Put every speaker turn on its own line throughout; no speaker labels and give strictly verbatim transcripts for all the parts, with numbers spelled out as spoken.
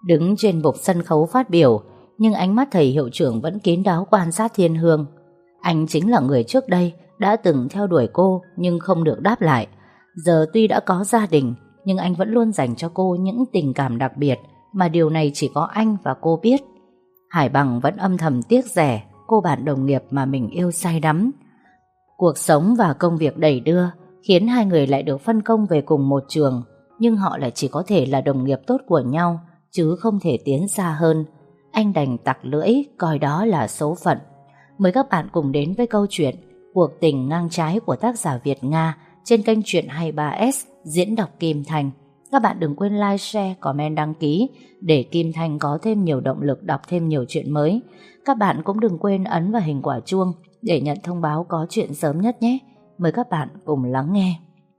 Đứng trên bục sân khấu phát biểu, nhưng ánh mắt thầy hiệu trưởng vẫn kín đáo quan sát Thiên Hương. Anh chính là người trước đây đã từng theo đuổi cô nhưng không được đáp lại. Giờ tuy đã có gia đình, nhưng anh vẫn luôn dành cho cô những tình cảm đặc biệt mà điều này chỉ có anh và cô biết. Hải Bằng vẫn âm thầm tiếc rẻ cô bạn đồng nghiệp mà mình yêu say đắm. Cuộc sống và công việc đẩy đưa khiến hai người lại được phân công về cùng một trường, nhưng họ lại chỉ có thể là đồng nghiệp tốt của nhau, chứ không thể tiến xa hơn. Anh đành tặc lưỡi coi đó là số phận. Mời các bạn cùng đến với câu chuyện Cuộc tình ngang trái của tác giả Việt Nga trên kênh Chuyện hai mươi ba S diễn đọc Kim Thành. Các bạn đừng quên like, share, comment, đăng ký để Kim Thành có thêm nhiều động lực đọc thêm nhiều chuyện mới. Các bạn cũng đừng quên ấn vào hình quả chuông để nhận thông báo có chuyện sớm nhất nhé. Mời các bạn cùng lắng nghe.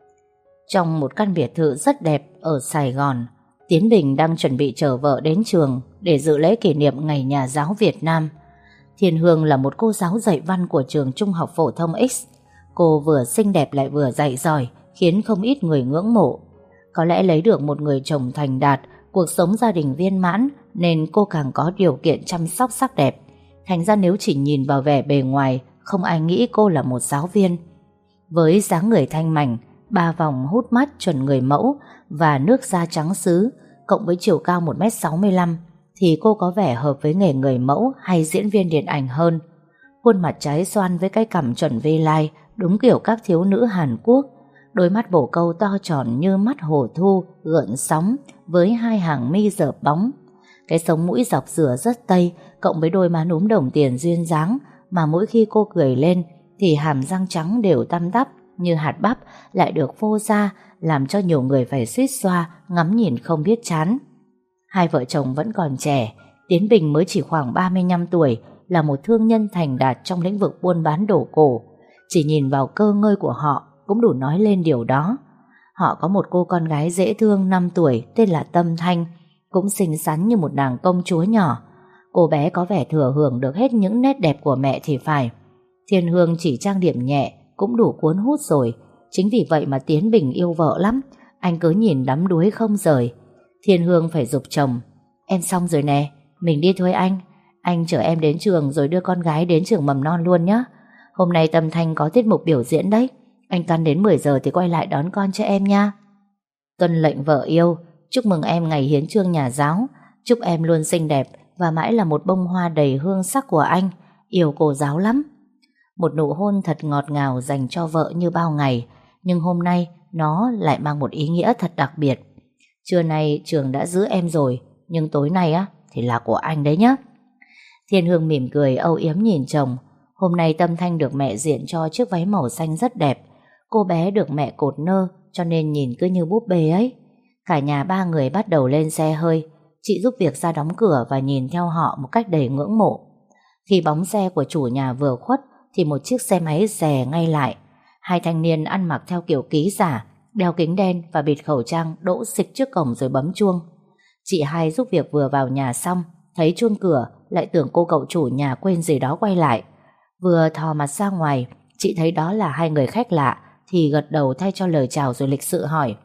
Trong một căn biệt thự rất đẹp ở Sài Gòn, Tiến Bình đang chuẩn bị chở vợ đến trường để dự lễ kỷ niệm Ngày Nhà giáo Việt Nam. Thiên Hương là một cô giáo dạy văn của trường Trung học phổ thông X. Cô vừa xinh đẹp lại vừa dạy giỏi, khiến không ít người ngưỡng mộ. Có lẽ lấy được một người chồng thành đạt, cuộc sống gia đình viên mãn, nên cô càng có điều kiện chăm sóc sắc đẹp. Thành ra nếu chỉ nhìn vào vẻ bề ngoài, không ai nghĩ cô là một giáo viên. Với dáng người thanh mảnh, ba vòng hút mắt chuẩn người mẫu và nước da trắng sứ, cộng với chiều cao một mét sáu mươi lăm, thì cô có vẻ hợp với nghề người mẫu hay diễn viên điện ảnh hơn. Khuôn mặt trái xoan với cái cằm chuẩn V-line, đúng kiểu các thiếu nữ Hàn Quốc. Đôi mắt bổ câu to tròn như mắt hồ thu, gợn sóng, với hai hàng mi dợp bóng. Cái sống mũi dọc rửa rất tây, cộng với đôi má núm đồng tiền duyên dáng, mà mỗi khi cô cười lên thì hàm răng trắng đều tăm tắp như hạt bắp lại được phô ra, làm cho nhiều người phải suýt xoa ngắm nhìn không biết chán. Hai vợ chồng vẫn còn trẻ. Tiến Bình mới chỉ khoảng ba mươi lăm tuổi, là một thương nhân thành đạt trong lĩnh vực buôn bán đồ cổ. Chỉ nhìn vào cơ ngơi của họ cũng đủ nói lên điều đó. Họ có một cô con gái dễ thương năm tuổi tên là Tâm Thanh, cũng xinh xắn như một nàng công chúa nhỏ. Cô bé có vẻ thừa hưởng được hết những nét đẹp của mẹ thì phải. Thiên Hương chỉ trang điểm nhẹ cũng đủ cuốn hút rồi. Chính vì vậy mà Tiến Bình yêu vợ lắm. Anh cứ nhìn đắm đuối không rời. Thiên Hương phải giục chồng: "Em xong rồi nè, mình đi thôi anh. Anh chở em đến trường rồi đưa con gái đến trường mầm non luôn nhé. Hôm nay Tâm Thanh có tiết mục biểu diễn đấy. Anh căn đến mười giờ thì quay lại đón con cho em nha." Tuân lệnh vợ yêu. Chúc mừng em ngày hiến chương nhà giáo. Chúc em luôn xinh đẹp và mãi là một bông hoa đầy hương sắc của anh. Yêu cô giáo lắm. Một nụ hôn thật ngọt ngào dành cho vợ như bao ngày, nhưng hôm nay nó lại mang một ý nghĩa thật đặc biệt. Trưa nay trường đã giữ em rồi, nhưng tối nay á thì là của anh đấy nhá. Thiên Hương mỉm cười âu yếm nhìn chồng. Hôm nay Tâm Thanh được mẹ diện cho chiếc váy màu xanh rất đẹp. Cô bé được mẹ cột nơ cho nên nhìn cứ như búp bê ấy. Cả nhà ba người bắt đầu lên xe hơi. Chị giúp việc ra đóng cửa và nhìn theo họ một cách đầy ngưỡng mộ. Khi bóng xe của chủ nhà vừa khuất thì một chiếc xe máy rè ngay lại. Hai thanh niên ăn mặc theo kiểu ký giả, đeo kính đen và bịt khẩu trang đỗ xịch trước cổng rồi bấm chuông. Chị hai giúp việc vừa vào nhà xong, thấy chuông cửa lại tưởng cô cậu chủ nhà quên gì đó quay lại. Vừa thò mặt ra ngoài, chị thấy đó là hai người khách lạ thì gật đầu thay cho lời chào rồi lịch sự hỏi: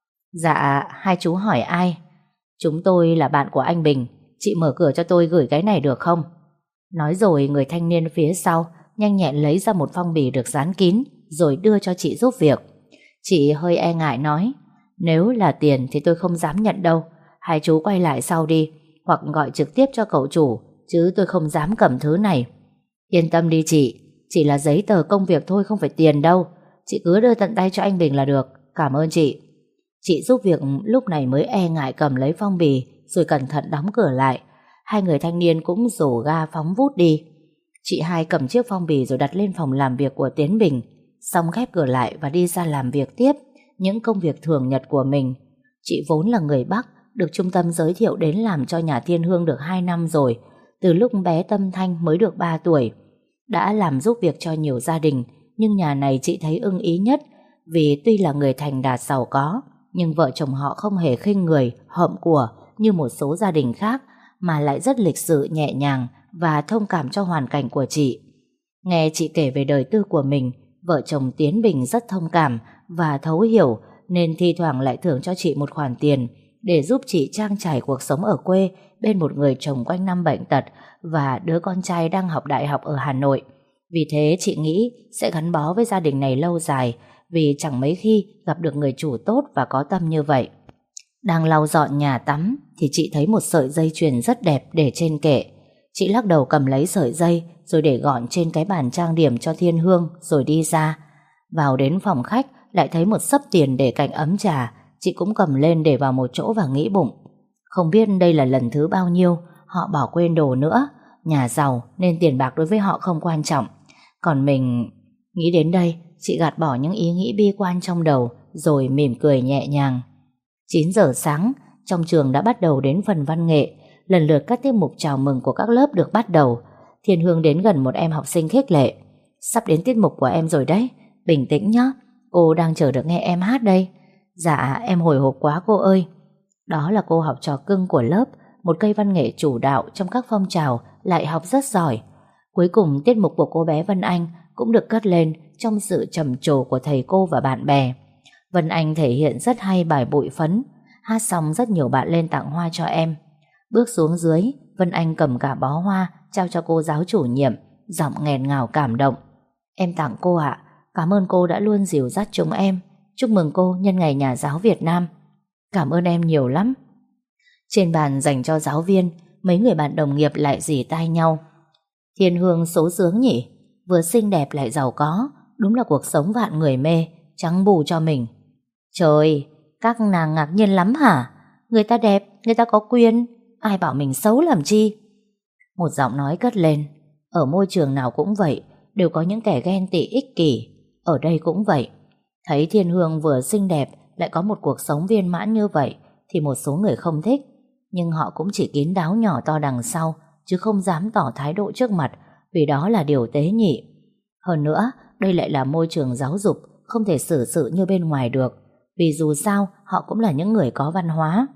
"Dạ, hai chú hỏi ai?" "Chúng tôi là bạn của anh Bình. Chị mở cửa cho tôi gửi cái này được không?" Nói rồi người thanh niên phía sau nhanh nhẹn lấy ra một phong bì được dán kín rồi đưa cho chị giúp việc. Chị hơi e ngại nói: "Nếu là tiền thì tôi không dám nhận đâu. Hai chú quay lại sau đi, hoặc gọi trực tiếp cho cậu chủ, chứ tôi không dám cầm thứ này." "Yên tâm đi chị, chỉ là giấy tờ công việc thôi, không phải tiền đâu. Chị cứ đưa tận tay cho anh Bình là được. Cảm ơn chị." Chị giúp việc lúc này mới e ngại cầm lấy phong bì rồi cẩn thận đóng cửa lại. Hai người thanh niên cũng rổ ga phóng vút đi. Chị hai cầm chiếc phong bì rồi đặt lên phòng làm việc của Tiến Bình, xong khép cửa lại và đi ra làm việc tiếp những công việc thường nhật của mình. Chị vốn là người Bắc, được trung tâm giới thiệu đến làm cho nhà Thiên Hương được hai năm rồi. Từ lúc bé Tâm Thanh mới được ba tuổi. Đã làm giúp việc cho nhiều gia đình, nhưng nhà này chị thấy ưng ý nhất. Vì tuy là người thành đạt giàu có, nhưng vợ chồng họ không hề khinh người, hợm của như một số gia đình khác, mà lại rất lịch sự, nhẹ nhàng và thông cảm cho hoàn cảnh của chị. Nghe chị kể về đời tư của mình, vợ chồng Tiến Bình rất thông cảm và thấu hiểu, nên thi thoảng lại thưởng cho chị một khoản tiền để giúp chị trang trải cuộc sống ở quê bên một người chồng quanh năm bệnh tật và đứa con trai đang học đại học ở Hà Nội. Vì thế chị nghĩ sẽ gắn bó với gia đình này lâu dài, vì chẳng mấy khi gặp được người chủ tốt và có tâm như vậy. Đang lau dọn nhà tắm thì chị thấy một sợi dây chuyền rất đẹp để trên kệ. Chị lắc đầu cầm lấy sợi dây rồi để gọn trên cái bàn trang điểm cho Thiên Hương rồi đi ra. Vào đến phòng khách lại thấy một xấp tiền để cạnh ấm trà. Chị cũng cầm lên để vào một chỗ và nghĩ bụng, không biết đây là lần thứ bao nhiêu họ bỏ quên đồ nữa. Nhà giàu nên tiền bạc đối với họ không quan trọng. Còn mình... Nghĩ đến đây, chị gạt bỏ những ý nghĩ bi quan trong đầu rồi mỉm cười nhẹ nhàng. chín giờ sáng, trong trường đã bắt đầu đến phần văn nghệ. Lần lượt các tiết mục chào mừng của các lớp được bắt đầu. Thiên Hương đến gần một em học sinh khích lệ. Sắp đến tiết mục của em rồi đấy, bình tĩnh nhé, cô đang chờ được nghe em hát đây. Dạ, em hồi hộp quá cô ơi. Đó là cô học trò cưng của lớp, một cây văn nghệ chủ đạo trong các phong trào, lại học rất giỏi. Cuối cùng tiết mục của cô bé Vân Anh cũng được cất lên trong sự trầm trồ của thầy cô và bạn bè. Vân Anh thể hiện rất hay bài Bụi Phấn. Hát xong rất nhiều bạn lên tặng hoa cho em. Bước xuống dưới, Vân Anh cầm cả bó hoa trao cho cô giáo chủ nhiệm, giọng nghẹn ngào cảm động. Em tặng cô ạ, cảm ơn cô đã luôn dìu dắt chúng em. Chúc mừng cô nhân ngày Nhà giáo Việt Nam. Cảm ơn em nhiều lắm. Trên bàn dành cho giáo viên, mấy người bạn đồng nghiệp lại rỉ tai nhau. Thiên Hương số sướng nhỉ, vừa xinh đẹp lại giàu có, đúng là cuộc sống vạn người mê, trắng bù cho mình. Trời, các nàng ngạc nhiên lắm hả? Người ta đẹp, người ta có quyền, ai bảo mình xấu làm chi? Một giọng nói cất lên. Ở môi trường nào cũng vậy, đều có những kẻ ghen tị ích kỷ. Ở đây cũng vậy. Thấy Thiên Hương vừa xinh đẹp lại có một cuộc sống viên mãn như vậy thì một số người không thích, nhưng họ cũng chỉ kín đáo nhỏ to đằng sau, chứ không dám tỏ thái độ trước mặt, vì đó là điều tế nhị. Hơn nữa, đây lại là môi trường giáo dục, không thể xử sự như bên ngoài được, vì dù sao họ cũng là những người có văn hóa.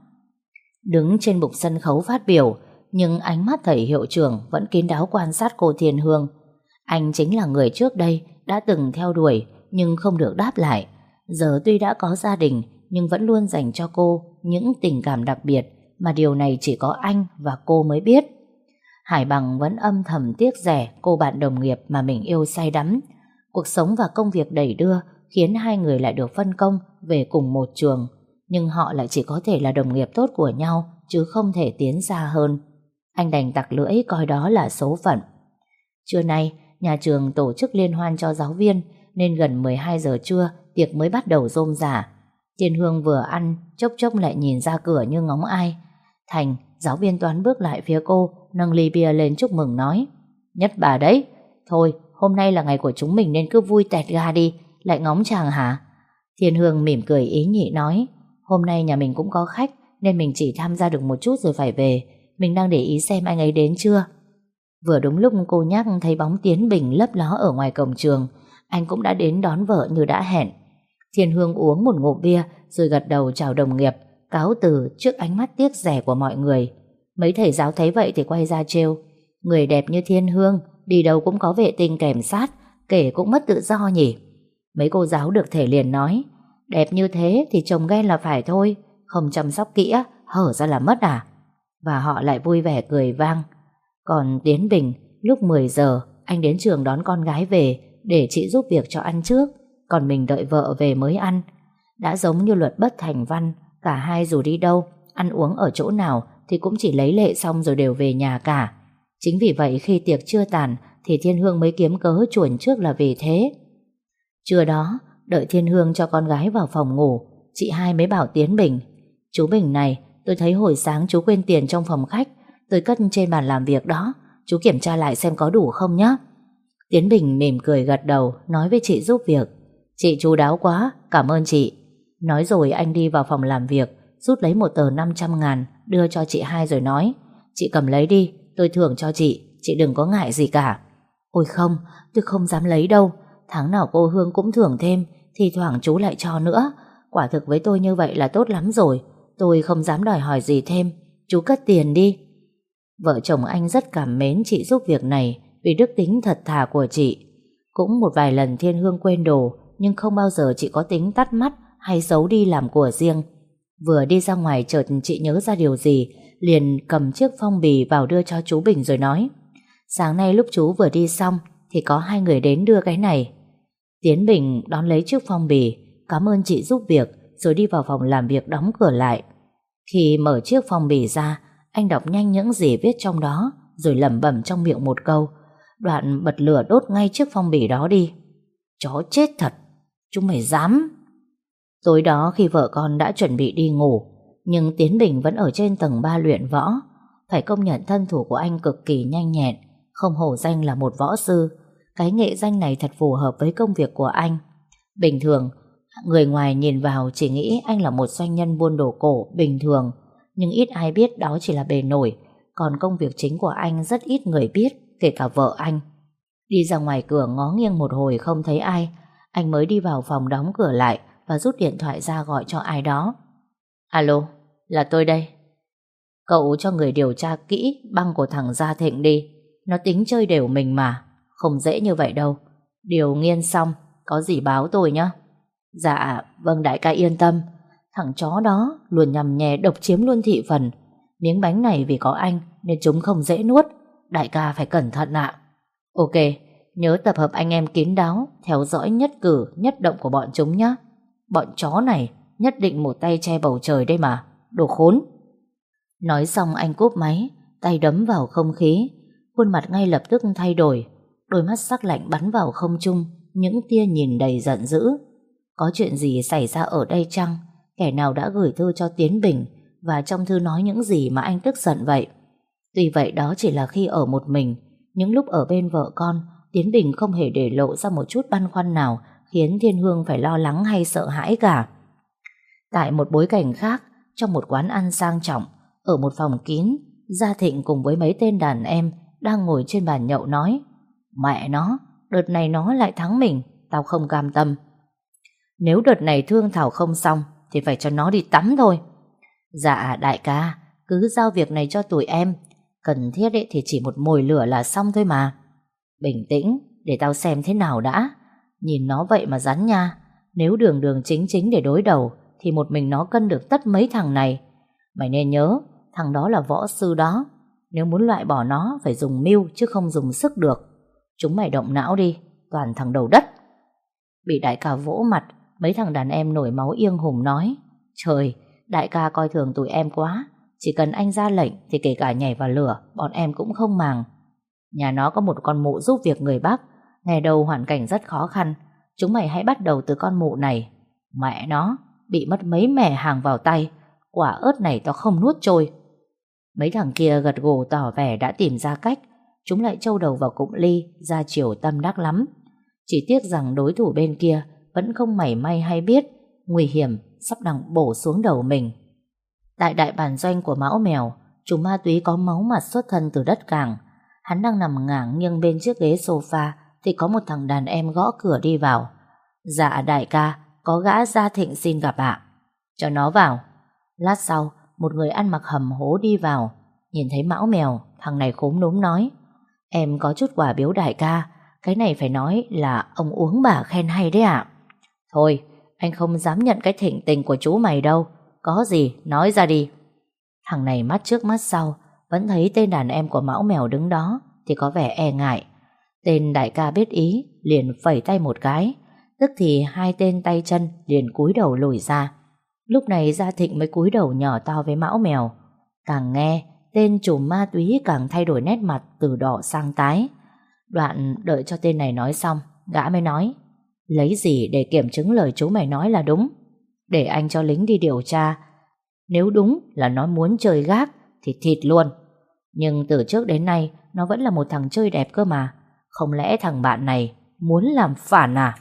Đứng trên bục sân khấu phát biểu, nhưng ánh mắt thầy hiệu trưởng vẫn kín đáo quan sát cô Thiên Hương. Anh chính là người trước đây đã từng theo đuổi nhưng không được đáp lại. Giờ tuy đã có gia đình nhưng vẫn luôn dành cho cô những tình cảm đặc biệt mà điều này chỉ có anh và cô mới biết. Hải Bằng vẫn âm thầm tiếc rẻ cô bạn đồng nghiệp mà mình yêu say đắm. Cuộc sống và công việc đẩy đưa khiến hai người lại được phân công về cùng một trường, nhưng họ lại chỉ có thể là đồng nghiệp tốt của nhau chứ không thể tiến xa hơn. Anh đành tặc lưỡi coi đó là số phận. Trưa nay, nhà trường tổ chức liên hoan cho giáo viên, nên gần mười hai giờ trưa tiệc mới bắt đầu rôm rả. Thiên Hương vừa ăn, chốc chốc lại nhìn ra cửa như ngóng ai. Thành, giáo viên toán bước lại phía cô, nâng ly bia lên chúc mừng nói: Nhất bà đấy, thôi hôm nay là ngày của chúng mình nên cứ vui tẹt ga đi, lại ngóng chàng hả? Thiên Hương mỉm cười ý nhị nói: Hôm nay nhà mình cũng có khách nên mình chỉ tham gia được một chút rồi phải về. Mình đang để ý xem anh ấy đến chưa. Vừa đúng lúc cô nhắc thấy bóng Tiến Bình lấp ló ở ngoài cổng trường, anh cũng đã đến đón vợ như đã hẹn. Thiên Hương uống một ngụm bia rồi gật đầu chào đồng nghiệp, cáo từ trước ánh mắt tiếc rẻ của mọi người. Mấy thầy giáo thấy vậy thì quay ra trêu: Người đẹp như Thiên Hương đi đâu cũng có vệ tinh kèm sát, kể cũng mất tự do nhỉ. Mấy cô giáo được thể liền nói: Đẹp như thế thì chồng ghen là phải thôi, không chăm sóc kỹ hở ra là mất à? Và họ lại vui vẻ cười vang. Còn Tiến Bình, lúc mười giờ anh đến trường đón con gái về để chị giúp việc cho ăn trước, còn mình đợi vợ về mới ăn. Đã giống như luật bất thành văn, cả hai dù đi đâu, ăn uống ở chỗ nào thì cũng chỉ lấy lệ xong rồi đều về nhà cả. Chính vì vậy khi tiệc chưa tàn thì Thiên Hương mới kiếm cớ chuồn trước là vì thế. Trưa đó, đợi Thiên Hương cho con gái vào phòng ngủ, chị hai mới bảo Tiến Bình: Chú Bình này, tôi thấy hồi sáng chú quên tiền trong phòng khách, tôi cất trên bàn làm việc đó, chú kiểm tra lại xem có đủ không nhé. Tiến Bình mỉm cười gật đầu, nói với chị giúp việc: Chị chu đáo quá, cảm ơn chị. Nói rồi anh đi vào phòng làm việc, rút lấy một tờ năm trăm ngàn đưa cho chị hai rồi nói: Chị cầm lấy đi, tôi thưởng cho chị, chị đừng có ngại gì cả. Ôi không, tôi không dám lấy đâu, tháng nào cô Hương cũng thưởng thêm, thì thoảng chú lại cho nữa. Quả thực với tôi như vậy là tốt lắm rồi, tôi không dám đòi hỏi gì thêm, chú cất tiền đi. Vợ chồng anh rất cảm mến chị giúp việc này vì đức tính thật thà của chị. Cũng một vài lần Thiên Hương quên đồ, nhưng không bao giờ chị có tính tắt mắt hay giấu đi làm của riêng. Vừa đi ra ngoài chợt chị nhớ ra điều gì, liền cầm chiếc phong bì vào đưa cho chú Bình rồi nói: Sáng nay lúc chú vừa đi xong thì có hai người đến đưa cái này. Tiến Bình đón lấy chiếc phong bì, cảm ơn chị giúp việc, rồi đi vào phòng làm việc đóng cửa lại. Khi mở chiếc phong bì ra, anh đọc nhanh những gì viết trong đó, rồi lẩm bẩm trong miệng một câu, đoạn bật lửa đốt ngay chiếc phong bì đó đi. Chó chết thật, chúng mày dám. Tối đó khi vợ con đã chuẩn bị đi ngủ, nhưng Tiến Bình vẫn ở trên tầng ba luyện võ. Phải công nhận thân thủ của anh cực kỳ nhanh nhẹn, không hổ danh là một võ sư. Cái nghệ danh này thật phù hợp với công việc của anh. Bình thường, người ngoài nhìn vào chỉ nghĩ anh là một doanh nhân buôn đồ cổ bình thường, nhưng ít ai biết đó chỉ là bề nổi. Còn công việc chính của anh rất ít người biết, kể cả vợ anh. Đi ra ngoài cửa ngó nghiêng một hồi không thấy ai, anh mới đi vào phòng đóng cửa lại và rút điện thoại ra gọi cho ai đó. Alo, là tôi đây. Cậu cho người điều tra kỹ băng của thằng Gia Thịnh đi. Nó tính chơi đều mình mà, không dễ như vậy đâu. Điều nghiên xong, có gì báo tôi nhé. Dạ, vâng đại ca yên tâm. Thằng chó đó luôn nhằm nhè độc chiếm luôn thị phần. Miếng bánh này vì có anh nên chúng không dễ nuốt. Đại ca phải cẩn thận ạ. Ok, nhớ tập hợp anh em kín đáo, theo dõi nhất cử nhất động của bọn chúng nhé. Bọn chó này nhất định một tay che bầu trời đây mà. Đồ khốn. Nói xong anh cúp máy, tay đấm vào không khí, khuôn mặt ngay lập tức thay đổi, đôi mắt sắc lạnh bắn vào không trung, những tia nhìn đầy giận dữ. Có chuyện gì xảy ra ở đây chăng? Kẻ nào đã gửi thư cho Tiến Bình, và trong thư nói những gì mà anh tức giận vậy? Tuy vậy đó chỉ là khi ở một mình, những lúc ở bên vợ con, Tiến Bình không hề để lộ ra một chút băn khoăn nào khiến Thiên Hương phải lo lắng hay sợ hãi cả. Tại một bối cảnh khác, trong một quán ăn sang trọng, ở một phòng kín, Gia Thịnh cùng với mấy tên đàn em đang ngồi trên bàn nhậu nói: Mẹ nó, đợt này nó lại thắng mình, tao không cam tâm. Nếu đợt này thương Thảo không xong thì phải cho nó đi tắm thôi. Dạ đại ca, cứ giao việc này cho tụi em, cần thiết ấy thì chỉ một mồi lửa là xong thôi mà. Bình tĩnh, để tao xem thế nào đã. Nhìn nó vậy mà rắn nha. Nếu đường đường chính chính để đối đầu thì một mình nó cân được tất mấy thằng này. Mày nên nhớ, thằng đó là võ sư đó. Nếu muốn loại bỏ nó phải dùng mưu chứ không dùng sức được. Chúng mày động não đi, toàn thằng đầu đất. Bị đại ca vỗ mặt, mấy thằng đàn em nổi máu iêng hùng nói: Trời, đại ca coi thường tụi em quá. Chỉ cần anh ra lệnh thì kể cả nhảy vào lửa, bọn em cũng không màng. Nhà nó có một con mụ giúp việc người Bắc, nghe đầu hoàn cảnh rất khó khăn. Chúng mày hãy bắt đầu từ con mụ này. Mẹ nó, bị mất mấy mẻ hàng vào tay, quả ớt này tao không nuốt trôi. Mấy thằng kia gật gù tỏ vẻ đã tìm ra cách. Chúng lại trâu đầu vào cụm ly, ra chiều tâm đắc lắm. Chỉ tiếc rằng đối thủ bên kia vẫn không mảy may hay biết nguy hiểm sắp đang bổ xuống đầu mình. Tại đại bản doanh của Mão Mèo, trùm ma túy có máu mặt xuất thân từ đất Cảng. Hắn đang nằm ngả nghiêng bên chiếc ghế sofa thì có một thằng đàn em gõ cửa đi vào. Dạ đại ca, có gã Gia Thịnh xin gặp ạ. Cho nó vào. Lát sau, một người ăn mặc hầm hố đi vào. Nhìn thấy Mão Mèo, thằng này khúm núm nói: Em có chút quà biếu đại ca. Cái này phải nói là ông uống bà khen hay đấy ạ. Thôi, anh không dám nhận cái thịnh tình của chú mày đâu. Có gì, nói ra đi. Thằng này mắt trước mắt sau, vẫn thấy tên đàn em của Mão Mèo đứng đó thì có vẻ e ngại. Tên đại ca biết ý, liền phẩy tay một cái. Tức thì hai tên tay chân liền cúi đầu lùi ra. Lúc này Gia Thịnh mới cúi đầu nhỏ to với Mão Mèo. Càng nghe, tên trùm ma túy càng thay đổi nét mặt từ đỏ sang tái. Đoạn đợi cho tên này nói xong, gã mới nói: Lấy gì để kiểm chứng lời chú mày nói là đúng? Để anh cho lính đi điều tra. Nếu đúng là nó muốn chơi gác thì thịt luôn. Nhưng từ trước đến nay nó vẫn là một thằng chơi đẹp cơ mà. Không lẽ thằng bạn này muốn làm phản à?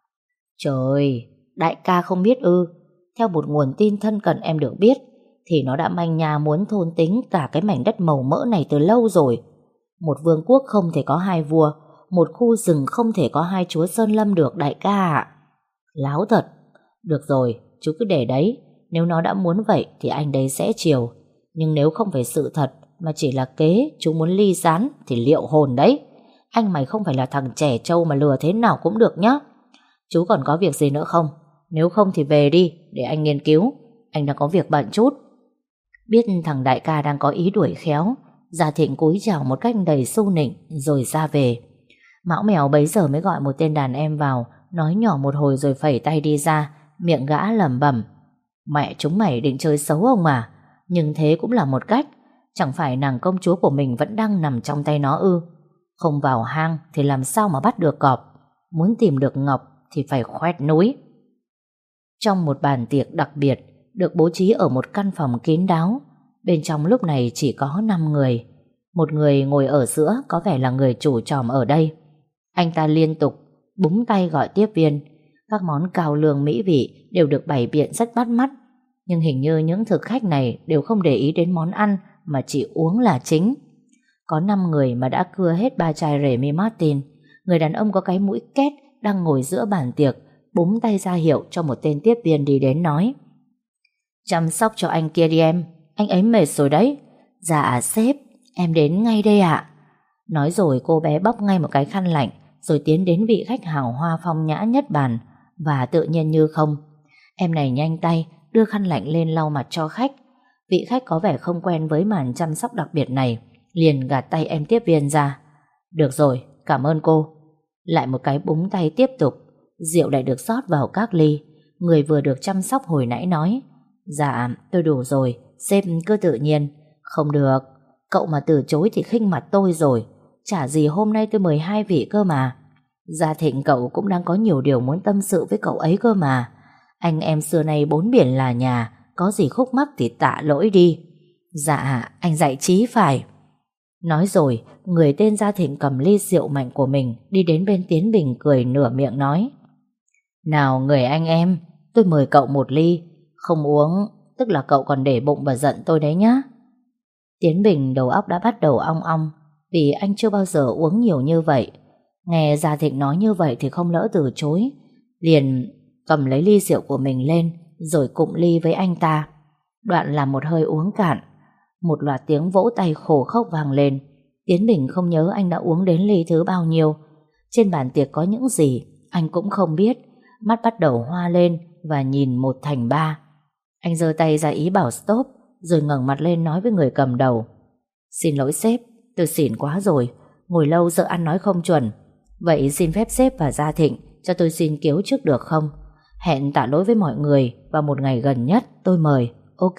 Trời, đại ca không biết ư? Theo một nguồn tin thân cận em được biết thì nó đã manh nha muốn thôn tính cả cái mảnh đất màu mỡ này từ lâu rồi. Một vương quốc không thể có hai vua, một khu rừng không thể có hai chúa sơn lâm được đại ca ạ. Láo thật. Được rồi, chú cứ để đấy. Nếu nó đã muốn vậy thì anh đấy sẽ chiều. Nhưng nếu không phải sự thật mà chỉ là kế chú muốn ly gián thì liệu hồn đấy. Anh mày không phải là thằng trẻ trâu mà lừa thế nào cũng được nhá. Chú còn có việc gì nữa không? Nếu không thì về đi để anh nghiên cứu. anh đang có việc bận chút. Biết thằng đại ca đang có ý đuổi khéo, Gia Thịnh cúi chào một cách đầy xu nịnh rồi ra về. Mão Mèo bấy giờ mới gọi một tên đàn em vào, nói nhỏ một hồi rồi phẩy tay đi ra, miệng gã lẩm bẩm: Mẹ chúng mày định chơi xấu ông mà, nhưng thế cũng là một cách. Chẳng phải nàng công chúa của mình vẫn đang nằm trong tay nó ư? Không vào hang thì làm sao mà bắt được cọp? Muốn tìm được ngọc thì phải khoét núi. Trong một bàn tiệc đặc biệt được bố trí ở một căn phòng kín đáo, bên trong lúc này chỉ có năm người. Một người ngồi ở giữa có vẻ là người chủ tròm ở đây. Anh ta liên tục búng tay gọi tiếp viên. Các món cao lương mỹ vị đều được bày biện rất bắt mắt, nhưng hình như những thực khách này đều không để ý đến món ăn mà chỉ uống là chính. Có năm người mà đã cưa hết ba chai Remy Martin. Người đàn ông có cái mũi két đang ngồi giữa bàn tiệc búng tay ra hiệu cho một tên tiếp viên đi đến nói: Chăm sóc cho anh kia đi em, anh ấy mệt rồi đấy. Dạ sếp, em đến ngay đây ạ. Nói rồi cô bé bóc ngay một cái khăn lạnh rồi tiến đến vị khách hào hoa phong nhã nhất bàn, và tự nhiên như không, em này nhanh tay đưa khăn lạnh lên lau mặt cho khách. Vị khách có vẻ không quen với màn chăm sóc đặc biệt này, liền gạt tay em tiếp viên ra. Được rồi, cảm ơn cô. Lại một cái búng tay tiếp tục. Rượu lại được rót vào các ly. Người vừa được chăm sóc hồi nãy nói: Dạ tôi đủ rồi, sếp cứ tự nhiên. Không được, cậu mà từ chối thì khinh mặt tôi rồi. Chả gì hôm nay tôi mời hai vị cơ mà. Gia Thịnh cậu cũng đang có nhiều điều muốn tâm sự với cậu ấy cơ mà. Anh em xưa nay bốn biển là nhà, có gì khúc mắc thì tạ lỗi đi. Dạ anh dạy trí phải. Nói rồi người tên Gia Thịnh cầm ly rượu mạnh của mình đi đến bên Tiến Bình, cười nửa miệng nói: Nào người anh em, tôi mời cậu một ly. Không uống tức là cậu còn để bụng và giận tôi đấy nhá. Tiến Bình đầu óc đã bắt đầu ong ong, vì anh chưa bao giờ uống nhiều như vậy. Nghe Gia Thịnh nói như vậy thì không lỡ từ chối, liền cầm lấy ly rượu của mình lên rồi cụng ly với anh ta. Đoạn làm một hơi uống cạn. Một loạt tiếng vỗ tay khổ khốc vang lên. Tiến Bình không nhớ anh đã uống đến ly thứ bao nhiêu. Trên bàn tiệc có những gì anh cũng không biết. Mắt bắt đầu hoa lên và nhìn một thành ba. Anh giơ tay ra ý bảo stop, rồi ngẩng mặt lên nói với người cầm đầu: Xin lỗi sếp, tôi xỉn quá rồi, ngồi lâu sợ ăn nói không chuẩn. Vậy xin phép sếp và Gia Thịnh cho tôi xin kiếu trước được không? Hẹn tạ lỗi với mọi người vào một ngày gần nhất tôi mời. Ok.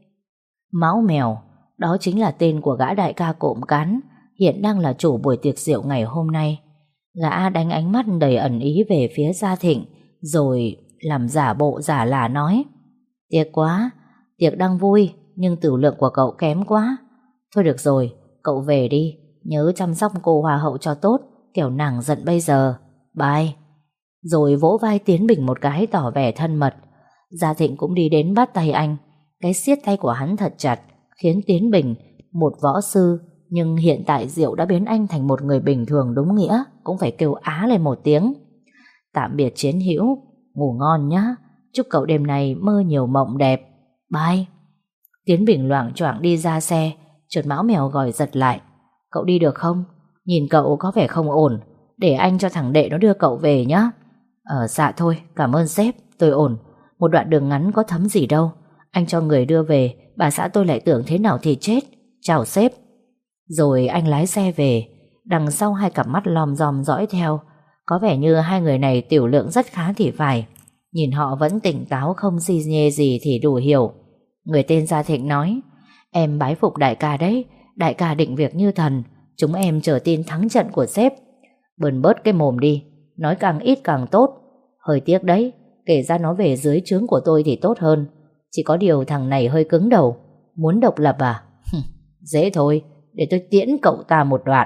Mão Mèo, đó chính là tên của gã đại ca cộm cán, hiện đang là chủ buổi tiệc rượu ngày hôm nay. Gã đánh ánh mắt đầy ẩn ý về phía Gia Thịnh, rồi làm giả bộ giả lả nói: Tiếc quá, tiệc đang vui nhưng tửu lượng của cậu kém quá. Thôi được rồi, cậu về đi, nhớ chăm sóc cô Hoa hậu cho tốt, kiểu nàng giận bây giờ. Bye. Rồi vỗ vai Tiến Bình một cái tỏ vẻ thân mật. Gia Thịnh cũng đi đến bắt tay anh. Cái siết tay của hắn thật chặt, khiến Tiến Bình, một võ sư nhưng hiện tại rượu đã biến anh thành một người bình thường đúng nghĩa, cũng phải kêu á lên một tiếng. Tạm biệt chiến hữu, ngủ ngon nhá. Chúc cậu đêm nay mơ nhiều mộng đẹp. Bye. Tiến Bình loạng choạng đi ra xe, chợt Mão Mèo gọi giật lại: Cậu đi được không? Nhìn cậu có vẻ không ổn, để anh cho thằng đệ nó đưa cậu về nhá. Ờ dạ thôi, cảm ơn sếp, tôi ổn. Một đoạn đường ngắn có thấm gì đâu. Anh cho người đưa về, bà xã tôi lại tưởng thế nào thì chết. Chào sếp. Rồi anh lái xe về. Đằng sau hai cặp mắt lom rom dõi theo. Có vẻ như hai người này tiểu lượng rất khá thì phải. Nhìn họ vẫn tỉnh táo, không xi nhê gì thì đủ hiểu. Người tên Gia Thịnh nói: Em bái phục đại ca đấy, đại ca định việc như thần. Chúng em chờ tin thắng trận của sếp. Bờn bớt cái mồm đi, nói càng ít càng tốt. Hơi tiếc đấy, kể ra nó về dưới trướng của tôi thì tốt hơn. Chỉ có điều thằng này hơi cứng đầu. Muốn độc lập à? Dễ thôi, để tôi tiễn cậu ta một đoạn.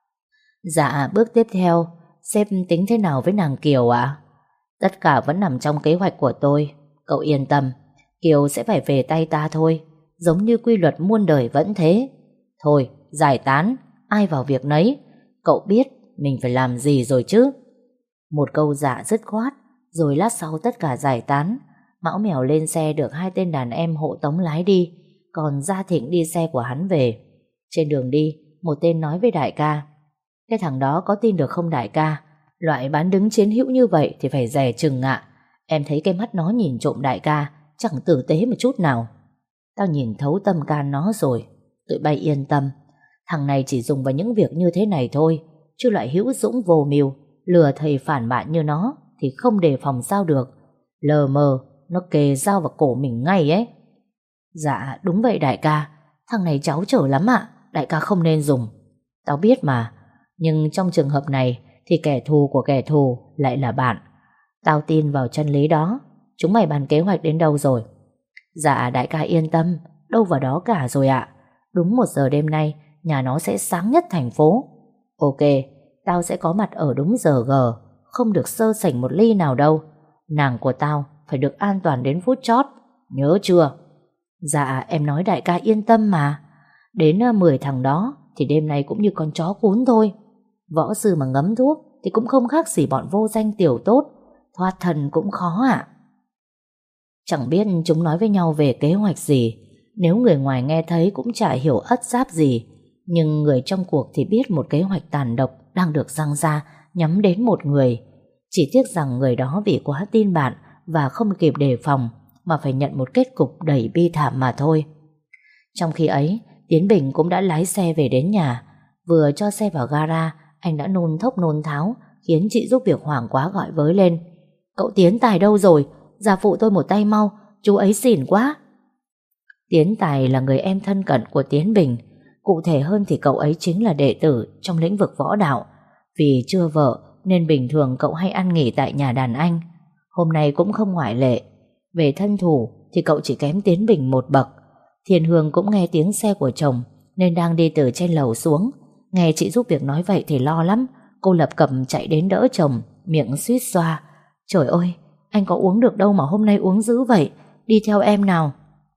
Dạ, bước tiếp theo, sếp tính thế nào với nàng Kiều ạ? Tất cả vẫn nằm trong kế hoạch của tôi. Cậu yên tâm, Kiều sẽ phải về tay ta thôi. Giống như quy luật muôn đời vẫn thế. Thôi, giải tán, ai vào việc nấy. Cậu biết mình phải làm gì rồi chứ? Một câu dạ dứt khoát. Rồi lát sau tất cả giải tán. Mão Mèo lên xe được hai tên đàn em hộ tống lái đi, còn Gia Thịnh đi xe của hắn về. Trên đường đi, một tên nói với đại ca: Cái thằng đó có tin được không đại ca? Loại bán đứng chiến hữu như vậy thì phải dè chừng ạ. Em thấy cái mắt nó nhìn trộm đại ca, chẳng tử tế một chút nào. Tao nhìn thấu tâm can nó rồi. Tụi bay yên tâm. Thằng này chỉ dùng vào những việc như thế này thôi, chứ loại hữu dũng vô mưu, lừa thầy phản bạn như nó thì không đề phòng sao được. Lờ mờ nó kề dao vào cổ mình ngay ấy. Dạ đúng vậy đại ca. Thằng này cháu chở lắm ạ. Đại ca không nên dùng. Tao biết mà. Nhưng trong trường hợp này thì kẻ thù của kẻ thù lại là bạn. Tao tin vào chân lý đó. Chúng mày bàn kế hoạch đến đâu rồi? Dạ đại ca yên tâm. Đâu vào đó cả rồi ạ. Đúng một giờ đêm nay nhà nó sẽ sáng nhất thành phố. Ok, tao sẽ có mặt ở đúng giờ gờ. Không được sơ sảnh một ly nào đâu. Nàng của tao phải được an toàn đến phút chót. Nhớ chưa? Dạ em nói đại ca yên tâm mà. Đến mười thằng đó thì đêm nay cũng như con chó cún thôi. Võ sư mà ngấm thuốc thì cũng không khác gì bọn vô danh tiểu tốt. Thoát thần cũng khó ạ. Chẳng biết chúng nói với nhau về kế hoạch gì. Nếu người ngoài nghe thấy cũng chả hiểu ất giáp gì. Nhưng người trong cuộc thì biết một kế hoạch tàn độc đang được giăng ra nhắm đến một người. Chỉ tiếc rằng người đó vì quá tin bạn và không kịp đề phòng mà phải nhận một kết cục đầy bi thảm mà thôi. Trong khi ấy, Tiến Bình cũng đã lái xe về đến nhà. Vừa cho xe vào gara, anh đã nôn thốc nôn tháo, khiến chị giúp việc hoảng quá gọi với lên. Cậu Tiến Tài đâu rồi? Ra phụ tôi một tay mau, chú ấy xỉn quá. Tiến Tài là người em thân cận của Tiến Bình. Cụ thể hơn thì cậu ấy chính là đệ tử trong lĩnh vực võ đạo. Vì chưa vợ nên bình thường cậu hay ăn nghỉ tại nhà đàn anh. Hôm nay cũng không ngoại lệ. Về thân thủ thì cậu chỉ kém Tiến Bình một bậc. Thiên Hương cũng nghe tiếng xe của chồng nên đang đi từ trên lầu xuống. Nghe chị giúp việc nói vậy thì lo lắm. Cô lập cập chạy đến đỡ chồng, miệng suýt xoa. Trời ơi, anh có uống được đâu mà hôm nay uống dữ vậy. Đi theo em nào.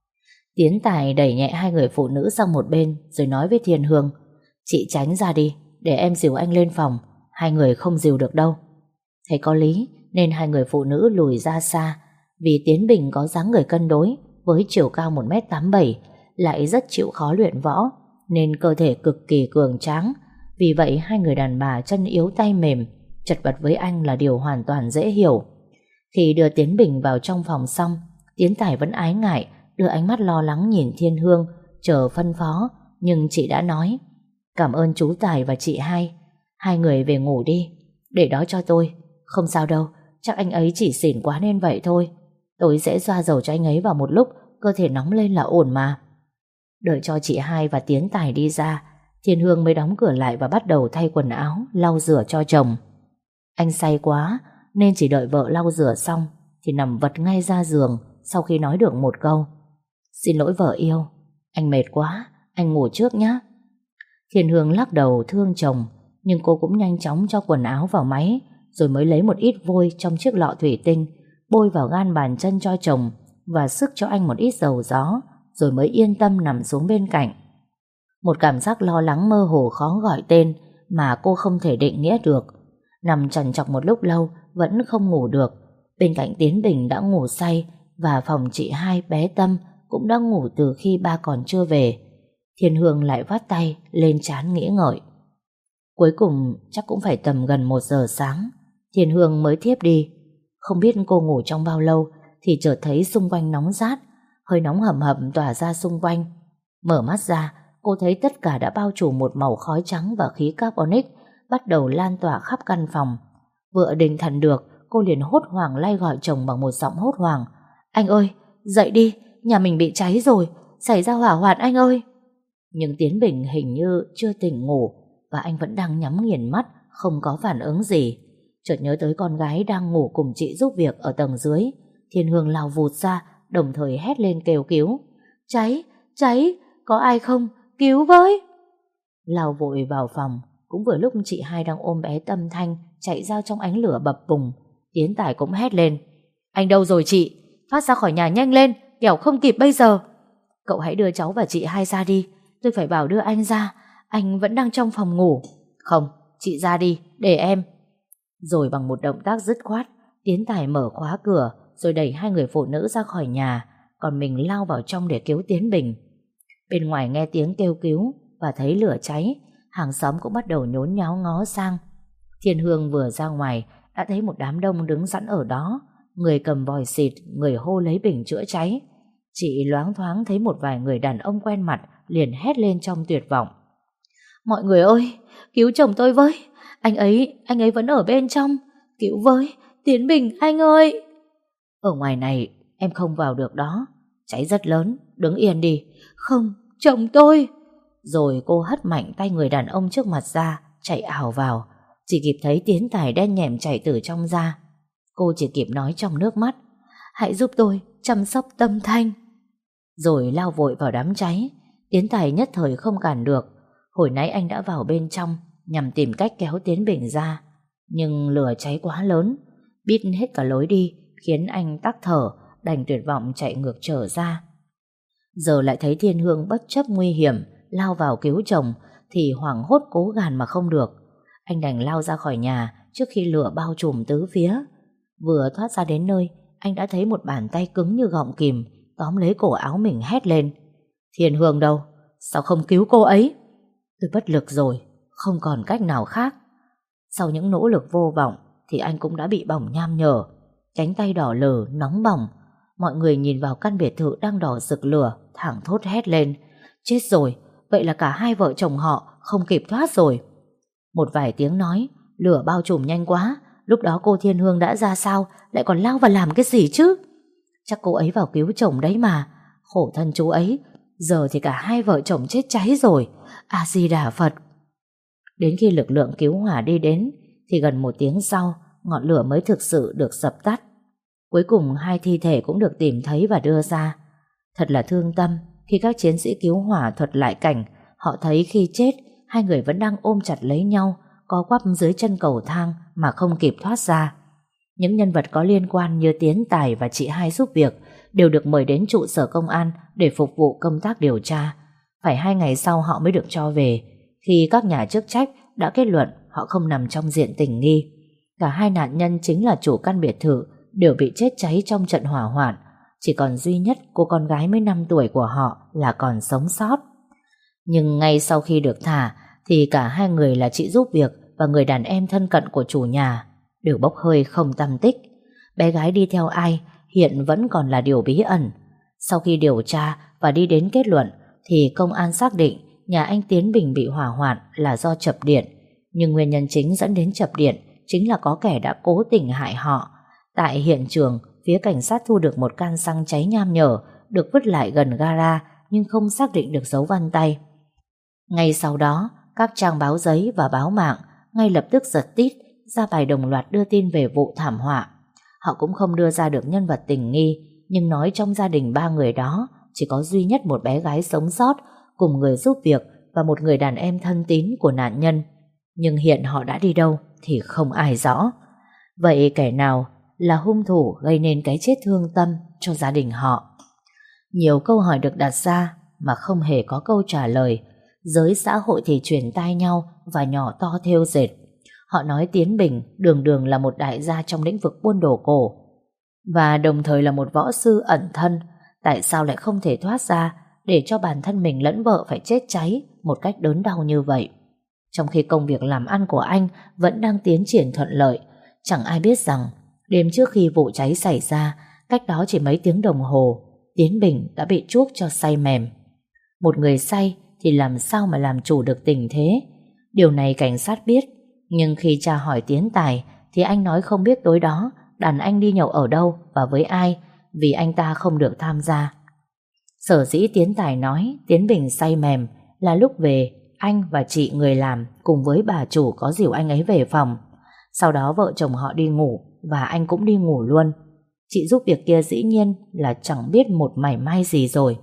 Tiến Tài đẩy nhẹ hai người phụ nữ sang một bên rồi nói với Thiên Hương. Chị tránh ra đi, để em dìu anh lên phòng. Hai người không dìu được đâu. Thấy có lý nên hai người phụ nữ lùi ra xa. Vì Tiến Bình có dáng người cân đối, với chiều cao một mét tám mươi bảy, lại rất chịu khó luyện võ, nên cơ thể cực kỳ cường tráng. Vì vậy hai người đàn bà chân yếu tay mềm, chật vật với anh là điều hoàn toàn dễ hiểu. Khi đưa Tiến Bình vào trong phòng xong, Tiến Tài vẫn ái ngại đưa ánh mắt lo lắng nhìn Thiên Hương, chờ phân phó. Nhưng chị đã nói, cảm ơn chú Tài và chị hai. Hai người về ngủ đi, để đó cho tôi. Không sao đâu, chắc anh ấy chỉ xỉn quá nên vậy thôi. Tôi sẽ xoa dầu cho anh ấy vào một lúc, cơ thể nóng lên là ổn mà. Đợi cho chị hai và Tiến Tài đi ra, Thiên Hương mới đóng cửa lại và bắt đầu thay quần áo, lau rửa cho chồng. Anh say quá nên chỉ đợi vợ lau rửa xong thì nằm vật ngay ra giường sau khi nói được một câu. Xin lỗi vợ yêu, anh mệt quá, anh ngủ trước nhé. Thiên Hương lắc đầu thương chồng, nhưng cô cũng nhanh chóng cho quần áo vào máy, rồi mới lấy một ít vôi trong chiếc lọ thủy tinh, bôi vào gan bàn chân cho chồng và sức cho anh một ít dầu gió, rồi mới yên tâm nằm xuống bên cạnh. Một cảm giác lo lắng mơ hồ khó gọi tên mà cô không thể định nghĩa được. Nằm trằn trọc một lúc lâu vẫn không ngủ được. Bên cạnh Tiến Bình đã ngủ say, và phòng chị hai bé Tâm cũng đã ngủ từ khi ba còn chưa về. Thiên Hương lại vắt tay lên trán nghĩ ngợi. Cuối cùng chắc cũng phải tầm gần một giờ sáng Thiên Hương mới thiếp đi. Không biết cô ngủ trong bao lâu thì chợt thấy xung quanh nóng rát, hơi nóng hầm hầm tỏa ra xung quanh. Mở mắt ra, cô thấy tất cả đã bao trùm một màu khói trắng và khí carbonic bắt đầu lan tỏa khắp căn phòng. Vừa định thần được, cô liền hốt hoảng lay gọi chồng bằng một giọng hốt hoảng. Anh ơi, dậy đi, nhà mình bị cháy rồi, xảy ra hỏa hoạn anh ơi. Nhưng Tiến Bình hình như chưa tỉnh ngủ, và anh vẫn đang nhắm nghiền mắt, không có phản ứng gì. Chợt nhớ tới con gái đang ngủ cùng chị giúp việc ở tầng dưới. Thiên Hương lao vụt ra, đồng thời hét lên kêu cứu. Cháy, cháy, có ai không? Cứu với! Lao vội vào phòng, cũng vừa lúc chị hai đang ôm bé Tâm Thanh chạy ra trong ánh lửa bập bùng. Tiến Tài cũng hét lên. Anh đâu rồi chị? Thoát ra khỏi nhà nhanh lên, kẻo không kịp bây giờ. Cậu hãy đưa cháu và chị hai ra đi, tôi phải bảo đưa anh ra, anh vẫn đang trong phòng ngủ. Không, chị ra đi, để em. Rồi bằng một động tác dứt khoát, Tiến Tài mở khóa cửa rồi đẩy hai người phụ nữ ra khỏi nhà, còn mình lao vào trong để cứu Tiến Bình. Bên ngoài nghe tiếng kêu cứu và thấy lửa cháy, hàng xóm cũng bắt đầu nhốn nháo ngó sang. Thiên Hương vừa ra ngoài đã thấy một đám đông đứng sẵn ở đó, người cầm vòi xịt, người hô lấy bình chữa cháy. Chị loáng thoáng thấy một vài người đàn ông quen mặt, liền hét lên trong tuyệt vọng. Mọi người ơi, cứu chồng tôi với, anh ấy, anh ấy vẫn ở bên trong, cứu với, Tiến Bình anh ơi. Ở ngoài này em không vào được đó, cháy rất lớn, đứng yên đi. Không, chồng tôi. Rồi cô hất mạnh tay người đàn ông trước mặt ra, chạy ảo vào. Chỉ kịp thấy Tiến Tài đen nhẹm chạy từ trong ra. Cô chỉ kịp nói trong nước mắt, hãy giúp tôi chăm sóc Tâm Thanh. Rồi lao vội vào đám cháy. Tiến Tài nhất thời không cản được. Hồi nãy anh đã vào bên trong nhằm tìm cách kéo Tiến Bình ra, nhưng lửa cháy quá lớn, bít hết cả lối đi, khiến anh tắc thở, đành tuyệt vọng chạy ngược trở ra. Giờ lại thấy Thiên Hương bất chấp nguy hiểm lao vào cứu chồng, thì hoảng hốt cố gàn mà không được. Anh đành lao ra khỏi nhà trước khi lửa bao trùm tứ phía. Vừa thoát ra đến nơi, anh đã thấy một bàn tay cứng như gọng kìm tóm lấy cổ áo mình, hét lên. Thiên Hương đâu? Sao không cứu cô ấy? Tôi bất lực rồi, không còn cách nào khác. Sau những nỗ lực vô vọng thì anh cũng đã bị bỏng nham nhở, cánh tay đỏ lờ, nóng bỏng. Mọi người nhìn vào căn biệt thự đang đỏ rực lửa, thảng thốt hét lên. Chết rồi, vậy là cả hai vợ chồng họ không kịp thoát rồi. Một vài tiếng nói, lửa bao trùm nhanh quá, lúc đó cô Thiên Hương đã ra sao, lại còn lao vào làm cái gì chứ? Chắc cô ấy vào cứu chồng đấy mà. Khổ thân chú ấy, giờ thì cả hai vợ chồng chết cháy rồi. A Di Đà Phật. Đến khi lực lượng cứu hỏa đi đến thì gần một tiếng sau, ngọn lửa mới thực sự được dập tắt. Cuối cùng hai thi thể cũng được tìm thấy và đưa ra. Thật là thương tâm khi các chiến sĩ cứu hỏa thuật lại cảnh họ thấy khi chết hai người vẫn đang ôm chặt lấy nhau, co quắp dưới chân cầu thang mà không kịp thoát ra. Những nhân vật có liên quan như Tiến Tài và chị hai giúp việc đều được mời đến trụ sở công an để phục vụ công tác điều tra. Phải hai ngày sau họ mới được cho về, khi các nhà chức trách đã kết luận họ không nằm trong diện tình nghi. Cả hai nạn nhân chính là chủ căn biệt thự đều bị chết cháy trong trận hỏa hoạn. Chỉ còn duy nhất cô con gái mới năm tuổi của họ là còn sống sót. Nhưng ngay sau khi được thả thì cả hai người là chị giúp việc và người đàn em thân cận của chủ nhà đều bốc hơi không tăm tích. Bé gái đi theo ai hiện vẫn còn là điều bí ẩn. Sau khi điều tra và đi đến kết luận thì công an xác định nhà anh Tiến Bình bị hỏa hoạn là do chập điện. Nhưng nguyên nhân chính dẫn đến chập điện chính là có kẻ đã cố tình hại họ. Tại hiện trường, phía cảnh sát thu được một can xăng cháy nham nhở được vứt lại gần gara nhưng không xác định được dấu vân tay. Ngay sau đó, các trang báo giấy và báo mạng ngay lập tức giật tít ra bài đồng loạt đưa tin về vụ thảm họa. Họ cũng không đưa ra được nhân vật tình nghi, nhưng nói trong gia đình ba người đó chỉ có duy nhất một bé gái sống sót cùng người giúp việc và một người đàn em thân tín của nạn nhân. Nhưng hiện họ đã đi đâu thì không ai rõ. Vậy kẻ nào là hung thủ gây nên cái chết thương tâm cho gia đình họ? Nhiều câu hỏi được đặt ra mà không hề có câu trả lời. Giới xã hội thì truyền tai nhau và nhỏ to thêu dệt. Họ nói Tiến Bình đường đường là một đại gia trong lĩnh vực buôn đồ cổ và đồng thời là một võ sư ẩn thân. Tại sao lại không thể thoát ra để cho bản thân mình lẫn vợ phải chết cháy một cách đớn đau như vậy? Trong khi công việc làm ăn của anh vẫn đang tiến triển thuận lợi, chẳng ai biết rằng đêm trước khi vụ cháy xảy ra, cách đó chỉ mấy tiếng đồng hồ, Tiến Bình đã bị chuốc cho say mềm. Một người say thì làm sao mà làm chủ được tình thế? Điều này cảnh sát biết, nhưng khi tra hỏi Tiến Tài thì anh nói không biết tối đó đàn anh đi nhậu ở đâu và với ai, vì anh ta không được tham gia. Sở dĩ Tiến Tài nói Tiến Bình say mềm là lúc về, anh và chị người làm cùng với bà chủ có dìu anh ấy về phòng. Sau đó vợ chồng họ đi ngủ và anh cũng đi ngủ luôn. Chị giúp việc kia dĩ nhiên là chẳng biết một mảy may gì rồi.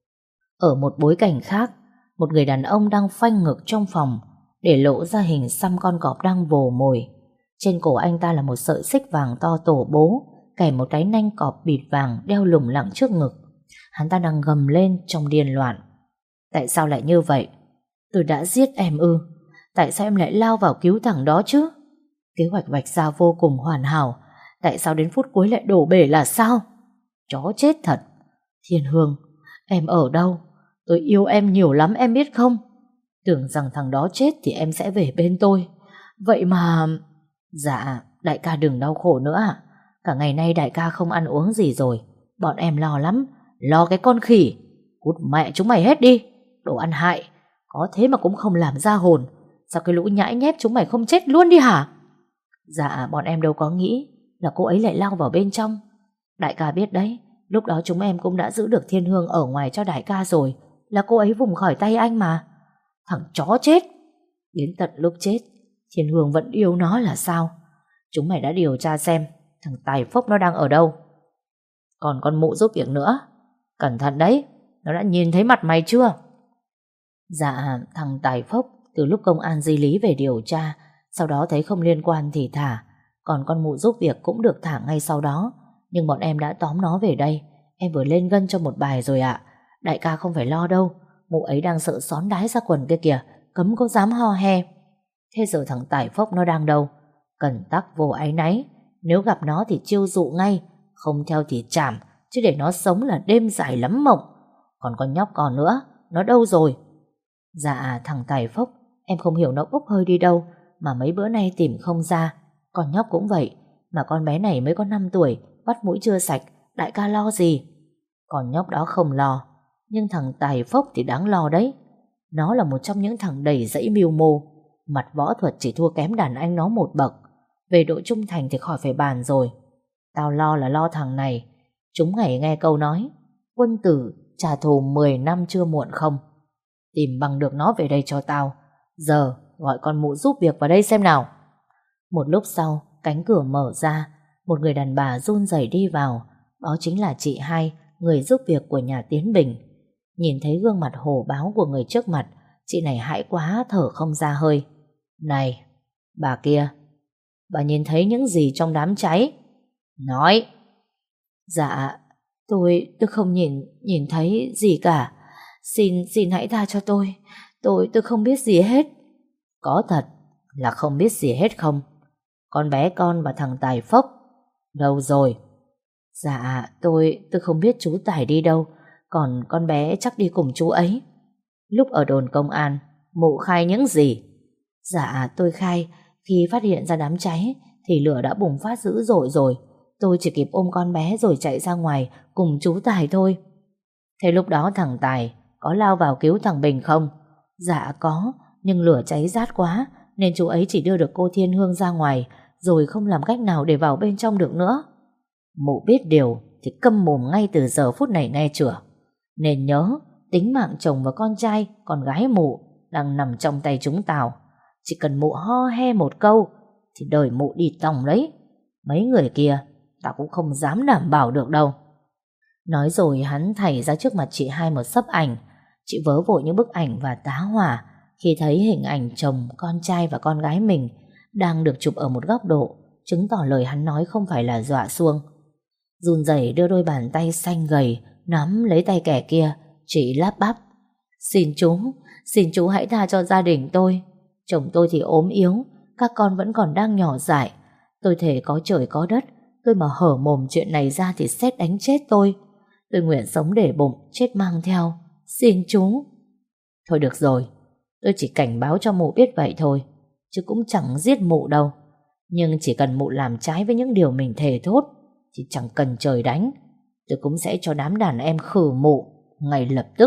Ở một bối cảnh khác, một người đàn ông đang phanh ngực trong phòng để lộ ra hình xăm con cọp đang vồ mồi. Trên cổ anh ta là một sợi xích vàng to tổ bố, kèm một cái nanh cọp bịt vàng đeo lủng lẳng trước ngực. Hắn ta đang gầm lên trong điên loạn. Tại sao lại như vậy? Tôi đã giết em ư? Tại sao em lại lao vào cứu thằng đó chứ? Kế hoạch vạch ra vô cùng hoàn hảo, tại sao đến phút cuối lại đổ bể là sao? Chó chết thật. Thiên Hương, em ở đâu? Tôi yêu em nhiều lắm em biết không? Tưởng rằng thằng đó chết thì em sẽ về bên tôi. Vậy mà... Dạ, đại ca đừng đau khổ nữa ạ. Cả ngày nay đại ca không ăn uống gì rồi. Bọn em lo lắm. Lo cái con khỉ. Cút mẹ chúng mày hết đi. Đồ ăn hại. Có thế mà cũng không làm ra hồn. Sao cái lũ nhãi nhép chúng mày không chết luôn đi hả? Dạ bọn em đâu có nghĩ là cô ấy lại lao vào bên trong. Đại ca biết đấy, lúc đó chúng em cũng đã giữ được Thiên Hương ở ngoài cho đại ca rồi. Là cô ấy vùng khỏi tay anh mà. Thằng chó chết. Đến tận lúc chết Thiên Hương vẫn yêu nó là sao? Chúng mày đã điều tra xem thằng Tài Phốc nó đang ở đâu. Còn con mụ giúp việc nữa. Cẩn thận đấy. Nó đã nhìn thấy mặt mày chưa? Dạ thằng Tài Phốc từ lúc công an di lý về điều tra, sau đó thấy không liên quan thì thả. Còn con mụ giúp việc cũng được thả ngay sau đó. Nhưng bọn em đã tóm nó về đây. Em vừa lên gân cho một bài rồi ạ. Đại ca không phải lo đâu. Mụ ấy đang sợ xón đái ra quần kia kìa. Cấm có dám ho he. Thế giờ thằng Tài Phốc nó đang đâu? Cần tắc vô áy náy. Nếu gặp nó thì chiêu dụ ngay. Không theo thì chảm. Chứ để nó sống là đêm dài lắm mộng. Còn con nhóc còn nữa, nó đâu rồi? Dạ thằng Tài Phốc, em không hiểu nó bốc hơi đi đâu mà mấy bữa nay tìm không ra. Con nhóc cũng vậy. Mà con bé này mới có năm tuổi, bắt mũi chưa sạch, đại ca lo gì? Con nhóc đó không lo. Nhưng thằng Tài Phốc thì đáng lo đấy. Nó là một trong những thằng đầy dẫy mưu mô. Mặt võ thuật chỉ thua kém đàn anh nó một bậc. Về độ trung thành thì khỏi phải bàn rồi. Tao lo là lo thằng này. Chúng ngày nghe câu nói quân tử trả thù mười năm chưa muộn không? Tìm bằng được nó về đây cho tao. Giờ gọi con mụ giúp việc vào đây xem nào. Một lúc sau cánh cửa mở ra. Một người đàn bà run rẩy đi vào. Đó chính là chị hai, người giúp việc của nhà Tiến Bình. Nhìn thấy gương mặt hổ báo của người trước mặt, chị này hãi quá thở không ra hơi. Này, bà kia, bà nhìn thấy những gì trong đám cháy? Nói. Dạ, tôi, tôi không nhìn, nhìn thấy gì cả. Xin, xin hãy tha cho tôi. Tôi, tôi không biết gì hết. Có thật là không biết gì hết không? Con bé con và thằng Tài Phốc đâu rồi? Dạ, tôi, tôi không biết chú Tài đi đâu. Còn con bé chắc đi cùng chú ấy. Lúc ở đồn công an, mụ khai những gì? Dạ, tôi khai khi phát hiện ra đám cháy thì lửa đã bùng phát dữ dội rồi. Tôi chỉ kịp ôm con bé rồi chạy ra ngoài cùng chú Tài thôi. Thế lúc đó thằng Tài có lao vào cứu thằng Bình không? Dạ có, nhưng lửa cháy rát quá nên chú ấy chỉ đưa được cô Thiên Hương ra ngoài rồi không làm cách nào để vào bên trong được nữa. Mụ biết điều thì câm mồm ngay từ giờ phút này nghe chưa? Nên nhớ tính mạng chồng và con trai, con gái mụ đang nằm trong tay chúng tao. Chỉ cần mụ ho he một câu thì đời mụ đi tòng đấy. Mấy người kia tao cũng không dám đảm bảo được đâu. Nói rồi hắn thảy ra trước mặt chị hai một xấp ảnh. Chị vớ vội những bức ảnh và tá hỏa khi thấy hình ảnh chồng, con trai và con gái mình đang được chụp ở một góc độ, chứng tỏ lời hắn nói không phải là dọa xuông. Run rẩy đưa đôi bàn tay xanh gầy nắm lấy tay kẻ kia. Chị lắp bắp: Xin chú, xin chú hãy tha cho gia đình tôi. Chồng tôi thì ốm yếu, các con vẫn còn đang nhỏ dại. Tôi thề có trời có đất, tôi mà hở mồm chuyện này ra thì sét đánh chết tôi. Tôi nguyện sống để bụng, chết mang theo. Xin chú. Thôi được rồi, tôi chỉ cảnh báo cho mụ biết vậy thôi, chứ cũng chẳng giết mụ đâu. Nhưng chỉ cần mụ làm trái với những điều mình thề thốt thì chẳng cần trời đánh, tôi cũng sẽ cho đám đàn em khử mụ ngay lập tức.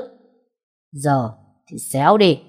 Giờ thì xéo đi.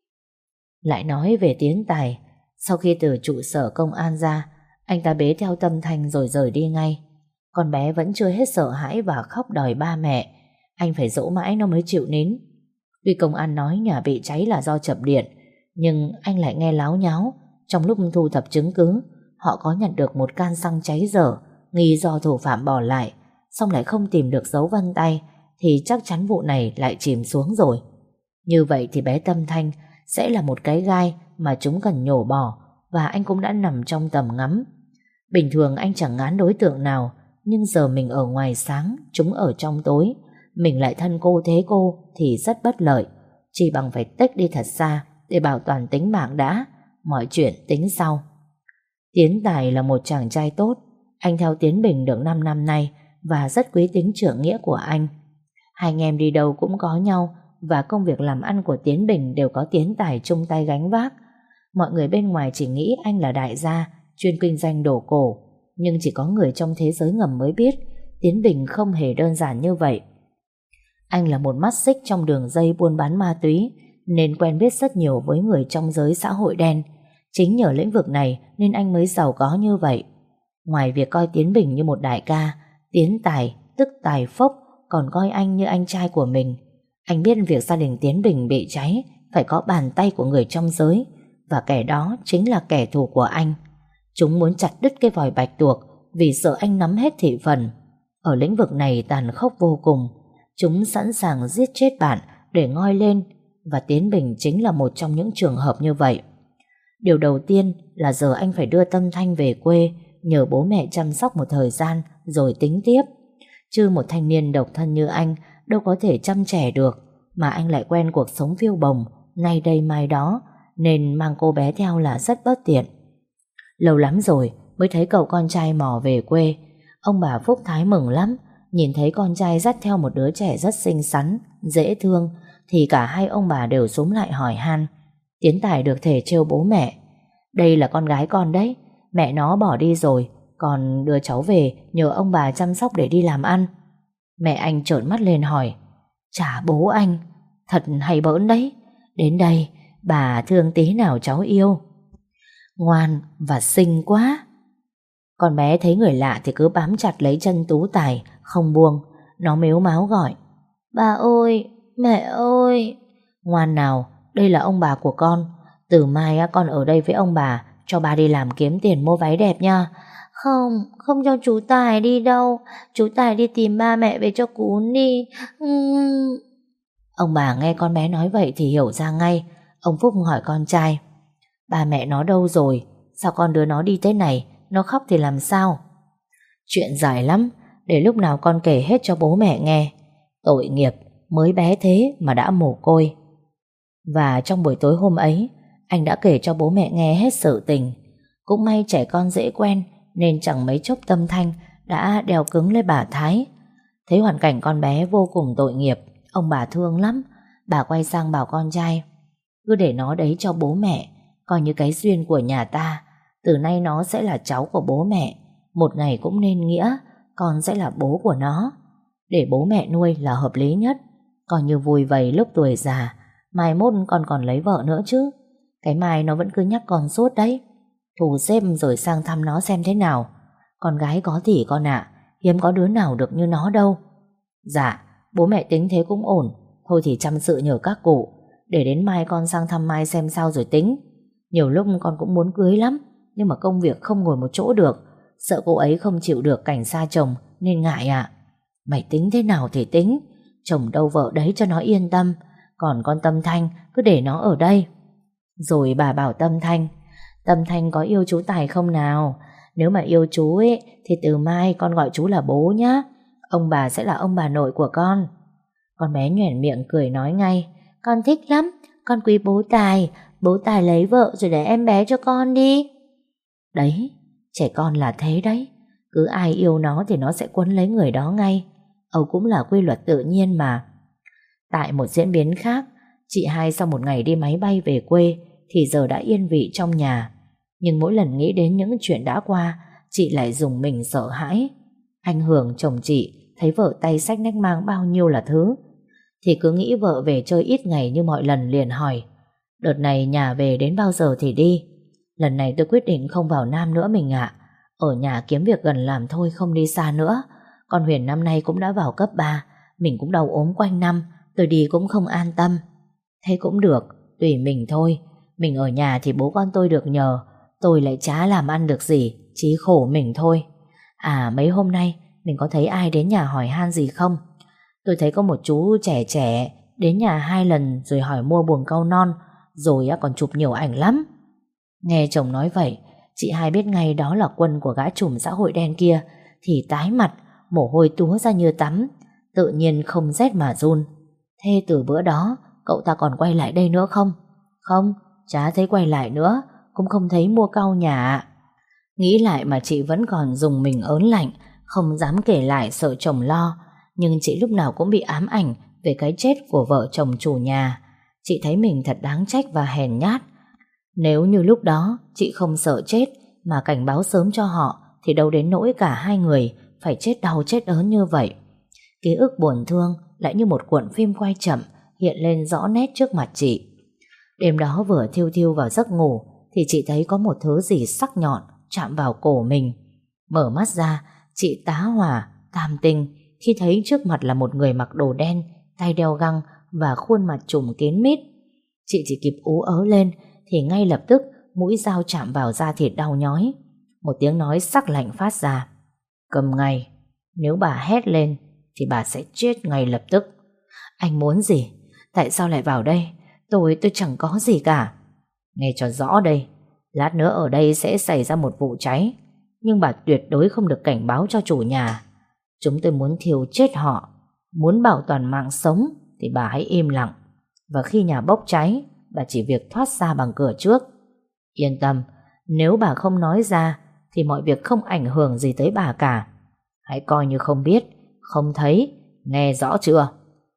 Lại nói về Tiến Tài. Sau khi từ trụ sở công an ra, anh ta bế theo Tâm Thanh rồi rời đi ngay. Con bé vẫn chưa hết sợ hãi và khóc đòi ba mẹ. Anh phải dỗ mãi nó mới chịu nín. Tuy công an nói nhà bị cháy là do chập điện, nhưng anh lại nghe láo nháo. Trong lúc thu thập chứng cứ, họ có nhận được một can xăng cháy dở, nghi do thủ phạm bỏ lại, xong lại không tìm được dấu vân tay, thì chắc chắn vụ này lại chìm xuống rồi. Như vậy thì bé Tâm Thanh sẽ là một cái gai mà chúng cần nhổ bỏ, và anh cũng đã nằm trong tầm ngắm. Bình thường anh chẳng ngán đối tượng nào, nhưng giờ mình ở ngoài sáng, chúng ở trong tối, mình lại thân cô thế cô thì rất bất lợi. Chỉ bằng phải tách đi thật xa để bảo toàn tính mạng đã, mọi chuyện tính sau. Tiến Tài là một chàng trai tốt. Anh theo Tiến Bình được năm năm nay và rất quý tính trưởng nghĩa của anh. Hai anh em đi đâu cũng có nhau, và công việc làm ăn của Tiến Bình đều có Tiến Tài chung tay gánh vác. Mọi người bên ngoài chỉ nghĩ anh là đại gia chuyên kinh doanh đồ cổ, Nhưng chỉ có người trong thế giới ngầm mới biết Tiến Bình không hề đơn giản như vậy. Anh là một mắt xích trong đường dây buôn bán ma túy, nên quen biết rất nhiều với người trong giới xã hội đen. Chính nhờ lĩnh vực này nên anh mới giàu có như vậy. Ngoài việc coi Tiến Bình như một đại ca, Tiến Tài, tức Tài Phốc, còn coi anh như anh trai của mình. Anh biết việc gia đình Tiến Bình bị cháy phải có bàn tay của người trong giới, và kẻ đó chính là kẻ thù của anh. Chúng muốn chặt đứt cái vòi bạch tuộc vì sợ anh nắm hết thị phần. Ở lĩnh vực này tàn khốc vô cùng. Chúng sẵn sàng giết chết bạn để ngoi lên, và Tiến Bình chính là một trong những trường hợp như vậy. Điều đầu tiên là giờ anh phải đưa Tâm Thanh về quê, nhờ bố mẹ chăm sóc một thời gian rồi tính tiếp. Chứ một thanh niên độc thân như anh đâu có thể chăm trẻ được, mà anh lại quen cuộc sống phiêu bồng, nay đây mai đó, nên mang cô bé theo là rất bất tiện. Lâu lắm rồi mới thấy cậu con trai mò về quê. Ông bà Phúc Thái mừng lắm, nhìn thấy con trai dắt theo một đứa trẻ rất xinh xắn, dễ thương, thì cả hai ông bà đều xúm lại hỏi han. Tiến Tài được thể trêu bố mẹ: đây là con gái con đấy, mẹ nó bỏ đi rồi, còn đưa cháu về nhờ ông bà chăm sóc để đi làm ăn. Mẹ anh trợn mắt lên hỏi: chả bố anh, thật hay bỡn đấy. Đến đây, bà thương tí nào cháu yêu. Ngoan và xinh quá. Con bé thấy người lạ thì cứ bám chặt lấy chân Tú Tài, không buông. Nó mếu máo gọi: bà ơi, mẹ ơi. Ngoan nào, đây là ông bà của con. Từ mai con ở đây với ông bà, cho bà đi làm kiếm tiền mua váy đẹp nha. Không, không cho chú Tài đi đâu. Chú Tài đi tìm ba mẹ về cho cún đi. uhm. Ông bà nghe con bé nói vậy thì hiểu ra ngay. Ông Phúc hỏi con trai: ba mẹ nó đâu rồi? Sao con đưa nó đi thế này? Nó khóc thì làm sao? Chuyện dài lắm, để lúc nào con kể hết cho bố mẹ nghe. Tội nghiệp, mới bé thế mà đã mồ côi. Và trong buổi tối hôm ấy, anh đã kể cho bố mẹ nghe hết sự tình. Cũng may trẻ con dễ quen, nên chẳng mấy chốc Tâm Thanh đã đeo cứng lấy bà Thái. Thấy hoàn cảnh con bé vô cùng tội nghiệp, ông bà thương lắm. Bà quay sang bảo con trai: cứ để nó đấy cho bố mẹ, coi như cái duyên của nhà ta. Từ nay nó sẽ là cháu của bố mẹ, một ngày cũng nên nghĩa con sẽ là bố của nó. Để bố mẹ nuôi là hợp lý nhất, coi như vui vầy lúc tuổi già. Mai mốt con còn lấy vợ nữa chứ. Cái Mai nó vẫn cứ nhắc con suốt đấy. Thù xếp rồi sang thăm nó xem thế nào. Con gái có tỷ con ạ, hiếm có đứa nào được như nó đâu. Dạ, bố mẹ tính thế cũng ổn. Thôi thì chăm sự nhờ các cụ, để đến mai con sang thăm Mai xem sao rồi tính. Nhiều lúc con cũng muốn cưới lắm, nhưng mà công việc không ngồi một chỗ được. Sợ cô ấy không chịu được cảnh xa chồng nên ngại ạ. Mày tính thế nào thì tính, chồng đâu vợ đấy cho nó yên tâm. Còn con Tâm Thanh cứ để nó ở đây. Rồi bà bảo Tâm Thanh: Tâm Thanh có yêu chú Tài không nào? Nếu mà yêu chú ấy thì từ mai con gọi chú là bố nhá. Ông bà sẽ là ông bà nội của con. Con bé nhoẻn miệng cười nói ngay: con thích lắm, con quý bố Tài. Bố Tài lấy vợ rồi để em bé cho con đi. Đấy, trẻ con là thế đấy. Cứ ai yêu nó thì nó sẽ quấn lấy người đó ngay. Âu cũng là quy luật tự nhiên mà. Tại một diễn biến khác, chị hai sau một ngày đi máy bay về quê thì giờ đã yên vị trong nhà. Nhưng mỗi lần nghĩ đến những chuyện đã qua, chị lại rùng mình sợ hãi. Anh Hường, chồng chị, thấy vợ tay xách nách mang bao nhiêu là thứ, thì cứ nghĩ vợ về chơi ít ngày như mọi lần, liền hỏi: đợt này nhà về đến bao giờ thì đi? Lần này tôi quyết định không vào Nam nữa mình ạ. Ở nhà kiếm việc gần làm thôi, không đi xa nữa. Con Huyền năm nay cũng đã vào cấp ba, mình cũng đau ốm quanh năm, tôi đi cũng không an tâm. Thế cũng được, tùy mình thôi. Mình ở nhà thì bố con tôi được nhờ, tôi lại chả làm ăn được gì, chí khổ mình thôi. À, mấy hôm nay mình có thấy ai đến nhà hỏi han gì không? Tôi thấy có một chú trẻ trẻ đến nhà hai lần rồi hỏi mua buồng cau non, rồi còn chụp nhiều ảnh lắm. Nghe chồng nói vậy, chị hai biết ngay đó là Quân của gã trùm xã hội đen kia, thì tái mặt, mồ hôi túa ra như tắm, tự nhiên không rét mà run. Thế từ bữa đó cậu ta còn quay lại đây nữa không? Không, chả thấy quay lại nữa, cũng không thấy mua cau nhà. Nghĩ lại mà chị vẫn còn dùng mình ớn lạnh, không dám kể lại sợ chồng lo. Nhưng chị lúc nào cũng bị ám ảnh về cái chết của vợ chồng chủ nhà. Chị thấy mình thật đáng trách và hèn nhát. Nếu như lúc đó chị không sợ chết mà cảnh báo sớm cho họ thì đâu đến nỗi cả hai người phải chết đau chết ớn như vậy. Ký ức buồn thương lại như một cuộn phim quay chậm hiện lên rõ nét trước mặt chị. Đêm đó vừa thiêu thiêu vào giấc ngủ thì chị thấy có một thứ gì sắc nhọn chạm vào cổ mình. Mở mắt ra, chị tá hỏa, tam tinh khi thấy trước mặt là một người mặc đồ đen, tay đeo găng và khuôn mặt trùm kín mít. Chị chỉ kịp ú ớ lên thì ngay lập tức mũi dao chạm vào da thịt đau nhói. Một tiếng nói sắc lạnh phát ra: "Cầm ngay, nếu bà hét lên thì bà sẽ chết ngay lập tức." "Anh muốn gì? Tại sao lại vào đây? Tôi, tôi chẳng có gì cả." "Nghe cho rõ đây, lát nữa ở đây sẽ xảy ra một vụ cháy, nhưng bà tuyệt đối không được cảnh báo cho chủ nhà. Chúng tôi muốn thiêu chết họ. Muốn bảo toàn mạng sống thì bà hãy im lặng. Và khi nhà bốc cháy, bà chỉ việc thoát ra bằng cửa trước. Yên tâm, nếu bà không nói ra thì mọi việc không ảnh hưởng gì tới bà cả. Hãy coi như không biết, không thấy, nghe rõ chưa?"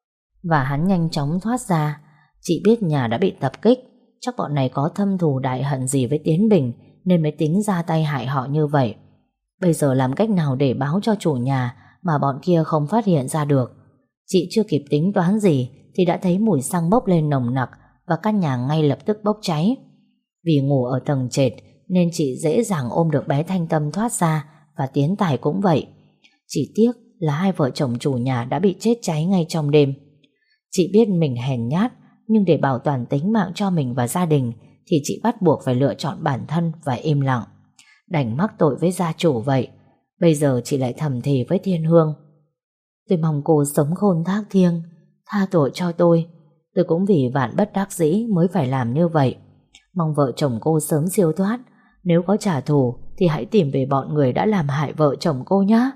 Và hắn nhanh chóng thoát ra. Chị biết nhà đã bị tập kích, chắc bọn này có thâm thù đại hận gì với Tiến Bình nên mới tính ra tay hại họ như vậy. Bây giờ làm cách nào để báo cho chủ nhà mà bọn kia không phát hiện ra được? Chị chưa kịp tính toán gì thì đã thấy mùi xăng bốc lên nồng nặc và căn nhà ngay lập tức bốc cháy. Vì ngủ ở tầng trệt nên chị dễ dàng ôm được bé Thanh Tâm thoát ra, và Tiến Tài cũng vậy. Chỉ tiếc là hai vợ chồng chủ nhà đã bị chết cháy ngay trong đêm. Chị biết mình hèn nhát, nhưng để bảo toàn tính mạng cho mình và gia đình thì chị bắt buộc phải lựa chọn bản thân và im lặng. Đành mắc tội với gia chủ vậy. Bây giờ chị lại thầm thì với Thiên Hương: "Tôi mong cô sống khôn thác thiêng, tha tội cho tôi. Tôi cũng vì vạn bất đắc dĩ mới phải làm như vậy. Mong vợ chồng cô sớm siêu thoát. Nếu có trả thù thì hãy tìm về bọn người đã làm hại vợ chồng cô nhé."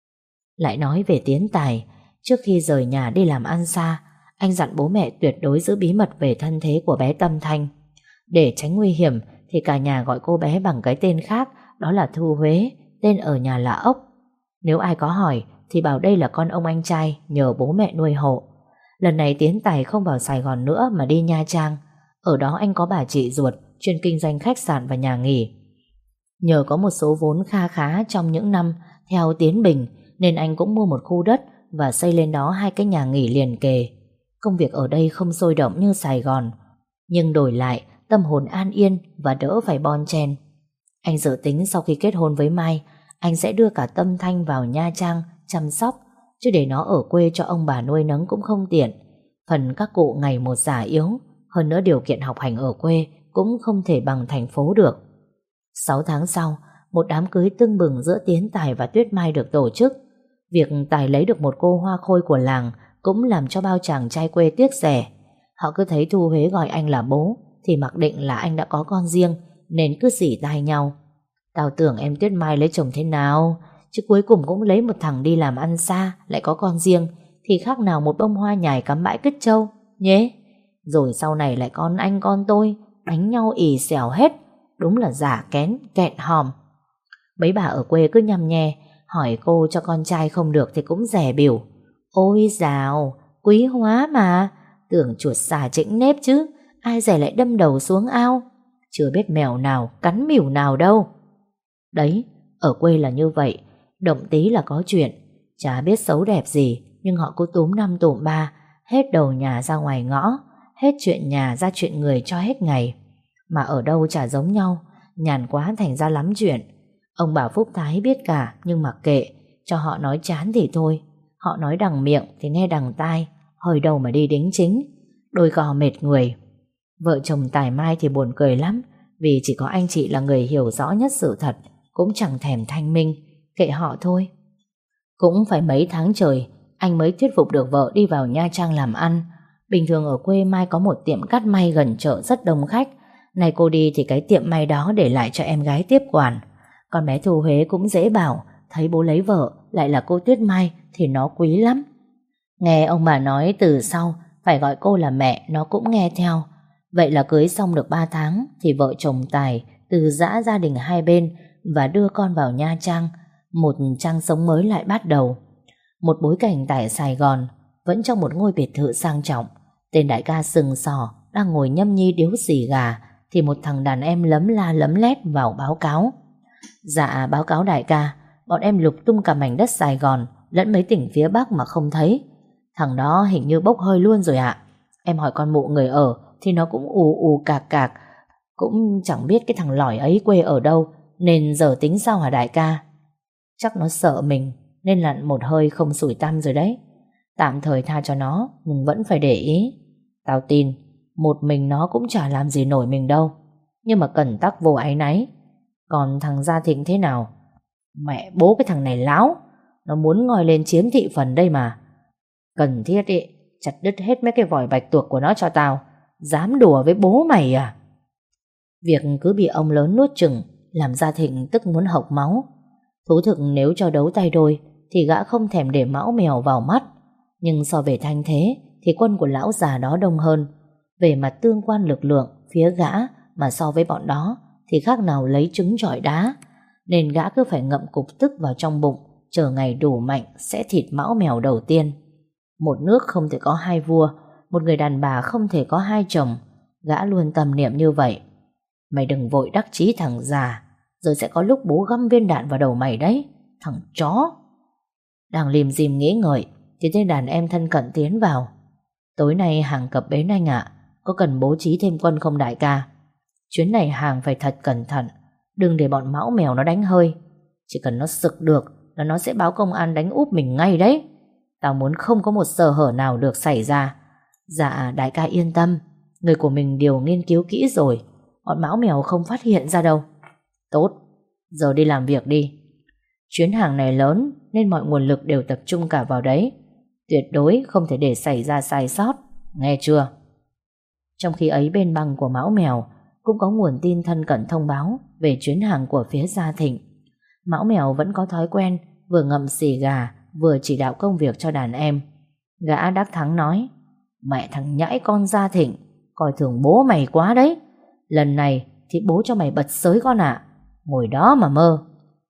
Lại nói về Tiến Tài. Trước khi rời nhà đi làm ăn xa, anh dặn bố mẹ tuyệt đối giữ bí mật về thân thế của bé Tâm Thanh. Để tránh nguy hiểm thì cả nhà gọi cô bé bằng cái tên khác, đó là Thu Huế, tên ở nhà là Ốc. Nếu ai có hỏi thì bảo đây là con ông anh trai nhờ bố mẹ nuôi hộ. Lần này Tiến Tài không vào Sài Gòn nữa mà đi Nha Trang. Ở đó anh có bà chị ruột chuyên kinh doanh khách sạn và nhà nghỉ. Nhờ có một số vốn kha khá trong những năm theo Tiến Bình nên anh cũng mua một khu đất và xây lên đó hai cái nhà nghỉ liền kề. Công việc ở đây không sôi động như Sài Gòn, nhưng đổi lại tâm hồn an yên và đỡ phải bon chen. Anh dự tính sau khi kết hôn với Mai, anh sẽ đưa cả Tâm Thanh vào Nha Trang chăm sóc, chứ để nó ở quê cho ông bà nuôi nấng cũng không tiện. Phần các cụ ngày một già yếu, hơn nữa điều kiện học hành ở quê cũng không thể bằng thành phố được. Sáu tháng sau, một đám cưới tưng bừng giữa Tiến Tài và Tuyết Mai được tổ chức. Việc Tài lấy được một cô hoa khôi của làng cũng làm cho bao chàng trai quê tiếc rẻ. Họ cứ thấy Thu Huế gọi anh là bố thì mặc định là anh đã có con riêng, nên cứ xỉ tai nhau: "Tao tưởng em Tuyết Mai lấy chồng thế nào, chứ cuối cùng cũng lấy một thằng đi làm ăn xa lại có con riêng thì khác nào một bông hoa nhài cắm bãi cứt trâu nhé. Rồi sau này lại con anh con tôi đánh nhau ì xèo hết, đúng là giả kén kẹn hòm." Mấy bà ở quê cứ nhăm nhe hỏi cô cho con trai không được thì cũng dè bỉu: "Ôi dào, quý hóa mà, tưởng chuột xà chĩnh nếp chứ, ai dè lại đâm đầu xuống ao. Chưa biết mèo nào cắn mỉu nào đâu." Đấy, ở quê là như vậy, động tí là có chuyện. Chả biết xấu đẹp gì, nhưng họ cứ túm năm tụm ba, hết đầu nhà ra ngoài ngõ, hết chuyện nhà ra chuyện người cho hết ngày. Mà ở đâu chả giống nhau, nhàn quá thành ra lắm chuyện. Ông bà Phúc Thái biết cả, nhưng mặc kệ, cho họ nói chán thì thôi. Họ nói đằng miệng thì nghe đằng tai, hơi đầu mà đi đính chính, đôi cò mệt người. Vợ chồng Tài Mai thì buồn cười lắm, vì chỉ có anh chị là người hiểu rõ nhất sự thật, cũng chẳng thèm thanh minh, kệ họ thôi. Cũng phải mấy tháng trời anh mới thuyết phục được vợ đi vào Nha Trang làm ăn. Bình thường ở quê Mai có một tiệm cắt may gần chợ rất đông khách. Này cô đi thì cái tiệm may đó để lại cho em gái tiếp quản. Con bé Thu Huế cũng dễ bảo, thấy bố lấy vợ lại là cô Tuyết Mai thì nó quý lắm. Nghe ông bà nói từ sau phải gọi cô là mẹ, nó cũng nghe theo. Vậy là cưới xong được ba tháng thì vợ chồng Tài từ giã gia đình hai bên và đưa con vào Nha Trang. Một trang sống mới lại bắt đầu. Một bối cảnh tại Sài Gòn, vẫn trong một ngôi biệt thự sang trọng. Tên đại ca sừng sỏ đang ngồi nhâm nhi điếu xì gà thì một thằng đàn em lấm la lấm lét vào báo cáo: Dạ báo cáo đại ca, bọn em lục tung cả mảnh đất Sài Gòn lẫn mấy tỉnh phía Bắc mà không thấy. Thằng đó hình như bốc hơi luôn rồi ạ. Em hỏi con mụ người ở thì nó cũng ù ù cạc cạc, cũng chẳng biết cái thằng lỏi ấy quê ở đâu, nên giờ tính sao hả đại ca? Chắc nó sợ mình nên lặn một hơi không sủi tăm rồi đấy. Tạm thời tha cho nó, nhưng vẫn phải để ý. Tao tin một mình nó cũng chả làm gì nổi mình đâu, nhưng mà cần tắc vô áy náy. Còn thằng Gia Thịnh thế nào? Mẹ bố cái thằng này láo, nó muốn ngoi lên chiếm thị phần đây mà. Cần thiết ý, chặt đứt hết mấy cái vòi bạch tuộc của nó cho tao. Dám đùa với bố mày à? Việc cứ bị ông lớn nuốt chửng làm Gia Thịnh tức muốn hộc máu. Thú thực nếu cho đấu tay đôi thì gã không thèm để Mão Mèo vào mắt. Nhưng so về thanh thế thì quân của lão già đó đông hơn. Về mặt tương quan lực lượng, phía gã mà so với bọn đó thì khác nào lấy trứng chọi đá. Nên gã cứ phải ngậm cục tức vào trong bụng, chờ ngày đủ mạnh sẽ thịt Mão Mèo đầu tiên. Một nước không thể có hai vua, một người đàn bà không thể có hai chồng. Gã luôn tâm niệm như vậy. Mày đừng vội đắc chí thằng già, rồi sẽ có lúc bố găm viên đạn vào đầu mày đấy, thằng chó. Đang lim dim nghĩ ngợi thì tên đàn em thân cận tiến vào. Tối nay hàng cập bến anh ạ. Có cần bố trí thêm quân không đại ca? Chuyến này hàng phải thật cẩn thận, đừng để bọn Mão Mèo nó đánh hơi. Chỉ cần nó sực được là nó sẽ báo công an đánh úp mình ngay đấy. Tao muốn không có một sơ hở nào được xảy ra. Dạ đại ca yên tâm, người của mình đều nghiên cứu kỹ rồi, bọn Mão Mèo không phát hiện ra đâu. Tốt, giờ đi làm việc đi. Chuyến hàng này lớn nên mọi nguồn lực đều tập trung cả vào đấy. Tuyệt đối không thể để xảy ra sai sót, nghe chưa? Trong khi ấy bên băng của Mão Mèo cũng có nguồn tin thân cận thông báo về chuyến hàng của phía Gia Thịnh. Mão Mèo vẫn có thói quen vừa ngậm xì gà vừa chỉ đạo công việc cho đàn em. Gã đắc thắng nói: mẹ thằng nhãi con Gia Thịnh, coi thường bố mày quá đấy. Lần này thì bố cho mày bật sới con ạ. Ngồi đó mà mơ.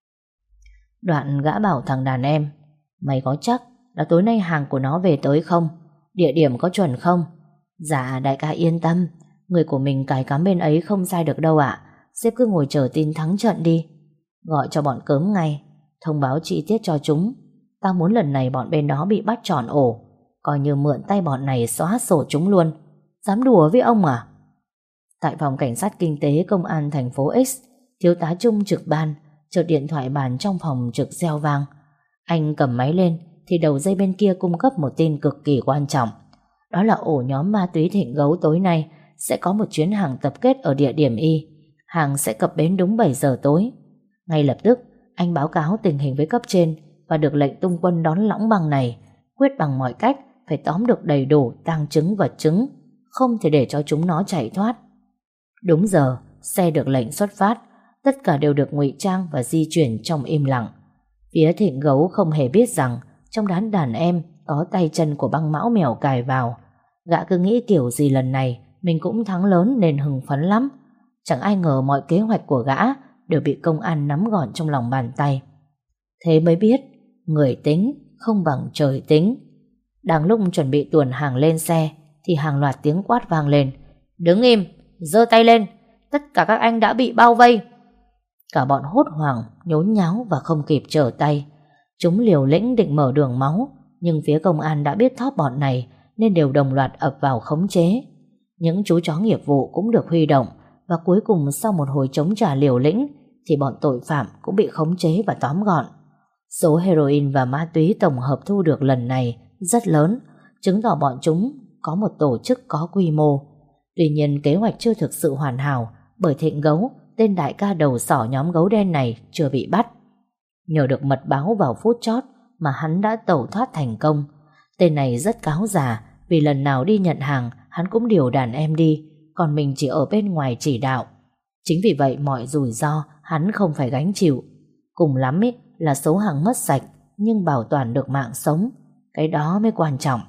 Đoạn gã bảo thằng đàn em: mày có chắc là tối nay hàng của nó về tới không? Địa điểm có chuẩn không? Dạ đại ca yên tâm, người của mình cài cắm bên ấy không sai được đâu ạ. Sếp cứ ngồi chờ tin thắng trận đi. Gọi cho bọn cớm ngay, thông báo chi tiết cho chúng. Tao muốn lần này bọn bên đó bị bắt trọn ổ, coi như mượn tay bọn này xóa sổ chúng luôn. Dám đùa với ông à? Tại phòng cảnh sát kinh tế công an thành phố X, thiếu tá Trung trực ban chợt điện thoại bàn trong phòng trực reo vang. Anh cầm máy lên thì đầu dây bên kia cung cấp một tin cực kỳ quan trọng. Đó là ổ nhóm ma túy Thịnh Gấu tối nay sẽ có một chuyến hàng tập kết ở địa điểm Y. Hàng sẽ cập bến đúng bảy giờ tối. Ngay lập tức anh báo cáo tình hình với cấp trên và được lệnh tung quân đón lõng băng này, quyết bằng mọi cách phải tóm được đầy đủ tang chứng vật chứng, không thể để cho chúng nó chạy thoát. Đúng giờ, xe được lệnh xuất phát, tất cả đều được ngụy trang và di chuyển trong im lặng. Phía Thịnh Gấu không hề biết rằng trong đám đàn em có tay chân của băng Mão Mèo cài vào. Gã cứ nghĩ kiểu gì lần này mình cũng thắng lớn nên hưng phấn lắm. Chẳng ai ngờ mọi kế hoạch của gã đều bị công an nắm gọn trong lòng bàn tay. Thế mới biết người tính không bằng trời tính. Đang lúc chuẩn bị tuồn hàng lên xe thì hàng loạt tiếng quát vang lên: đứng im, giơ tay lên, tất cả các anh đã bị bao vây. Cả bọn hốt hoảng, nhốn nháo và không kịp trở tay. Chúng liều lĩnh định mở đường máu, nhưng phía công an đã biết thóp bọn này nên đều đồng loạt ập vào khống chế. Những chú chó nghiệp vụ cũng được huy động, và cuối cùng sau một hồi chống trả liều lĩnh thì bọn tội phạm cũng bị khống chế và tóm gọn. Số heroin và ma túy tổng hợp thu được lần này rất lớn, chứng tỏ bọn chúng có một tổ chức có quy mô. Tuy nhiên kế hoạch chưa thực sự hoàn hảo, bởi Thịnh Gấu, tên đại ca đầu sỏ nhóm gấu đen này, chưa bị bắt. Nhờ được mật báo vào phút chót mà hắn đã tẩu thoát thành công. Tên này rất cáo già, vì lần nào đi nhận hàng hắn cũng điều đàn em đi, còn mình chỉ ở bên ngoài chỉ đạo. Chính vì vậy mọi rủi ro hắn không phải gánh chịu. Cùng lắm ý, là số hàng mất sạch, nhưng bảo toàn được mạng sống. Cái đó mới quan trọng.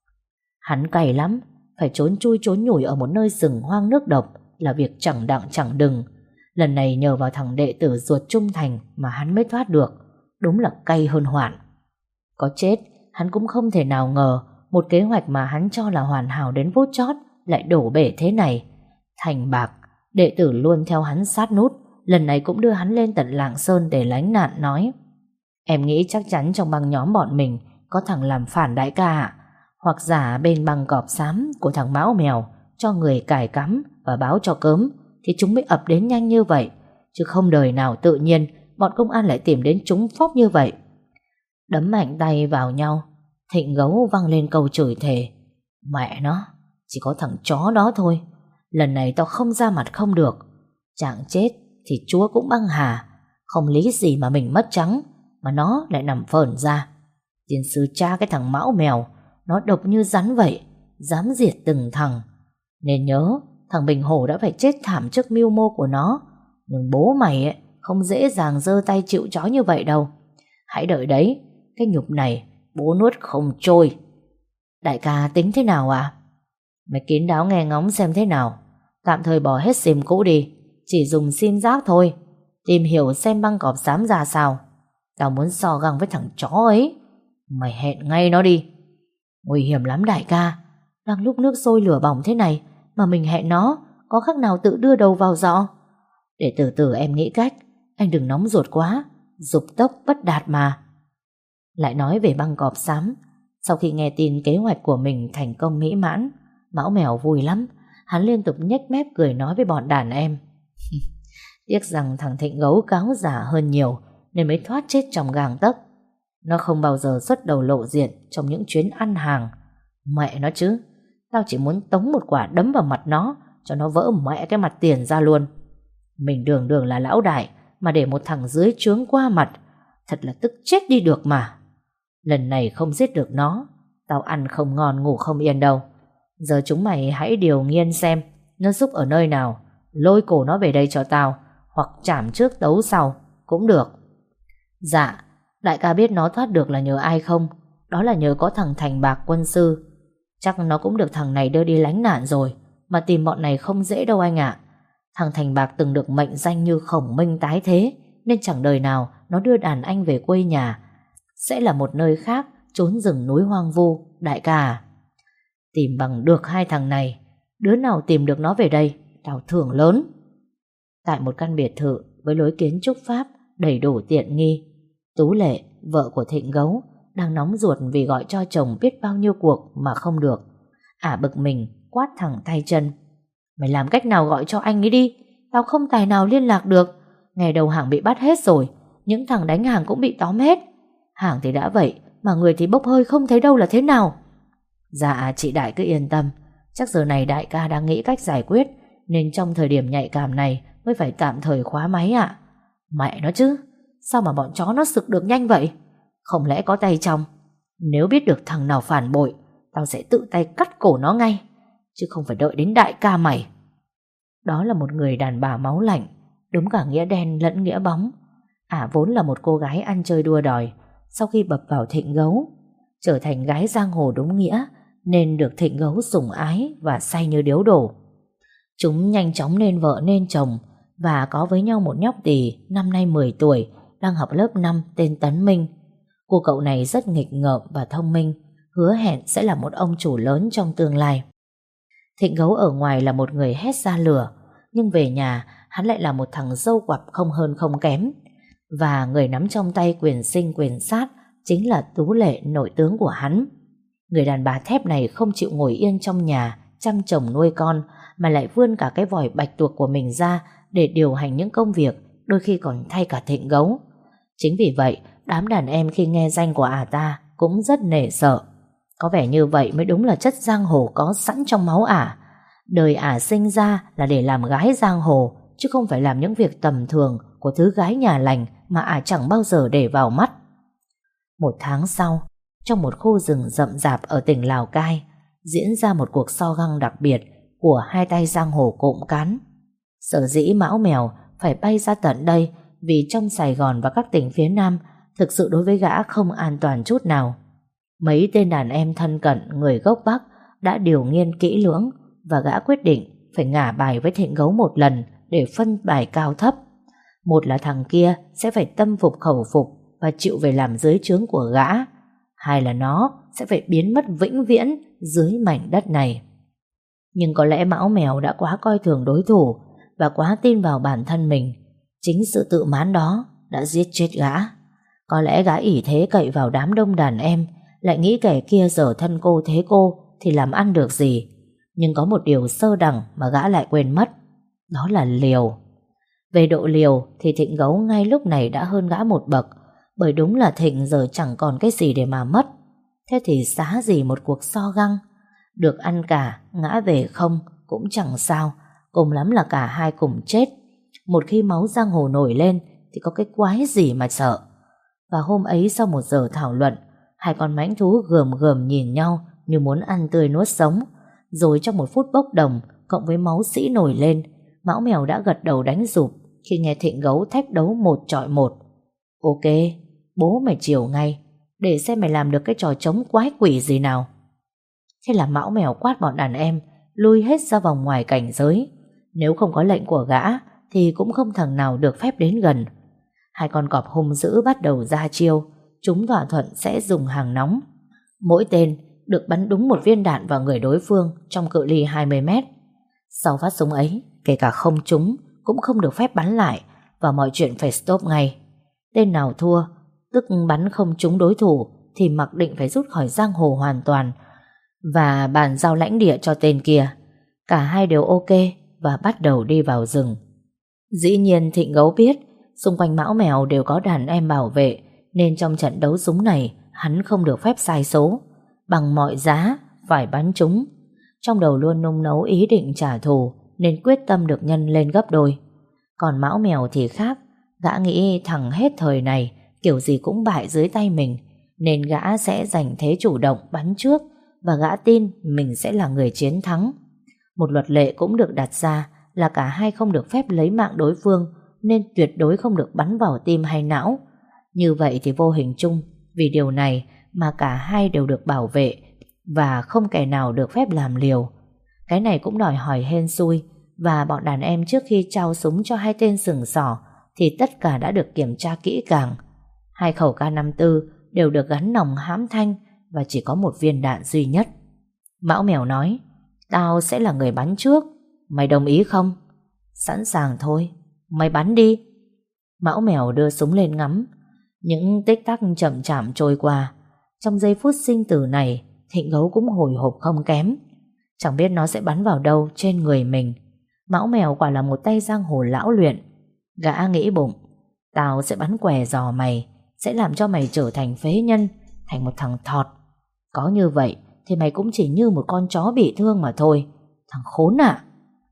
Hắn cày lắm, phải trốn chui trốn nhủi ở một nơi rừng hoang nước độc là việc chẳng đặng chẳng đừng. Lần này nhờ vào thằng đệ tử ruột trung thành mà hắn mới thoát được. Đúng là cay hơn hoạn. Có chết, hắn cũng không thể nào ngờ một kế hoạch mà hắn cho là hoàn hảo đến phút chót lại đổ bể thế này. Thành bạc, đệ tử luôn theo hắn sát nút, lần này cũng đưa hắn lên tận Lạng Sơn để lánh nạn, nói: Em nghĩ chắc chắn trong băng nhóm bọn mình có thằng làm phản đại ca ạ, hoặc giả bên băng cọp xám của thằng Mão Mèo cho người cài cắm và báo cho cớm thì chúng mới ập đến nhanh như vậy, chứ không đời nào tự nhiên bọn công an lại tìm đến chúng phóc như vậy. Đấm mạnh tay vào nhau, Thịnh Gấu văng lên câu chửi thề: Mẹ nó, chỉ có thằng chó đó thôi, lần này tao không ra mặt không được. Chạng chết thì chúa cũng băng hà, không lý gì mà mình mất trắng, mà nó lại nằm phờn ra. Tiên sư cha cái thằng Mão Mèo, nó độc như rắn vậy, dám diệt từng thằng. Nên nhớ, thằng Bình Hổ đã phải chết thảm trước mưu mô của nó. Nhưng bố mày ấy, không dễ dàng giơ tay chịu trói như vậy đâu. Hãy đợi đấy, cái nhục này bố nuốt không trôi. Đại ca tính thế nào à? Mày kín đáo nghe ngóng xem thế nào. Tạm thời bỏ hết sim cũ đi, chỉ dùng sim rác thôi. Tìm hiểu xem băng cọp xám ra sao. Tao muốn so găng với thằng chó ấy. Mày hẹn ngay nó đi. Nguy hiểm lắm đại ca, đang lúc nước sôi lửa bỏng thế này mà mình hẹn nó, có khác nào tự đưa đầu vào giỏ. Để từ từ em nghĩ cách, anh đừng nóng ruột quá, dục tốc bất đạt mà. Lại nói về băng cọp xám, sau khi nghe tin kế hoạch của mình thành công mỹ mãn, Mão Mèo vui lắm. Hắn liên tục nhếch mép cười nói với bọn đàn em: Tiếc rằng thằng Thịnh Gấu cáo giả hơn nhiều nên mới thoát chết trong gang tấc. Nó không bao giờ xuất đầu lộ diện trong những chuyến ăn hàng. Mẹ nó chứ, tao chỉ muốn tống một quả đấm vào mặt nó cho nó vỡ mẹ cái mặt tiền ra luôn. Mình đường đường là lão đại mà để một thằng dưới trướng qua mặt, thật là tức chết đi được mà. Lần này không giết được nó, tao ăn không ngon ngủ không yên đâu. Giờ chúng mày hãy điều nghiên xem nó giúp ở nơi nào, lôi cổ nó về đây cho tao, hoặc chảm trước tấu sau cũng được. Dạ, đại ca biết nó thoát được là nhờ ai không? Đó là nhờ có thằng Thành Bạc quân sư. Chắc nó cũng được thằng này đưa đi lánh nạn rồi, mà tìm bọn này không dễ đâu anh ạ. Thằng Thành Bạc từng được mệnh danh như Khổng Minh tái thế, nên chẳng đời nào nó đưa đàn anh về quê nhà. Sẽ là một nơi khác, trốn rừng núi hoang vu, đại ca à. Tìm bằng được hai thằng này, đứa nào tìm được nó về đây, tao thưởng lớn. Tại một căn biệt thự với lối kiến trúc Pháp đầy đủ tiện nghi, Tú Lệ, vợ của Thịnh Gấu, đang nóng ruột vì gọi cho chồng biết bao nhiêu cuộc mà không được. Ả bực mình quát thẳng tay chân: Mày làm cách nào gọi cho anh ấy đi, tao không tài nào liên lạc được. Ngày đầu hàng bị bắt hết rồi, những thằng đánh hàng cũng bị tóm hết. Hàng thì đã vậy mà người thì bốc hơi không thấy đâu là thế nào. Dạ chị Đại cứ yên tâm, chắc giờ này đại ca đang nghĩ cách giải quyết, nên trong thời điểm nhạy cảm này mới phải tạm thời khóa máy ạ. Mẹ nó chứ, sao mà bọn chó nó sực được nhanh vậy? Không lẽ có tay trong? Nếu biết được thằng nào phản bội, tao sẽ tự tay cắt cổ nó ngay, chứ không phải đợi đến đại ca mày. Đó là một người đàn bà máu lạnh, đúng cả nghĩa đen lẫn nghĩa bóng. Ả vốn là một cô gái ăn chơi đua đòi, sau khi bập vào Thịnh Gấu, trở thành gái giang hồ đúng nghĩa, nên được Thịnh Gấu sủng ái và say như điếu đổ. Chúng nhanh chóng nên vợ nên chồng, và có với nhau một nhóc tỳ năm nay mười tuổi, đang học lớp năm, tên Tấn Minh. Cô cậu này rất nghịch ngợm và thông minh, hứa hẹn sẽ là một ông chủ lớn trong tương lai. Thịnh Gấu ở ngoài là một người hét ra lửa, nhưng về nhà hắn lại là một thằng dâu quặp không hơn không kém. Và người nắm trong tay quyền sinh quyền sát chính là Tú Lệ, nội tướng của hắn. Người đàn bà thép này không chịu ngồi yên trong nhà chăm chồng nuôi con, mà lại vươn cả cái vòi bạch tuộc của mình ra để điều hành những công việc, đôi khi còn thay cả Thịnh Gấu. Chính vì vậy, đám đàn em khi nghe danh của ả ta cũng rất nể sợ. Có vẻ như vậy mới đúng là chất giang hồ có sẵn trong máu ả. Đời ả sinh ra là để làm gái giang hồ, chứ không phải làm những việc tầm thường của thứ gái nhà lành mà ả chẳng bao giờ để vào mắt. Một tháng sau, trong một khu rừng rậm rạp ở tỉnh Lào Cai, diễn ra một cuộc so găng đặc biệt của hai tay giang hồ cộm cán. Sở dĩ Mão Mèo phải bay ra tận đây vì trong Sài Gòn và các tỉnh phía Nam thực sự đối với gã không an toàn chút nào. Mấy tên đàn em thân cận người gốc Bắc đã điều nghiên kỹ lưỡng, và gã quyết định phải ngả bài với Thịnh Gấu một lần để phân bài cao thấp. Một là thằng kia sẽ phải tâm phục khẩu phục và chịu về làm dưới trướng của gã. Hai là nó sẽ phải biến mất vĩnh viễn dưới mảnh đất này. Nhưng có lẽ Mão Mèo đã quá coi thường đối thủ và quá tin vào bản thân mình. Chính sự tự mãn đó đã giết chết gã. Có lẽ gã ỷ thế cậy vào đám đông đàn em, lại nghĩ kẻ kia dở thân cô thế cô thì làm ăn được gì. Nhưng có một điều sơ đẳng mà gã lại quên mất, đó là liều. Về độ liều thì Thịnh Gấu ngay lúc này đã hơn gã một bậc, bởi đúng là Thịnh giờ chẳng còn cái gì để mà mất. Thế thì xá gì một cuộc so găng. Được ăn cả, ngã về không cũng chẳng sao, cùng lắm là cả hai cùng chết. Một khi máu giang hồ nổi lên thì có cái quái gì mà sợ. Và hôm ấy sau một giờ thảo luận, hai con mãnh thú gườm gườm nhìn nhau như muốn ăn tươi nuốt sống. Rồi trong một phút bốc đồng cộng với máu sĩ nổi lên, Mão Mèo đã gật đầu đánh rụp khi nghe Thịnh Gấu thách đấu một chọi một. Ok, bố mày chiều ngay, để xem mày làm được cái trò trống quái quỷ gì nào. Thế là Mão Mèo quát bọn đàn em lui hết ra vòng ngoài cảnh giới. Nếu không có lệnh của gã thì cũng không thằng nào được phép đến gần. Hai con cọp hung dữ bắt đầu ra chiêu. Chúng thỏa thuận sẽ dùng hàng nóng. Mỗi tên được bắn đúng một viên đạn vào người đối phương trong cự ly hai mươi mét. Sau phát súng ấy, kể cả không trúng cũng không được phép bắn lại, và mọi chuyện phải stop ngay. Tên nào thua, tức bắn không trúng đối thủ, thì mặc định phải rút khỏi giang hồ hoàn toàn và bàn giao lãnh địa cho tên kia. Cả hai đều ok và bắt đầu đi vào rừng. Dĩ nhiên Thịnh Gấu biết xung quanh Mão Mèo đều có đàn em bảo vệ, nên trong trận đấu súng này hắn không được phép sai số. Bằng mọi giá phải bắn trúng. Trong đầu luôn nung nấu ý định trả thù, nên quyết tâm được nhân lên gấp đôi. Còn Mão Mèo thì khác. Gã nghĩ thằng hết thời này kiểu gì cũng bại dưới tay mình, nên gã sẽ giành thế chủ động bắn trước, và gã tin mình sẽ là người chiến thắng. Một luật lệ cũng được đặt ra là cả hai không được phép lấy mạng đối phương, nên tuyệt đối không được bắn vào tim hay não. Như vậy thì vô hình chung vì điều này mà cả hai đều được bảo vệ, và không kẻ nào được phép làm liều. Cái này cũng đòi hỏi hên xui, và bọn đàn em trước khi trao súng cho hai tên sừng sỏ thì tất cả đã được kiểm tra kỹ càng. Hai khẩu K năm mươi tư đều được gắn nòng hãm thanh, và chỉ có một viên đạn duy nhất. Mão Mèo nói: "Tao sẽ là người bắn trước, mày đồng ý không?" "Sẵn sàng thôi, mày bắn đi." Mão Mèo đưa súng lên ngắm. Những tích tắc chậm chạp trôi qua. Trong giây phút sinh tử này, Thịnh Gấu cũng hồi hộp không kém. Chẳng biết nó sẽ bắn vào đâu trên người mình. Mão Mèo quả là một tay giang hồ lão luyện. Gã nghĩ bụng: "Tao sẽ bắn què giò mày, sẽ làm cho mày trở thành phế nhân, thành một thằng thọt. Có như vậy thì mày cũng chỉ như một con chó bị thương mà thôi, thằng khốn ạ."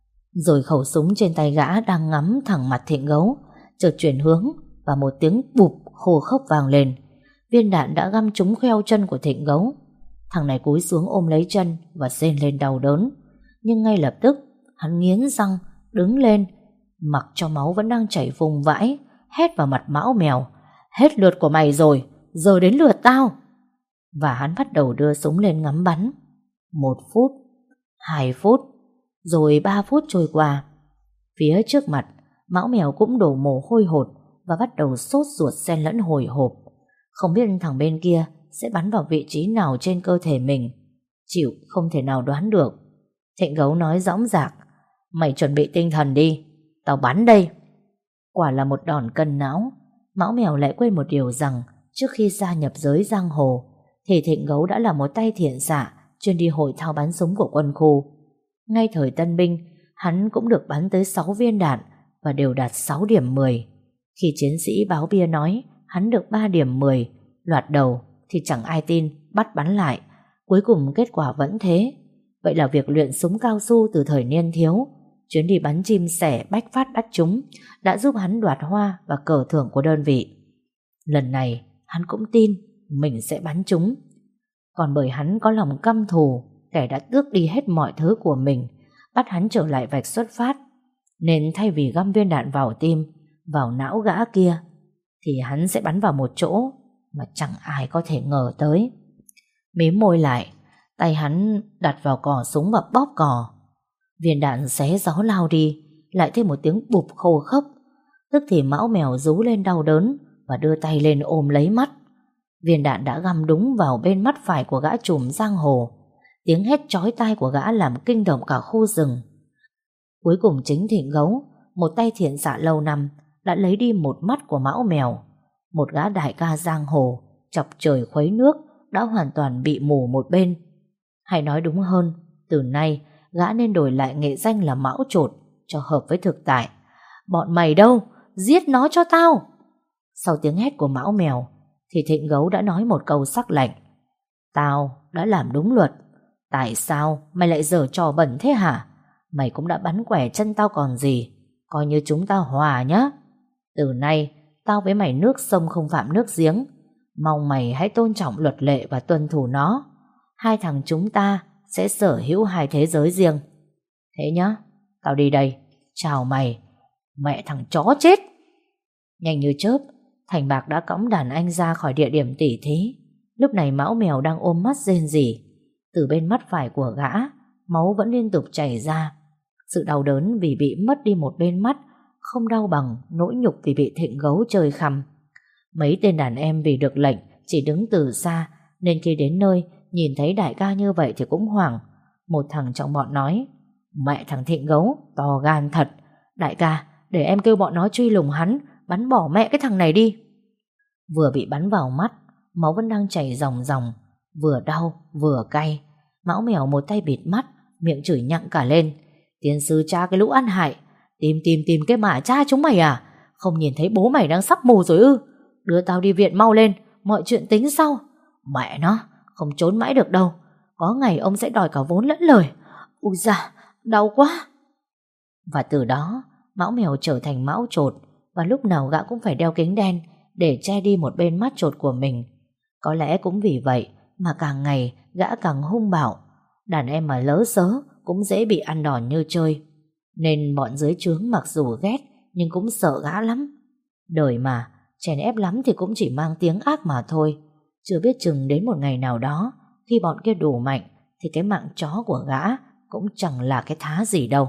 Rồi khẩu súng trên tay gã đang ngắm thẳng mặt Thịnh Gấu chợt chuyển hướng, và một tiếng bụp khô khốc vang lên. Viên đạn đã găm trúng kheo chân của Thịnh Gấu. Thằng này cúi xuống ôm lấy chân và rên lên đau đớn. Nhưng ngay lập tức hắn nghiến răng đứng lên, mặc cho máu vẫn đang chảy vùng vãi, hét vào mặt Mão Mèo: "Hết lượt của mày rồi, giờ đến lượt tao." Và hắn bắt đầu đưa súng lên ngắm bắn. Một phút, hai phút, rồi ba phút trôi qua. Phía trước mặt, Mão Mèo cũng đổ mồ hôi hột và bắt đầu sốt ruột xen lẫn hồi hộp. Không biết thằng bên kia sẽ bắn vào vị trí nào trên cơ thể mình. Chịu không thể nào đoán được. Thịnh Gấu nói dõng dạc: "Mày chuẩn bị tinh thần đi, tao bắn đây." Quả là một đòn cân não. Mão Mèo lại quên một điều rằng trước khi gia nhập giới giang hồ thì Thịnh Gấu đã là một tay thiện xạ chuyên đi hội thao bắn súng của quân khu. Ngay thời tân binh, hắn cũng được bắn tới sáu viên đạn và đều đạt sáu điểm mười. Khi chiến sĩ báo bia nói hắn được ba điểm mười, loạt đầu thì chẳng ai tin, bắt bắn lại. Cuối cùng kết quả vẫn thế. Vậy là việc luyện súng cao su từ thời niên thiếu, chuyến đi bắn chim sẻ bách phát bắt chúng, đã giúp hắn đoạt hoa và cờ thưởng của đơn vị. Lần này hắn cũng tin mình sẽ bắn chúng. Còn bởi hắn có lòng căm thù kẻ đã tước đi hết mọi thứ của mình, bắt hắn trở lại vạch xuất phát, nên thay vì găm viên đạn vào tim, vào não gã kia, thì hắn sẽ bắn vào một chỗ mà chẳng ai có thể ngờ tới. Mím môi lại, tay hắn đặt vào cò súng và bóp cò. Viên đạn xé gió lao đi, lại thêm một tiếng bụp khô khốc. Tức thì Mão Mèo rú lên đau đớn và đưa tay lên ôm lấy mắt. Viên đạn đã găm đúng vào bên mắt phải của gã trùm giang hồ. Tiếng hét chói tai của gã làm kinh động cả khu rừng. Cuối cùng chính Thịnh Gấu, một tay thiện xạ lâu năm, đã lấy đi một mắt của Mão Mèo. Một gã đại ca giang hồ chọc trời khuấy nước đã hoàn toàn bị mù một bên. Hay nói đúng hơn, từ nay gã nên đổi lại nghệ danh là Mão Chột cho hợp với thực tại. Bọn mày đâu? Giết nó cho tao! Sau tiếng hét của Mão Mèo thì Thịnh Gấu đã nói một câu sắc lạnh. Tao đã làm đúng luật. Tại sao mày lại giở trò bẩn thế hả? Mày cũng đã bắn quẻ chân tao còn gì. Coi như chúng ta hòa nhá. Từ nay tao với mày nước sông không phạm nước giếng. Mong mày hãy tôn trọng luật lệ và tuân thủ nó. Hai thằng chúng ta sẽ sở hữu hai thế giới riêng. Thế nhá, tao đi đây. Chào mày. Mẹ thằng chó chết! Nhanh như chớp, Thành Bạc đã cõng đàn anh ra khỏi địa điểm tỉ thí. Lúc này Mão Mèo đang ôm mắt rên rỉ. Từ bên mắt phải của gã, máu vẫn liên tục chảy ra. Sự đau đớn vì bị mất đi một bên mắt không đau bằng nỗi nhục vì bị Thịnh Gấu chơi khăm. Mấy tên đàn em vì được lệnh chỉ đứng từ xa, nên khi đến nơi nhìn thấy đại ca như vậy thì cũng hoảng. Một thằng trong bọn nói: Mẹ thằng Thịnh Gấu to gan thật. Đại ca, để em kêu bọn nó truy lùng hắn, bắn bỏ mẹ cái thằng này đi. Vừa bị bắn vào mắt, máu vẫn đang chảy ròng ròng, vừa đau vừa cay. Mão Mèo một tay bịt mắt, miệng chửi nhặng cả lên: Tiên sư cha cái lũ ăn hại, tìm tìm tìm cái mả cha chúng mày à? Không nhìn thấy bố mày đang sắp mù rồi ư? Đưa tao đi viện mau lên, mọi chuyện tính sau. Mẹ nó, không trốn mãi được đâu. Có ngày ông sẽ đòi cả vốn lẫn lời. Ui da, đau quá. Và từ đó Mão Mèo trở thành Mão Chột, và lúc nào gã cũng phải đeo kính đen để che đi một bên mắt chột của mình. Có lẽ cũng vì vậy mà càng ngày gã càng hung bạo. Đàn em mà lỡ xớ cũng dễ bị ăn đòn như chơi. Nên bọn dưới trướng mặc dù ghét nhưng cũng sợ gã lắm. Đời mà, chèn ép lắm thì cũng chỉ mang tiếng ác mà thôi. Chưa biết chừng đến một ngày nào đó, khi bọn kia đủ mạnh thì cái mạng chó của gã cũng chẳng là cái thá gì đâu.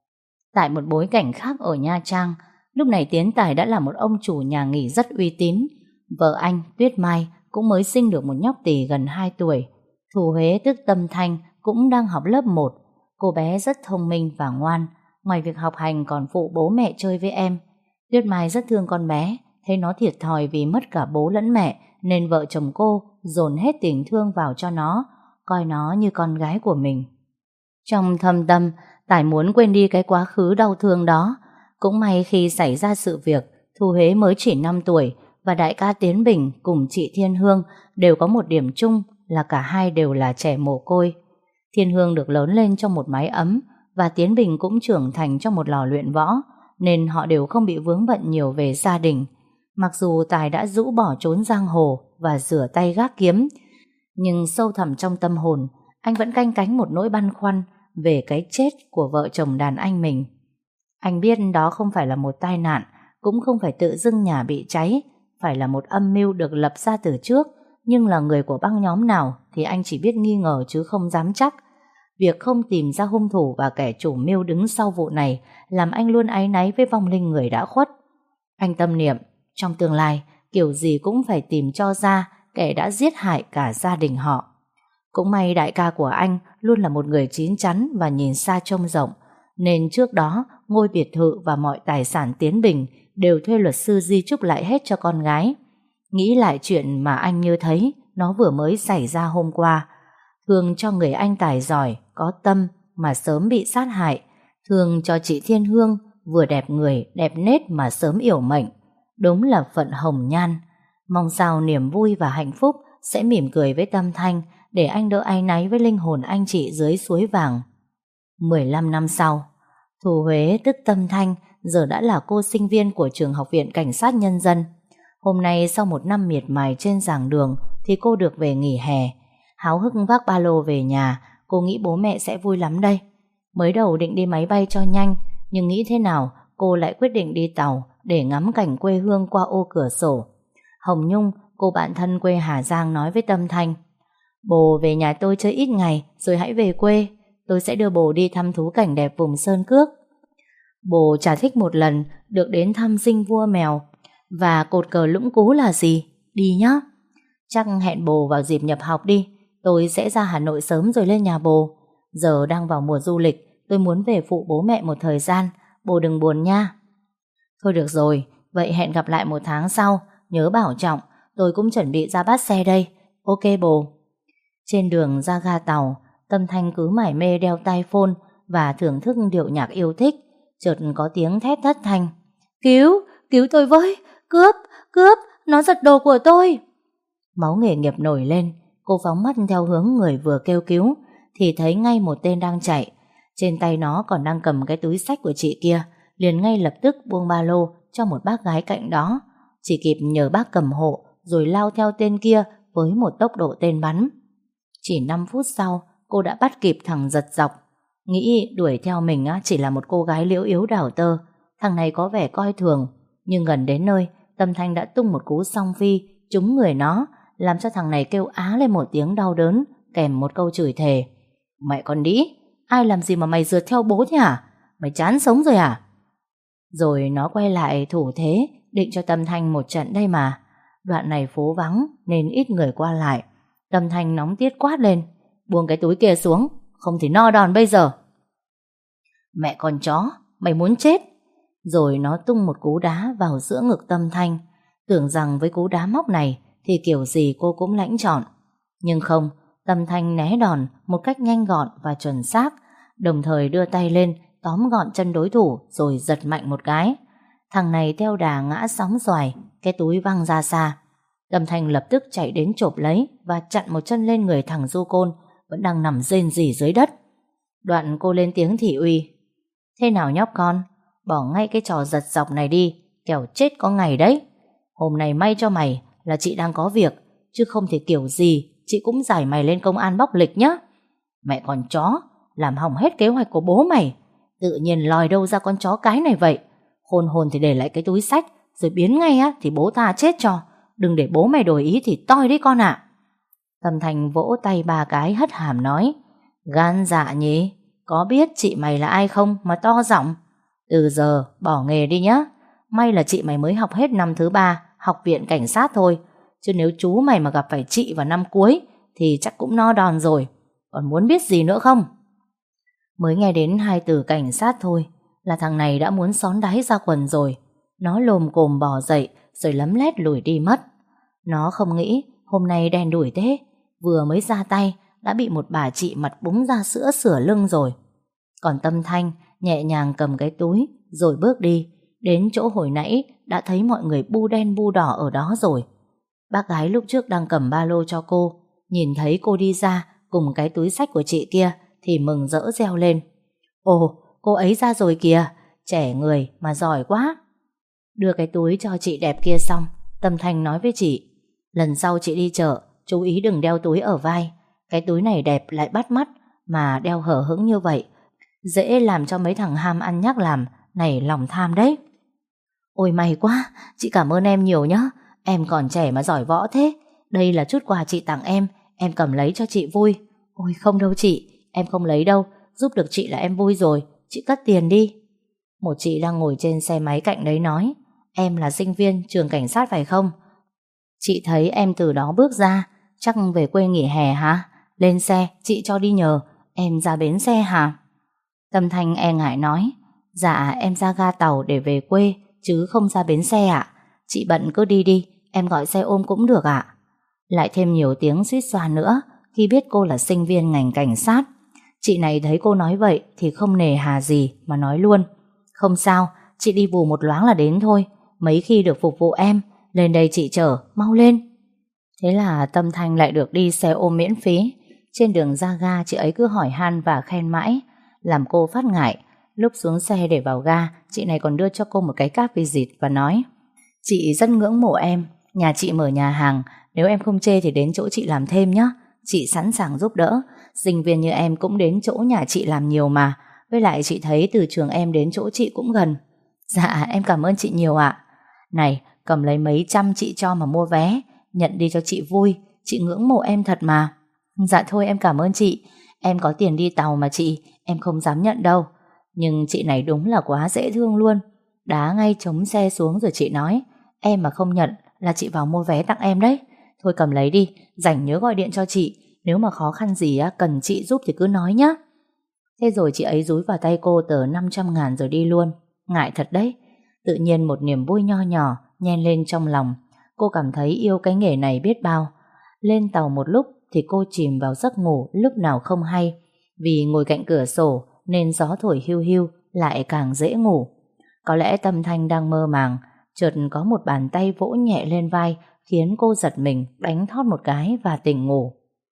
Tại một bối cảnh khác ở Nha Trang, lúc này Tiến Tài đã là một ông chủ nhà nghỉ rất uy tín. Vợ anh, Tuyết Mai, cũng mới sinh được một nhóc tỳ gần hai tuổi. Thủ Huế tức Tâm Thanh cũng đang học lớp một. Cô bé rất thông minh và ngoan, ngoài việc học hành còn phụ bố mẹ chơi với em. Tuyết Mai rất thương con bé, thấy nó thiệt thòi vì mất cả bố lẫn mẹ, nên vợ chồng cô dồn hết tình thương vào cho nó, coi nó như con gái của mình. Trong thâm tâm, Tài muốn quên đi cái quá khứ đau thương đó. Cũng may khi xảy ra sự việc, Thu Huế mới chỉ năm tuổi và đại ca Tiến Bình cùng chị Thiên Hương đều có một điểm chung là cả hai đều là trẻ mồ côi. Thiên Hương được lớn lên trong một mái ấm và Tiến Bình cũng trưởng thành trong một lò luyện võ, nên họ đều không bị vướng bận nhiều về gia đình. Mặc dù Tài đã rũ bỏ trốn giang hồ và rửa tay gác kiếm, nhưng sâu thẳm trong tâm hồn, anh vẫn canh cánh một nỗi băn khoăn về cái chết của vợ chồng đàn anh mình. Anh biết đó không phải là một tai nạn, cũng không phải tự dưng nhà bị cháy, phải là một âm mưu được lập ra từ trước, nhưng là người của băng nhóm nào thì anh chỉ biết nghi ngờ chứ không dám chắc. Việc không tìm ra hung thủ và kẻ chủ mưu đứng sau vụ này làm anh luôn áy náy với vong linh người đã khuất. Anh tâm niệm, trong tương lai, kiểu gì cũng phải tìm cho ra kẻ đã giết hại cả gia đình họ. Cũng may đại ca của anh luôn là một người chín chắn và nhìn xa trông rộng, nên trước đó ngôi biệt thự và mọi tài sản Tiến Bình đều thuê luật sư di chúc lại hết cho con gái. Nghĩ lại chuyện mà anh như thấy nó vừa mới xảy ra hôm qua. Thương cho người anh tài giỏi, có tâm mà sớm bị sát hại. Thương cho chị Thiên Hương vừa đẹp người, đẹp nết mà sớm yểu mệnh. Đúng là phận hồng nhan. Mong sao niềm vui và hạnh phúc sẽ mỉm cười với Tâm Thanh, để anh đỡ áy náy với linh hồn anh chị dưới suối vàng. mười lăm năm sau, Thu Huế tức Tâm Thanh giờ đã là cô sinh viên của trường Học viện Cảnh sát Nhân dân. Hôm nay sau một năm miệt mài trên giảng đường thì cô được về nghỉ hè. Háo hức vác ba lô về nhà, cô nghĩ bố mẹ sẽ vui lắm đây. Mới đầu định đi máy bay cho nhanh, nhưng nghĩ thế nào cô lại quyết định đi tàu để ngắm cảnh quê hương qua ô cửa sổ. Hồng Nhung, cô bạn thân quê Hà Giang, nói với Tâm Thanh: Bồ về nhà tôi chơi ít ngày rồi hãy về quê. Tôi sẽ đưa bồ đi thăm thú cảnh đẹp vùng Sơn Cước. Bồ chả thích một lần được đến thăm dinh vua mèo và cột cờ Lũng Cú là gì. Đi nhá. Chắc hẹn bồ vào dịp nhập học đi. Tôi sẽ ra Hà Nội sớm rồi lên nhà bồ. Giờ đang vào mùa du lịch, tôi muốn về phụ bố mẹ một thời gian. Bồ đừng buồn nha. Thôi được rồi, Vậy hẹn gặp lại một tháng sau, nhớ bảo trọng, tôi cũng chuẩn bị ra bắt xe đây. Ok bồ. Trên đường ra ga tàu, Tâm Thanh cứ mải mê đeo tai phone và thưởng thức điệu nhạc yêu thích. Chợt có tiếng thét thất thanh. Cứu, cứu tôi với, cướp, cướp, nó giật đồ của tôi. Máu nghề nghiệp nổi lên, cô phóng mắt theo hướng người vừa kêu cứu, thì thấy ngay một tên đang chạy. Trên tay nó còn đang cầm cái túi xách của chị kia, liền ngay lập tức buông ba lô cho một bác gái cạnh đó. Chỉ kịp nhờ bác cầm hộ, rồi lao theo tên kia với một tốc độ tên bắn. Chỉ năm phút sau, cô đã bắt kịp thằng giật dọc. Nghĩ đuổi theo mình chỉ là một cô gái liễu yếu đảo tơ. Thằng này có vẻ coi thường, nhưng gần đến nơi, Tâm Thanh đã tung một cú song phi trúng người nó, làm cho thằng này kêu á lên một tiếng đau đớn, kèm một câu chửi thề. Mẹ con đĩ, ai làm gì mà mày rượt theo bố thế hả? Mày chán sống rồi à? Rồi nó quay lại thủ thế, định cho Tâm Thanh một trận đây mà. Đoạn này phố vắng nên ít người qua lại. Tâm Thanh nóng tiết quát lên. Buông cái túi kia xuống, không thì no đòn bây giờ. Mẹ con chó, mày muốn chết. Rồi nó tung một cú đá vào giữa ngực Tâm Thanh, tưởng rằng với cú đá móc này thì kiểu gì cô cũng lãnh trọn. Nhưng không, Tâm Thanh né đòn một cách nhanh gọn và chuẩn xác, đồng thời đưa tay lên tóm gọn chân đối thủ rồi giật mạnh một cái. Thằng này theo đà ngã sóng xoài, cái túi văng ra xa. Tâm Thanh lập tức chạy đến chộp lấy và chặn một chân lên người thằng du côn vẫn đang nằm rên rỉ dưới đất. Đoạn cô lên tiếng thị uy. Thế nào nhóc con, bỏ ngay cái trò giật dọc này đi, kẻo chết có ngày đấy. Hôm nay may cho mày là chị đang có việc, chứ không thể kiểu gì chị cũng giải mày lên công an bóc lịch nhá. Mẹ con chó, làm hỏng hết kế hoạch của bố mày. Tự nhiên lòi đâu ra con chó cái này vậy. Khôn hồn thì để lại cái túi xách, rồi biến ngay á thì bố ta chết cho. Đừng để bố mày đổi ý thì toi đấy con ạ. Tâm Thanh vỗ tay ba cái hất hàm nói. Gan dạ nhỉ, có biết chị mày là ai không mà to giọng. Từ giờ bỏ nghề đi nhá. May là chị mày mới học hết năm thứ ba học viện cảnh sát thôi, chứ nếu chú mày mà gặp phải chị vào năm cuối thì chắc cũng no đòn rồi. Còn muốn biết gì nữa không? Mới nghe đến hai từ cảnh sát thôi là thằng này đã muốn xón đáy ra quần rồi. Nó lồm cồm bò dậy rồi lấm lét lùi đi mất. Nó không nghĩ hôm nay đen đủi thế, vừa mới ra tay đã bị một bà chị mặt búng ra sữa sửa lưng rồi. Còn Tâm Thanh nhẹ nhàng cầm cái túi rồi bước đi đến chỗ hồi nãy đã thấy mọi người bu đen bu đỏ ở đó rồi. Bác gái lúc trước đang cầm ba lô cho cô, nhìn thấy cô đi ra cùng cái túi xách của chị kia thì mừng rỡ reo lên. Ồ, cô ấy ra rồi kìa, trẻ người mà giỏi quá. Đưa cái túi cho chị đẹp kia xong, Tâm Thanh nói với chị, lần sau chị đi chợ chú ý đừng đeo túi ở vai. Cái túi này đẹp lại bắt mắt, mà đeo hở hững như vậy dễ làm cho mấy thằng ham ăn nhác làm nảy lòng tham đấy. Ôi may quá, chị cảm ơn em nhiều nhá. Em còn trẻ mà giỏi võ thế. Đây là chút quà chị tặng em, em cầm lấy cho chị vui. Ôi không đâu chị, em không lấy đâu, giúp được chị là em vui rồi, chị cất tiền đi. Một chị đang ngồi trên xe máy cạnh đấy nói, em là sinh viên trường cảnh sát phải không? Chị thấy em từ đó bước ra, chắc về quê nghỉ hè hả? Lên xe, chị cho đi nhờ, em ra bến xe hả? Tâm Thanh e ngại nói, dạ em ra ga tàu để về quê, chứ không ra bến xe ạ. Chị bận cứ đi đi, em gọi xe ôm cũng được ạ. Lại thêm nhiều tiếng suýt xoa nữa khi biết cô là sinh viên ngành cảnh sát. Chị này thấy cô nói vậy thì không nề hà gì mà nói luôn, không sao, chị đi vù một loáng là đến thôi, mấy khi được phục vụ em, lên đây chị chở, mau lên. Thế là Tâm Thanh lại được đi xe ôm miễn phí. Trên đường ra ga chị ấy cứ hỏi han và khen mãi, làm cô phát ngại. Lúc xuống xe để vào ga, chị này còn đưa cho cô một cái card visit và nói, chị rất ngưỡng mộ em, nhà chị mở nhà hàng, nếu em không chê thì đến chỗ chị làm thêm nhé. Chị sẵn sàng giúp đỡ, sinh viên như em cũng đến chỗ nhà chị làm nhiều mà. Với lại chị thấy từ trường em đến chỗ chị cũng gần. Dạ em cảm ơn chị nhiều ạ. Này cầm lấy mấy trăm chị cho mà mua vé, nhận đi cho chị vui, chị ngưỡng mộ em thật mà. Dạ thôi em cảm ơn chị, em có tiền đi tàu mà chị, em không dám nhận đâu. Nhưng chị này đúng là quá dễ thương luôn. Đá ngay chống xe xuống rồi chị nói, em mà không nhận là chị vào mua vé tặng em đấy. Thôi cầm lấy đi, rảnh nhớ gọi điện cho chị, nếu mà khó khăn gì á cần chị giúp thì cứ nói nhá. Thế rồi chị ấy dúi vào tay cô tờ năm trăm ngàn rồi đi luôn. Ngại thật đấy. Tự nhiên một niềm vui nho nhỏ nhen lên trong lòng. Cô cảm thấy yêu cái nghề này biết bao. Lên tàu một lúc thì cô chìm vào giấc ngủ lúc nào không hay. Vì ngồi cạnh cửa sổ nên gió thổi hiu hiu lại càng dễ ngủ. Có lẽ Tâm Thanh đang mơ màng, chợt có một bàn tay vỗ nhẹ lên vai khiến cô giật mình, đánh thót một cái và tỉnh ngủ.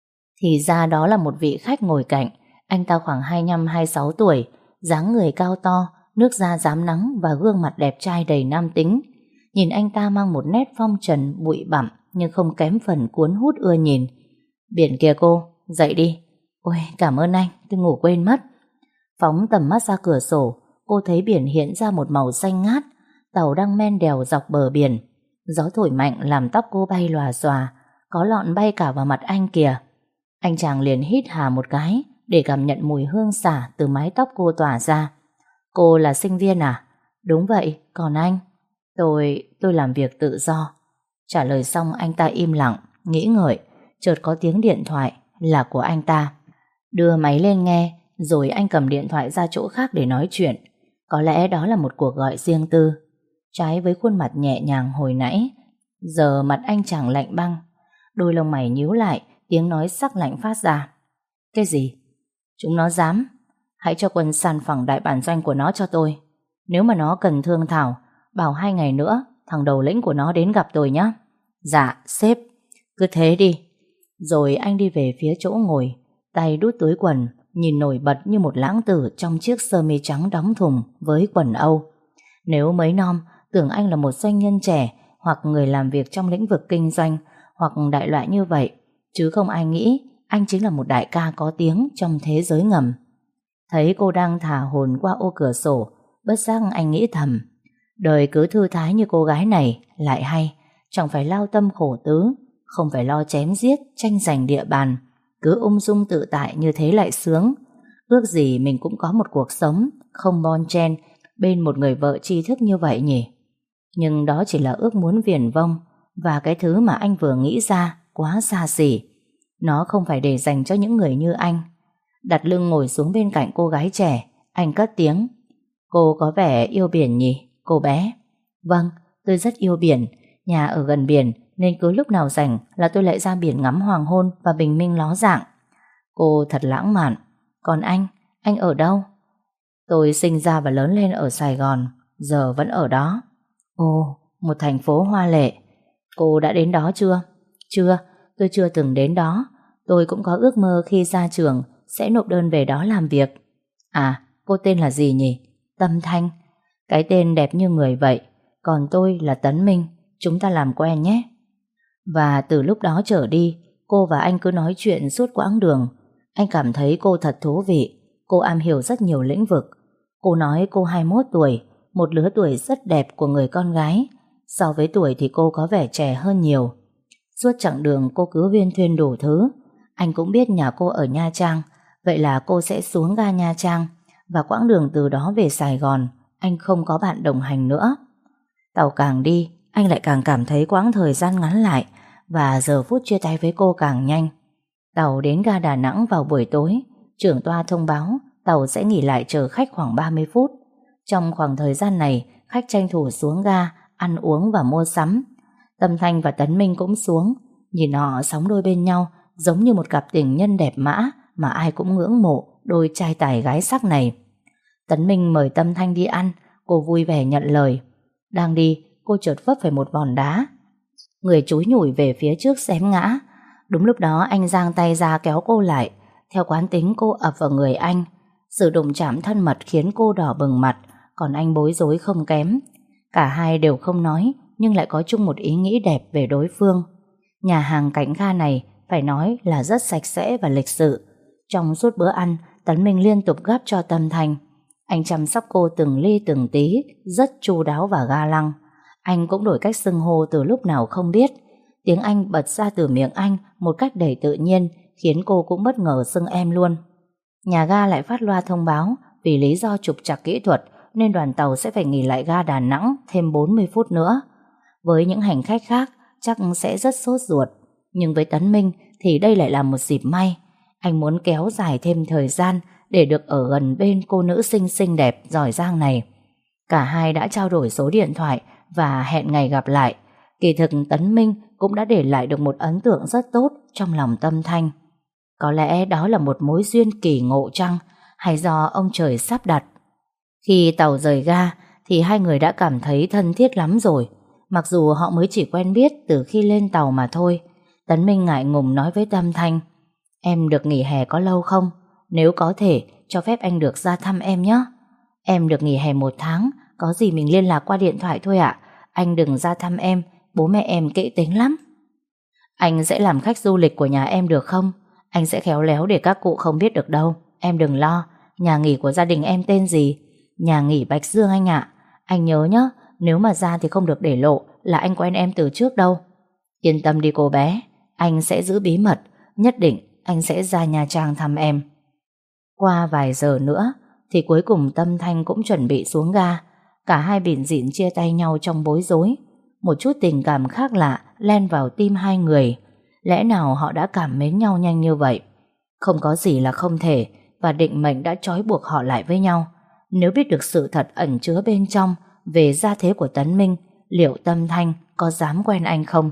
Thì ra đó là một vị khách ngồi cạnh. Anh ta khoảng hai mươi lăm hai mươi sáu tuổi, dáng người cao to, nước da rám nắng và gương mặt đẹp trai đầy nam tính. Nhìn anh ta mang một nét phong trần bụi bặm nhưng không kém phần cuốn hút ưa nhìn. Biển kìa cô, dậy đi. Ôi cảm ơn anh, tôi ngủ quên mất. Phóng tầm mắt ra cửa sổ, cô thấy biển hiện ra một màu xanh ngát. Tàu đang men đèo dọc bờ biển. Gió thổi mạnh làm tóc cô bay lòa xòa, có lọn bay cả vào mặt anh kìa. Anh chàng liền hít hà một cái để cảm nhận mùi hương xả từ mái tóc cô tỏa ra. Cô là sinh viên à? Đúng vậy, còn anh? Tôi, tôi làm việc tự do. Trả lời xong anh ta im lặng, nghĩ ngợi, chợt có tiếng điện thoại là của anh ta. Đưa máy lên nghe, rồi anh cầm điện thoại ra chỗ khác để nói chuyện. Có lẽ đó là một cuộc gọi riêng tư. Trái với khuôn mặt nhẹ nhàng hồi nãy, giờ mặt anh chàng lạnh băng. Đôi lông mày nhíu lại, tiếng nói sắc lạnh phát ra. Cái gì? Chúng nó dám? Hãy cho quân san phẳng đại bản doanh của nó cho tôi. Nếu mà nó cần thương thảo, bảo hai ngày nữa thằng đầu lĩnh của nó đến gặp tôi nhé. Dạ, sếp. Cứ thế đi. Rồi anh đi về phía chỗ ngồi, tay đút túi quần, nhìn nổi bật như một lãng tử trong chiếc sơ mi trắng đóng thùng với quần Âu. Nếu mới non, tưởng anh là một doanh nhân trẻ hoặc người làm việc trong lĩnh vực kinh doanh hoặc đại loại như vậy, chứ không ai nghĩ anh chính là một đại ca có tiếng trong thế giới ngầm. Thấy cô đang thả hồn qua ô cửa sổ, bất giác anh nghĩ thầm, đời cứ thư thái như cô gái này lại hay, chẳng phải lao tâm khổ tứ, không phải lo chém giết, tranh giành địa bàn, cứ ung dung tự tại như thế lại sướng. Ước gì mình cũng có một cuộc sống không bon chen bên một người vợ tri thức như vậy nhỉ. Nhưng đó chỉ là ước muốn viển vông, và cái thứ mà anh vừa nghĩ ra quá xa xỉ. Nó không phải để dành cho những người như anh. Đặt lưng ngồi xuống bên cạnh cô gái trẻ, anh cất tiếng. Cô có vẻ yêu biển nhỉ, cô bé? Vâng, tôi rất yêu biển. Nhà ở gần biển nên cứ lúc nào rảnh là tôi lại ra biển ngắm hoàng hôn và bình minh ló dạng. Cô thật lãng mạn. Còn anh, anh ở đâu? Tôi sinh ra và lớn lên ở Sài Gòn, giờ vẫn ở đó. Ồ, một thành phố hoa lệ. Cô đã đến đó chưa? Chưa, tôi chưa từng đến đó. Tôi cũng có ước mơ khi ra trường sẽ nộp đơn về đó làm việc. À, cô tên là gì nhỉ? Tâm Thanh. Cái tên đẹp như người vậy. Còn tôi là Tấn Minh. Chúng ta làm quen nhé. Và từ lúc đó trở đi, cô và anh cứ nói chuyện suốt quãng đường. Anh cảm thấy cô thật thú vị. Cô am hiểu rất nhiều lĩnh vực. Cô nói cô hai mươi mốt tuổi, một lứa tuổi rất đẹp của người con gái. So với tuổi thì cô có vẻ trẻ hơn nhiều. Suốt chặng đường cô cứ huyên thuyên đủ thứ. Anh cũng biết nhà cô ở Nha Trang, vậy là cô sẽ xuống ga Nha Trang. Và quãng đường từ đó về Sài Gòn, anh không có bạn đồng hành nữa. Tàu càng đi, anh lại càng cảm thấy quãng thời gian ngắn lại, và giờ phút chia tay với cô càng nhanh. Tàu đến ga Đà Nẵng vào buổi tối. Trưởng toa thông báo tàu sẽ nghỉ lại chờ khách khoảng ba mươi phút. Trong khoảng thời gian này, khách tranh thủ xuống ga, ăn uống và mua sắm. Tâm Thanh và Tấn Minh cũng xuống. Nhìn họ sóng đôi bên nhau, giống như một cặp tình nhân đẹp mã mà ai cũng ngưỡng mộ đôi trai tài gái sắc này. Tấn Minh mời Tâm Thanh đi ăn, cô vui vẻ nhận lời. Đang đi, cô chợt vấp phải một vòn đá. Người chúi nhủi về phía trước xém ngã. Đúng lúc đó anh giang tay ra kéo cô lại. Theo quán tính cô ập vào người anh. Sự đụng chạm thân mật khiến cô đỏ bừng mặt, còn anh bối rối không kém. Cả hai đều không nói, nhưng lại có chung một ý nghĩ đẹp về đối phương. Nhà hàng cạnh ga này phải nói là rất sạch sẽ và lịch sự. Trong suốt bữa ăn, Tấn Minh liên tục gắp cho Tâm Thanh. Anh chăm sóc cô từng ly từng tí, rất chu đáo và ga lăng. Anh cũng đổi cách xưng hô từ lúc nào không biết. Tiếng Anh bật ra từ miệng anh một cách đầy tự nhiên, khiến cô cũng bất ngờ xưng em luôn. Nhà ga lại phát loa thông báo vì lý do trục trặc kỹ thuật nên đoàn tàu sẽ phải nghỉ lại ga Đà Nẵng thêm bốn mươi phút nữa. Với những hành khách khác chắc sẽ rất sốt ruột, nhưng với Tấn Minh thì đây lại là một dịp may. Anh muốn kéo dài thêm thời gian để được ở gần bên cô nữ sinh xinh đẹp giỏi giang này. Cả hai đã trao đổi số điện thoại và hẹn ngày gặp lại. Kỳ thực Tấn Minh cũng đã để lại được một ấn tượng rất tốt trong lòng Tâm Thanh. Có lẽ đó là một mối duyên kỳ ngộ chăng, hay do ông trời sắp đặt. Khi tàu rời ga thì hai người đã cảm thấy thân thiết lắm rồi, mặc dù họ mới chỉ quen biết từ khi lên tàu mà thôi. Tấn Minh ngại ngùng nói với Tâm Thanh: "Em được nghỉ hè có lâu không? Nếu có thể, cho phép anh được ra thăm em nhé. Em được nghỉ hè một tháng, có gì mình liên lạc qua điện thoại thôi ạ. Anh đừng ra thăm em, bố mẹ em kỹ tính lắm." "Anh sẽ làm khách du lịch của nhà em được không? Anh sẽ khéo léo để các cụ không biết được đâu. Em đừng lo. Nhà nghỉ của gia đình em tên gì?" "Nhà nghỉ Bạch Dương anh ạ. Anh nhớ nhé, nếu mà ra thì không được để lộ là anh quen em từ trước đâu." "Yên tâm đi cô bé, anh sẽ giữ bí mật. Nhất định anh sẽ ra Nha Trang thăm em." Qua vài giờ nữa thì cuối cùng Tâm Thanh cũng chuẩn bị xuống ga. Cả hai bỉn rỉn chia tay nhau trong bối rối. Một chút tình cảm khác lạ len vào tim hai người. Lẽ nào họ đã cảm mến nhau nhanh như vậy? Không có gì là không thể, và định mệnh đã trói buộc họ lại với nhau. Nếu biết được sự thật ẩn chứa bên trong về gia thế của Tấn Minh, liệu Tâm Thanh có dám quen anh không?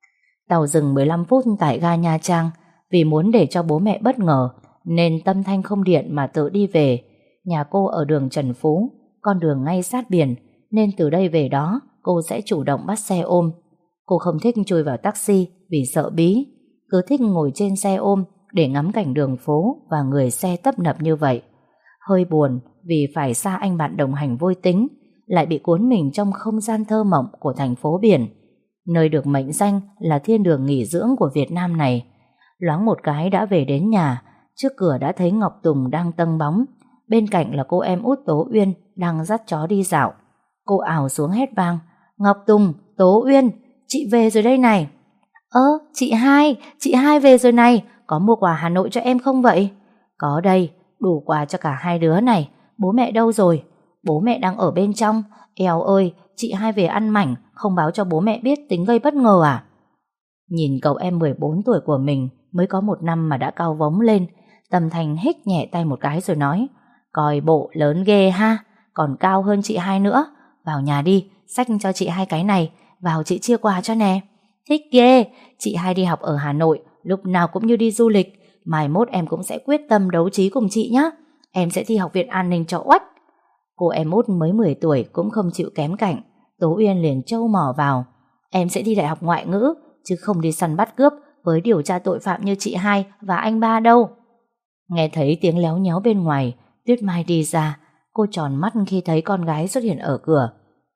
Tàu dừng mười lăm phút tại ga Nha Trang. Vì muốn để cho bố mẹ bất ngờ nên Tâm Thanh không điện mà tự đi về. Nhà cô ở đường Trần Phú, con đường ngay sát biển, nên từ đây về đó cô sẽ chủ động bắt xe ôm. Cô không thích chui vào taxi vì sợ bí, cứ thích ngồi trên xe ôm để ngắm cảnh đường phố và người xe tấp nập như vậy. Hơi buồn vì phải xa anh bạn đồng hành vui tính, lại bị cuốn mình trong không gian thơ mộng của thành phố biển, nơi được mệnh danh là thiên đường nghỉ dưỡng của Việt Nam này. Loáng một cái đã về đến nhà, trước cửa đã thấy Ngọc Tùng đang tâng bóng, bên cạnh là cô em út Tố Uyên đang dắt chó đi dạo. Cô ào xuống hét vang: "Ngọc Tùng, Tố Uyên, chị về rồi đây này." "Ơ, chị hai, chị hai về rồi này, có mua quà Hà Nội cho em không vậy?" "Có đây, đủ quà cho cả hai đứa này. Bố mẹ đâu rồi?" "Bố mẹ đang ở bên trong." "Eo ơi, chị hai về ăn mảnh, không báo cho bố mẹ biết tính gây bất ngờ à?" Nhìn cậu em mười bốn tuổi của mình mới có một năm mà đã cao vống lên, Tâm Thanh hít nhẹ tay một cái rồi nói: "Coi bộ lớn ghê ha, còn cao hơn chị hai nữa. Vào nhà đi, xách cho chị hai cái này, vào chị chia quà cho nè." "Thích ghê, chị hai đi học ở Hà Nội, lúc nào cũng như đi du lịch. Mai mốt em cũng sẽ quyết tâm đấu trí cùng chị nhé. Em sẽ thi học viện an ninh cho oách." Cô em út mới mười tuổi cũng không chịu kém cạnh. Tố Uyên liền trâu mỏ vào: "Em sẽ đi đại học ngoại ngữ, chứ không đi săn bắt cướp với điều tra tội phạm như chị hai và anh ba đâu." Nghe thấy tiếng léo nhéo bên ngoài, Tuyết Mai đi ra. Cô tròn mắt khi thấy con gái xuất hiện ở cửa.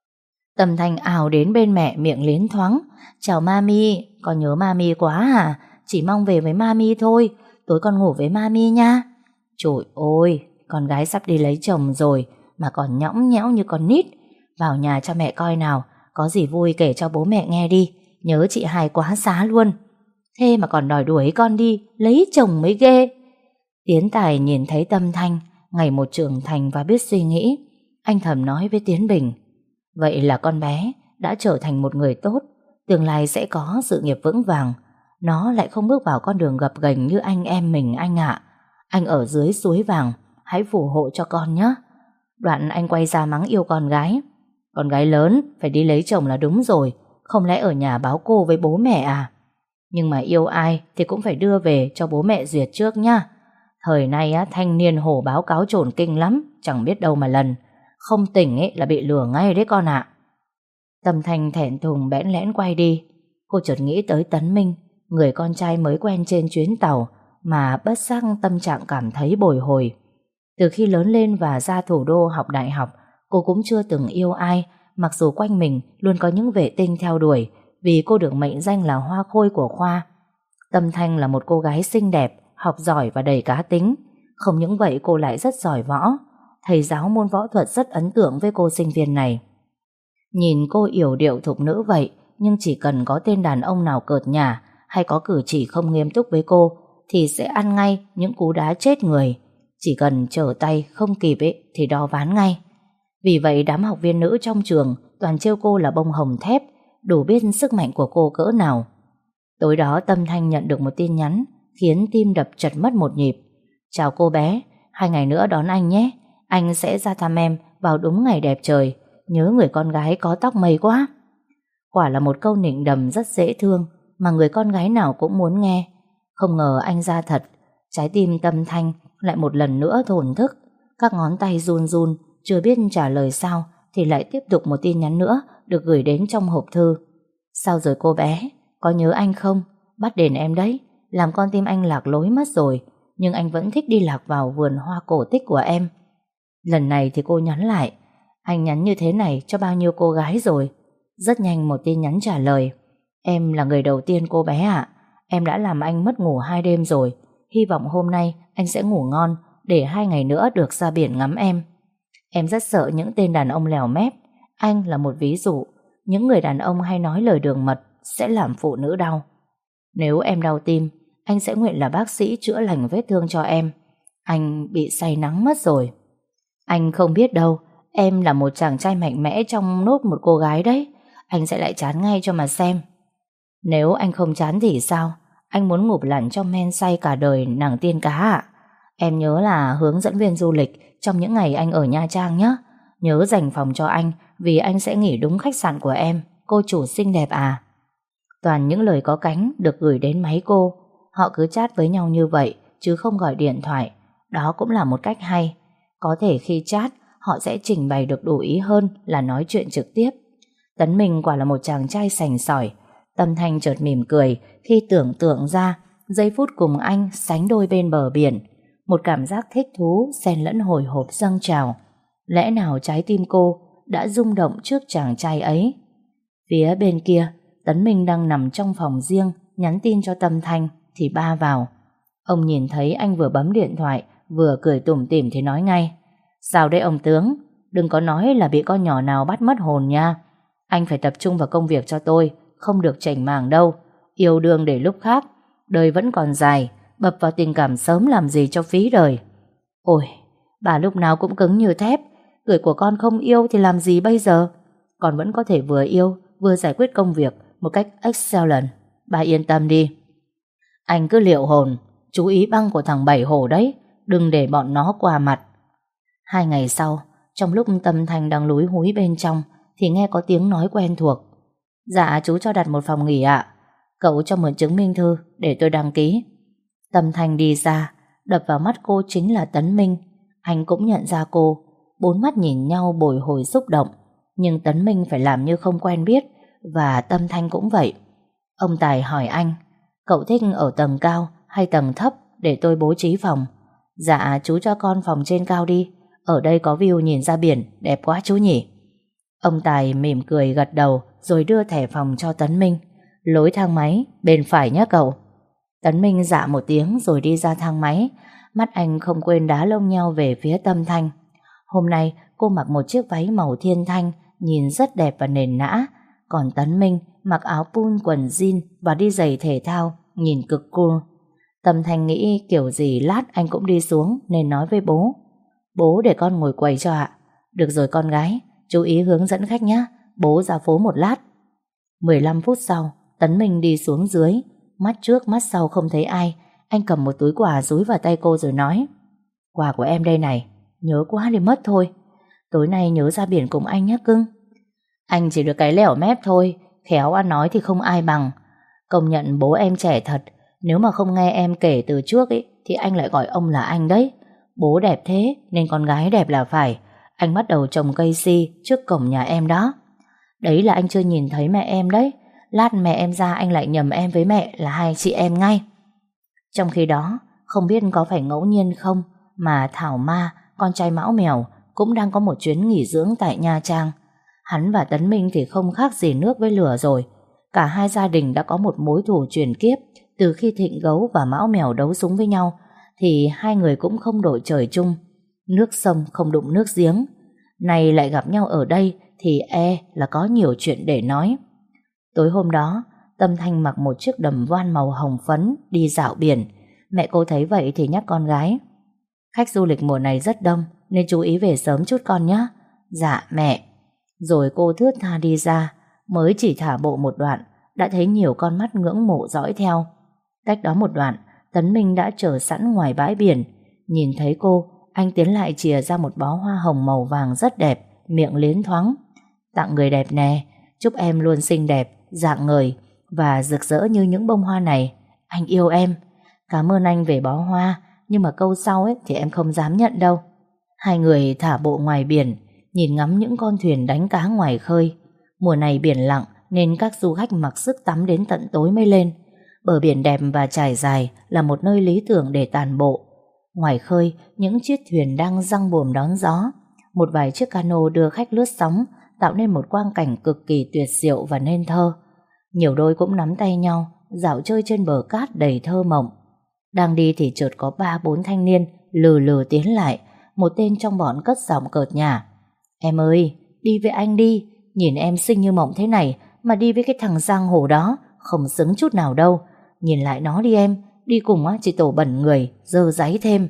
Tâm Thanh ào đến bên mẹ, miệng liến thoáng: "Chào mami, con nhớ mami quá à? Chỉ mong về với mami thôi, tối con ngủ với mami nha." Trời ơi, con gái sắp đi lấy chồng rồi mà còn nhõng nhẽo như con nít. "Vào nhà cho mẹ coi nào, có gì vui kể cho bố mẹ nghe đi, nhớ chị hai quá xá luôn." "Thế mà còn đòi đuổi con đi, lấy chồng mới ghê." Tiến Tài nhìn thấy Tâm Thanh ngày một trưởng thành và biết suy nghĩ. Anh thầm nói với Tiến Bình: "Vậy là con bé đã trở thành một người tốt, tương lai sẽ có sự nghiệp vững vàng. Nó lại không bước vào con đường gập ghềnh như anh em mình anh ạ. Anh ở dưới suối vàng, hãy phù hộ cho con nhé." Đoạn anh quay ra mắng yêu con gái: "Con gái lớn phải đi lấy chồng là đúng rồi, không lẽ ở nhà báo cô với bố mẹ à? Nhưng mà yêu ai thì cũng phải đưa về cho bố mẹ duyệt trước nhá. Thời nay á, thanh niên hổ báo cáo trồn kinh lắm, chẳng biết đâu mà lần. Không tỉnh ấy là bị lừa ngay đấy con ạ." Tâm Thanh thẹn thùng bẽn lẽn quay đi. Cô chợt nghĩ tới Tấn Minh, người con trai mới quen trên chuyến tàu, mà bất giác tâm trạng cảm thấy bồi hồi. Từ khi lớn lên và ra thủ đô học đại học, cô cũng chưa từng yêu ai, mặc dù quanh mình luôn có những vệ tinh theo đuổi, vì cô được mệnh danh là hoa khôi của khoa. Tâm Thanh là một cô gái xinh đẹp, học giỏi và đầy cá tính. Không những vậy, cô lại rất giỏi võ. Thầy giáo môn võ thuật rất ấn tượng với cô sinh viên này. Nhìn cô yểu điệu thục nữ vậy, nhưng chỉ cần có tên đàn ông nào cợt nhả hay có cử chỉ không nghiêm túc với cô thì sẽ ăn ngay những cú đá chết người. Chỉ cần trở tay không kịp ấy, thì đo ván ngay. Vì vậy đám học viên nữ trong trường toàn trêu cô là bông hồng thép, đủ biết sức mạnh của cô cỡ nào. Tối đó Tâm Thanh nhận được một tin nhắn khiến tim đập chật mất một nhịp. "Chào cô bé, hai ngày nữa đón anh nhé. Anh sẽ ra thăm em vào đúng ngày đẹp trời. nhớ người con gái có tóc mây quá. Quả là một câu nịnh đầm rất dễ thương mà người con gái nào cũng muốn nghe. Không ngờ anh ra thật. Trái tim Tâm Thanh lại một lần nữa thổn thức. Các ngón tay run run, chưa biết trả lời sao thì lại tiếp tục một tin nhắn nữa được gửi đến trong hộp thư. Sao rồi cô bé? Có nhớ anh không? Bắt đền em đấy. Làm con tim anh lạc lối mất rồi, nhưng anh vẫn thích đi lạc vào vườn hoa cổ tích của em. Lần này thì cô nhắn lại. Anh nhắn như thế này cho bao nhiêu cô gái rồi? Rất nhanh một tin nhắn trả lời. Em là người đầu tiên cô bé ạ. Em đã làm anh mất ngủ hai đêm rồi. Hy vọng hôm nay anh sẽ ngủ ngon, để hai ngày nữa được ra biển ngắm em. Em rất sợ những tên đàn ông lèo mép. Anh là một ví dụ. Những người đàn ông hay nói lời đường mật sẽ làm phụ nữ đau. Nếu em đau tim, anh sẽ nguyện là bác sĩ chữa lành vết thương cho em. Anh bị say nắng mất rồi. Anh không biết đâu, em là một chàng trai mạnh mẽ trong nốt một cô gái đấy. Anh sẽ lại chán ngay cho mà xem. Nếu anh không chán thì sao? Anh muốn ngụp lặn trong men say cả đời nàng tiên cá ạ. Em nhớ là hướng dẫn viên du lịch trong những ngày anh ở Nha Trang nhé. Nhớ dành phòng cho anh, vì anh sẽ nghỉ đúng khách sạn của em. Cô chủ xinh đẹp à. Toàn những lời có cánh được gửi đến máy cô. Họ cứ chat với nhau như vậy chứ không gọi điện thoại. Đó cũng là một cách hay. Có thể khi chat họ sẽ trình bày được đủ ý hơn là nói chuyện trực tiếp. Tấn Minh quả là một chàng trai sành sỏi. Tâm Thanh chợt mỉm cười khi tưởng tượng ra giây phút cùng anh sánh đôi bên bờ biển. Một cảm giác thích thú xen lẫn hồi hộp dâng trào. Lẽ nào trái tim cô đã rung động trước chàng trai ấy? Phía bên kia, Tấn Minh đang nằm trong phòng riêng nhắn tin cho Tâm Thanh thì ba vào. Ông nhìn thấy anh vừa bấm điện thoại vừa cười tủm tỉm thì nói ngay. Sao đấy ông tướng? Đừng có nói là bị con nhỏ nào bắt mất hồn nha. Anh phải tập trung vào công việc cho tôi, không được chảnh mảng đâu. Yêu đương để lúc khác. Đời vẫn còn dài, bập vào tình cảm sớm làm gì cho phí đời. Ôi, bà lúc nào cũng cứng như thép. Người của con không yêu thì làm gì bây giờ? Con vẫn có thể vừa yêu vừa giải quyết công việc một cách excellent. Bà yên tâm đi. Anh cứ liệu hồn, chú ý băng của thằng Bảy Hổ đấy, đừng để bọn nó qua mặt. Hai ngày sau, trong lúc Tâm Thanh đang lúi húi bên trong thì nghe có tiếng nói quen thuộc. Dạ chú cho đặt một phòng nghỉ ạ. Cậu cho mượn chứng minh thư để tôi đăng ký. Tâm Thanh đi ra, đập vào mắt cô chính là Tấn Minh. Anh cũng nhận ra cô. Bốn mắt nhìn nhau bồi hồi xúc động. Nhưng Tấn Minh phải làm như không quen biết, và Tâm Thanh cũng vậy. Ông Tài hỏi anh, cậu thích ở tầng cao hay tầng thấp để tôi bố trí phòng? Dạ chú cho con phòng trên cao đi. Ở đây có view nhìn ra biển, đẹp quá chú nhỉ. Ông Tài mỉm cười gật đầu rồi đưa thẻ phòng cho Tấn Minh. Lối thang máy bên phải nhé cậu. Tấn Minh dạ một tiếng rồi đi ra thang máy. Mắt anh không quên đá lông nhau về phía Tâm Thanh. Hôm nay cô mặc một chiếc váy màu thiên thanh, nhìn rất đẹp và nền nã. Còn Tấn Minh mặc áo pun quần jean và đi giày thể thao, nhìn cực cool. Tâm Thanh nghĩ kiểu gì lát anh cũng đi xuống nên nói với bố. Bố để con ngồi quầy cho ạ. Được rồi con gái, chú ý hướng dẫn khách nhé. Bố ra phố một lát. mười lăm phút sau, Tấn Minh đi xuống dưới. Mắt trước mắt sau không thấy ai. Anh cầm một túi quà dúi vào tay cô rồi nói. Quà của em đây này. Nhớ quá đi mất thôi. Tối nay nhớ ra biển cùng anh nhé cưng. Anh chỉ được cái lẻo mép thôi. Khéo ăn nói thì không ai bằng. Công nhận bố em trẻ thật. Nếu mà không nghe em kể từ trước ý, thì anh lại gọi ông là anh đấy. Bố đẹp thế nên con gái đẹp là phải. Anh bắt đầu trồng cây si trước cổng nhà em đó. Đấy là anh chưa nhìn thấy mẹ em đấy. Lát mẹ em ra anh lại nhầm em với mẹ là hai chị em ngay. Trong khi đó, không biết có phải ngẫu nhiên không mà Thảo Ma, con trai Mão Mèo, cũng đang có một chuyến nghỉ dưỡng tại Nha Trang. Hắn và Tấn Minh thì không khác gì nước với lửa rồi. Cả hai gia đình đã có một mối thù truyền kiếp. Từ khi Thịnh Gấu và Mão Mèo đấu súng với nhau thì hai người cũng không đội trời chung. Nước sông không đụng nước giếng. Nay lại gặp nhau ở đây thì e là có nhiều chuyện để nói. Tối hôm đó, Tâm Thanh mặc một chiếc đầm voan màu hồng phấn đi dạo biển. Mẹ cô thấy vậy thì nhắc con gái. Khách du lịch mùa này rất đông nên chú ý về sớm chút con nhé. Dạ mẹ. Rồi cô thướt tha đi ra. Mới chỉ thả bộ một đoạn đã thấy nhiều con mắt ngưỡng mộ dõi theo. Cách đó một đoạn, Tấn Minh đã chờ sẵn ngoài bãi biển. Nhìn thấy cô, anh tiến lại chìa ra một bó hoa hồng màu vàng rất đẹp, miệng liến thoáng. Tặng người đẹp nè. Chúc em luôn xinh đẹp, rạng ngời và rực rỡ như những bông hoa này. Anh yêu em. Cảm ơn anh về bó hoa, nhưng mà câu sau ấy thì em không dám nhận đâu. Hai người thả bộ ngoài biển, nhìn ngắm những con thuyền đánh cá ngoài khơi. Mùa này biển lặng nên các du khách mặc sức tắm đến tận tối mới lên. Bờ biển đẹp và trải dài là một nơi lý tưởng để tàn bộ. Ngoài khơi, những chiếc thuyền đang giăng buồm đón gió. Một vài chiếc cano đưa khách lướt sóng, tạo nên một quang cảnh cực kỳ tuyệt diệu và nên thơ. Nhiều đôi cũng nắm tay nhau, dạo chơi trên bờ cát đầy thơ mộng. Đang đi thì chợt có ba bốn thanh niên lừ lừ tiến lại. Một tên trong bọn cất giọng cợt nhả: Em ơi, đi với anh đi. Nhìn em xinh như mộng thế này mà đi với cái thằng giang hồ đó không xứng chút nào đâu. Nhìn lại nó đi em, đi cùng á chỉ tổ bẩn người, dơ dáy thêm.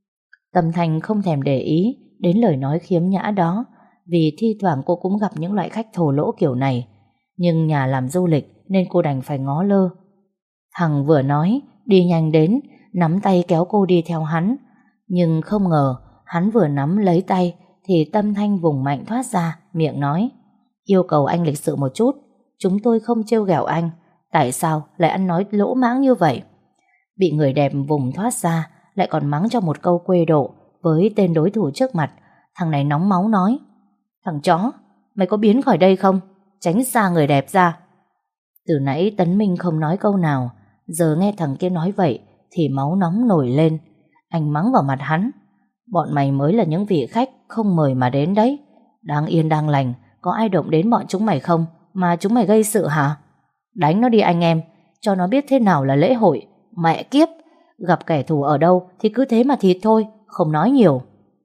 Tâm Thanh không thèm để ý đến lời nói khiếm nhã đó, vì thi thoảng cô cũng gặp những loại khách thổ lỗ kiểu này. Nhưng nhà làm du lịch nên cô đành phải ngó lơ. Thằng vừa nói đi nhanh đến, nắm tay kéo cô đi theo hắn. Nhưng không ngờ hắn vừa nắm lấy tay thì Tâm Thanh vùng mạnh thoát ra, miệng nói: Yêu cầu anh lịch sự một chút, chúng tôi không trêu ghẹo anh. Tại sao lại ăn nói lỗ mãng như vậy? Bị người đẹp vùng thoát ra, lại còn mắng cho một câu quê độ với tên đối thủ trước mặt. Thằng này nóng máu nói: Thằng chó, mày có biến khỏi đây không? Tránh xa người đẹp ra. Từ nãy Tấn Minh không nói câu nào, giờ nghe thằng kia nói vậy thì máu nóng nổi lên. Anh mắng vào mặt hắn: Bọn mày mới là những vị khách không mời mà đến đấy. Đang yên đang lành, có ai động đến bọn chúng mày không mà chúng mày gây sự hả? Đánh nó đi anh em, cho nó biết thế nào là lễ hội. Mẹ kiếp, gặp kẻ thù ở đâu thì cứ thế mà thịt thôi, không nói nhiều.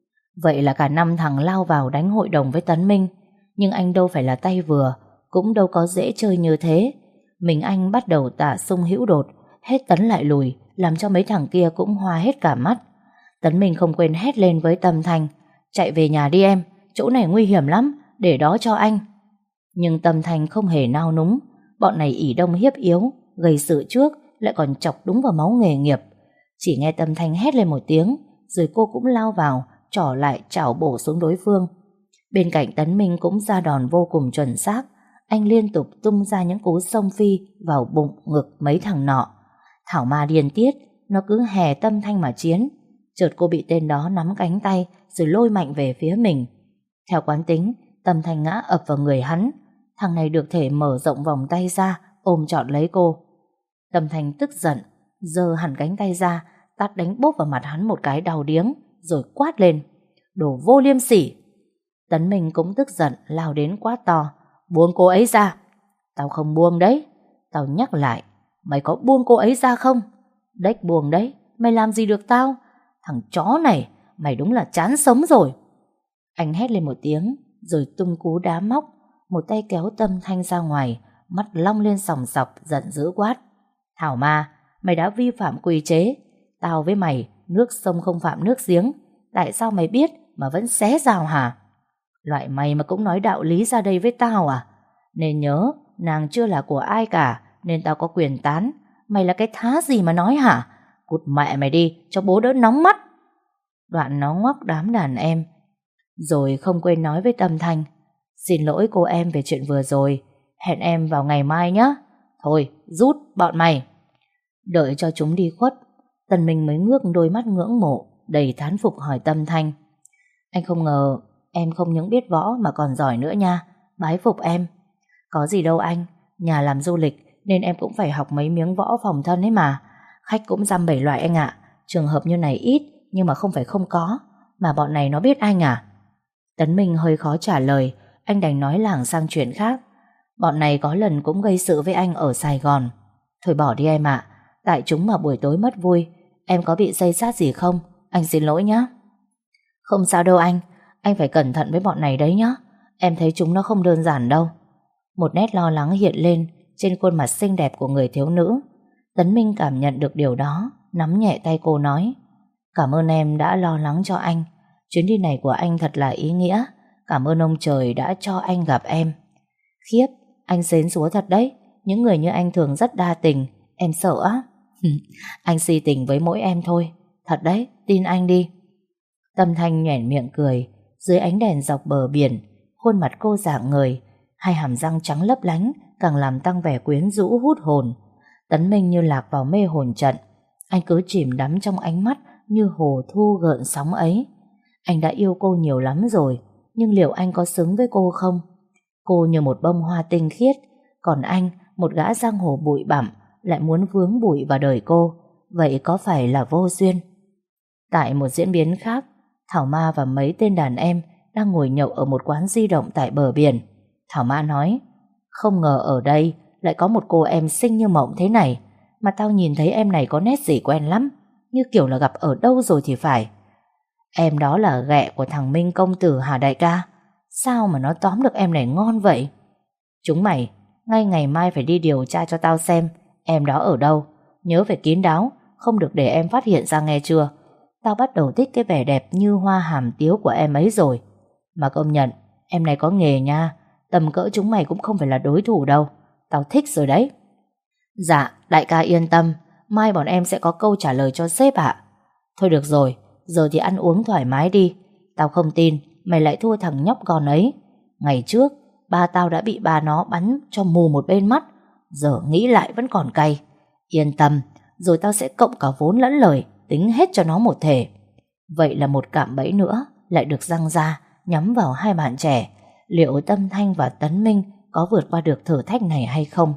Vậy là cả năm thằng lao vào đánh hội đồng với Tấn Minh. Nhưng anh đâu phải là tay vừa, cũng đâu có dễ chơi như thế. Mình anh bắt đầu tả sung hữu đột, hết Tấn lại lùi, làm cho mấy thằng kia cũng hoa hết cả mắt. Tấn Minh không quên hét lên với Tâm Thanh: Chạy về nhà đi em, chỗ này nguy hiểm lắm, để đó cho anh. Nhưng Tâm Thanh không hề nao núng. Bọn này ỷ đông hiếp yếu, gây sự trước, lại còn chọc đúng vào máu nghề nghiệp. Chỉ nghe Tâm Thanh hét lên một tiếng, rồi cô cũng lao vào, trỏ lại chảo bổ xuống đối phương. Bên cạnh Tấn Minh cũng ra đòn vô cùng chuẩn xác. Anh liên tục tung ra những cú xông phi vào bụng, ngực mấy thằng nọ. Thảo ma điên tiết, nó cứ hè Tâm Thanh mà chiến. Chợt cô bị tên đó nắm cánh tay rồi lôi mạnh về phía mình. Theo quán tính, Tâm Thanh ngã ập vào người hắn. Thằng này được thể mở rộng vòng tay ra, ôm trọn lấy cô. Tâm Thanh tức giận, giơ hẳn cánh tay ra, tát đánh bốp vào mặt hắn một cái đau điếng, rồi quát lên: Đồ vô liêm sỉ! Tấn Minh cũng tức giận, lao đến quát to: Buông cô ấy ra! Tao không buông đấy. Tao nhắc lại, mày có buông cô ấy ra không? Đếch buông đấy, mày làm gì được tao? Thằng chó này, mày đúng là chán sống rồi. Anh hét lên một tiếng, rồi tung cú đá móc. Một tay kéo Tâm Thanh ra ngoài, mắt long lên sòng sọc, giận dữ quát: Thảo ma, mày đã vi phạm quy chế. Tao với mày, nước sông không phạm nước giếng. Tại sao mày biết mà vẫn xé rào hả? Loại mày mà cũng nói đạo lý ra đây với tao à? Nên nhớ, nàng chưa là của ai cả, nên tao có quyền tán. Mày là cái thá gì mà nói hả? Cút mẹ mày đi, cho bố đỡ nóng mắt. Đoạn nó ngoắc đám đàn em, rồi không quên nói với Tâm Thanh: Xin lỗi cô em về chuyện vừa rồi, hẹn em vào ngày mai nhé. Thôi, rút bọn mày. Đợi cho chúng đi khuất, Tần Minh mới ngước đôi mắt ngưỡng mộ, đầy thán phục hỏi Tâm Thanh: Anh không ngờ em không những biết võ mà còn giỏi nữa nha. Bái phục em. Có gì đâu anh, nhà làm du lịch nên em cũng phải học mấy miếng võ phòng thân ấy mà. Khách cũng dăm bảy loại anh ạ. Trường hợp như này ít, nhưng mà không phải không có. Mà bọn này nó biết anh à? Tấn Minh hơi khó trả lời. Anh đành nói lảng sang chuyện khác. Bọn này có lần cũng gây sự với anh ở Sài Gòn. Thôi bỏ đi em ạ, tại chúng mà buổi tối mất vui. Em có bị xây sát gì không? Anh xin lỗi nhé. Không sao đâu anh, anh phải cẩn thận với bọn này đấy nhé. Em thấy chúng nó không đơn giản đâu. Một nét lo lắng hiện lên trên khuôn mặt xinh đẹp của người thiếu nữ. Tấn Minh cảm nhận được điều đó, nắm nhẹ tay cô nói: Cảm ơn em đã lo lắng cho anh. Chuyến đi này của anh thật là ý nghĩa. Cảm ơn ông trời đã cho anh gặp em. Khiếp, anh xến xúa thật đấy. Những người như anh thường rất đa tình. Em sợ á. Anh si tình với mỗi em thôi. Thật đấy, tin anh đi. Tâm Thanh nhoẻn miệng cười. Dưới ánh đèn dọc bờ biển, Khuôn mặt cô rạng ngời, hai hàm răng trắng lấp lánh càng làm tăng vẻ quyến rũ hút hồn. Tấn Minh như lạc vào mê hồn trận. Anh cứ chìm đắm trong ánh mắt như hồ thu gợn sóng ấy. Anh đã yêu cô nhiều lắm rồi, nhưng liệu anh có xứng với cô không? Cô như một bông hoa tinh khiết, còn anh, một gã giang hồ bụi bặm, lại muốn vướng bụi vào đời cô. Vậy có phải là vô duyên? Tại một diễn biến khác, Thảo Ma và mấy tên đàn em đang ngồi nhậu ở một quán di động tại bờ biển. Thảo Ma nói, không ngờ ở đây lại có một cô em xinh như mộng thế này, mà tao nhìn thấy em này có nét gì quen lắm, như kiểu là gặp ở đâu rồi thì phải. Em đó là ghẹ của thằng Minh công tử hả đại ca? Sao mà nó tóm được em này ngon vậy? Chúng mày, ngay ngày mai phải đi điều tra cho tao xem em đó ở đâu. Nhớ phải kín đáo, không được để em phát hiện ra nghe chưa? Tao bắt đầu thích cái vẻ đẹp như hoa hàm tiếu của em ấy rồi. Mà công nhận, em này có nghề nha. Tầm cỡ chúng mày cũng không phải là đối thủ đâu. Tao thích rồi đấy. Dạ, đại ca yên tâm, mai bọn em sẽ có câu trả lời cho sếp ạ. Thôi được rồi, giờ thì ăn uống thoải mái đi. Tao không tin mày lại thua thằng nhóc con ấy. Ngày trước, ba tao đã bị ba nó bắn cho mù một bên mắt. Giờ nghĩ lại vẫn còn cay. Yên tâm, rồi tao sẽ cộng cả vốn lẫn lời, tính hết cho nó một thể. Vậy là một cạm bẫy nữa lại được giăng ra, nhắm vào hai bạn trẻ. Liệu Tâm Thanh và Tấn Minh có vượt qua được thử thách này hay không?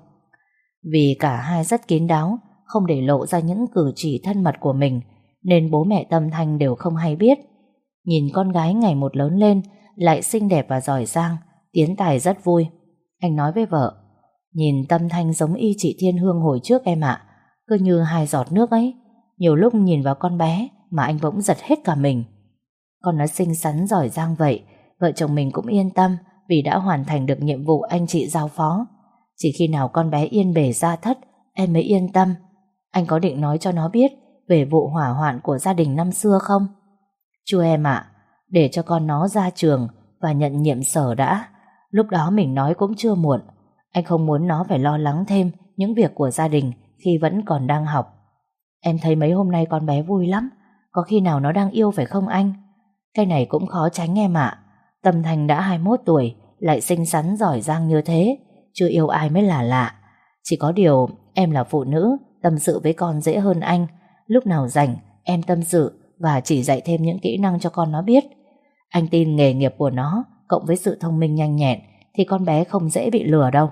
Vì cả hai rất kín đáo, không để lộ ra những cử chỉ thân mật của mình, nên bố mẹ Tâm Thanh đều không hay biết. Nhìn con gái ngày một lớn lên, lại xinh đẹp và giỏi giang, Tiến Tài rất vui. Anh nói với vợ, nhìn Tâm Thanh giống y chị Thiên Hương hồi trước em ạ, cứ như hai giọt nước ấy. Nhiều lúc nhìn vào con bé mà anh bỗng giật hết cả mình. Con nó xinh xắn giỏi giang vậy, vợ chồng mình cũng yên tâm vì đã hoàn thành được nhiệm vụ anh chị giao phó. Chỉ khi nào con bé yên bề gia thất, em mới yên tâm. Anh có định nói cho nó biết về vụ hỏa hoạn của gia đình năm xưa không? Chưa em ạ, để cho con nó ra trường và nhận nhiệm sở đã. Lúc đó mình nói cũng chưa muộn. Anh không muốn nó phải lo lắng thêm những việc của gia đình khi vẫn còn đang học. Em thấy mấy hôm nay con bé vui lắm. Có khi nào nó đang yêu phải không anh? Cái này cũng khó tránh em ạ. Tâm Thành đã hai mươi mốt tuổi, lại xinh xắn giỏi giang như thế, chưa yêu ai mới là lạ. Chỉ có điều em là phụ nữ, tâm sự với con dễ hơn anh. Lúc nào rảnh em tâm sự và chỉ dạy thêm những kỹ năng cho con nó biết. Anh tin nghề nghiệp của nó cộng với sự thông minh nhanh nhẹn thì con bé không dễ bị lừa đâu.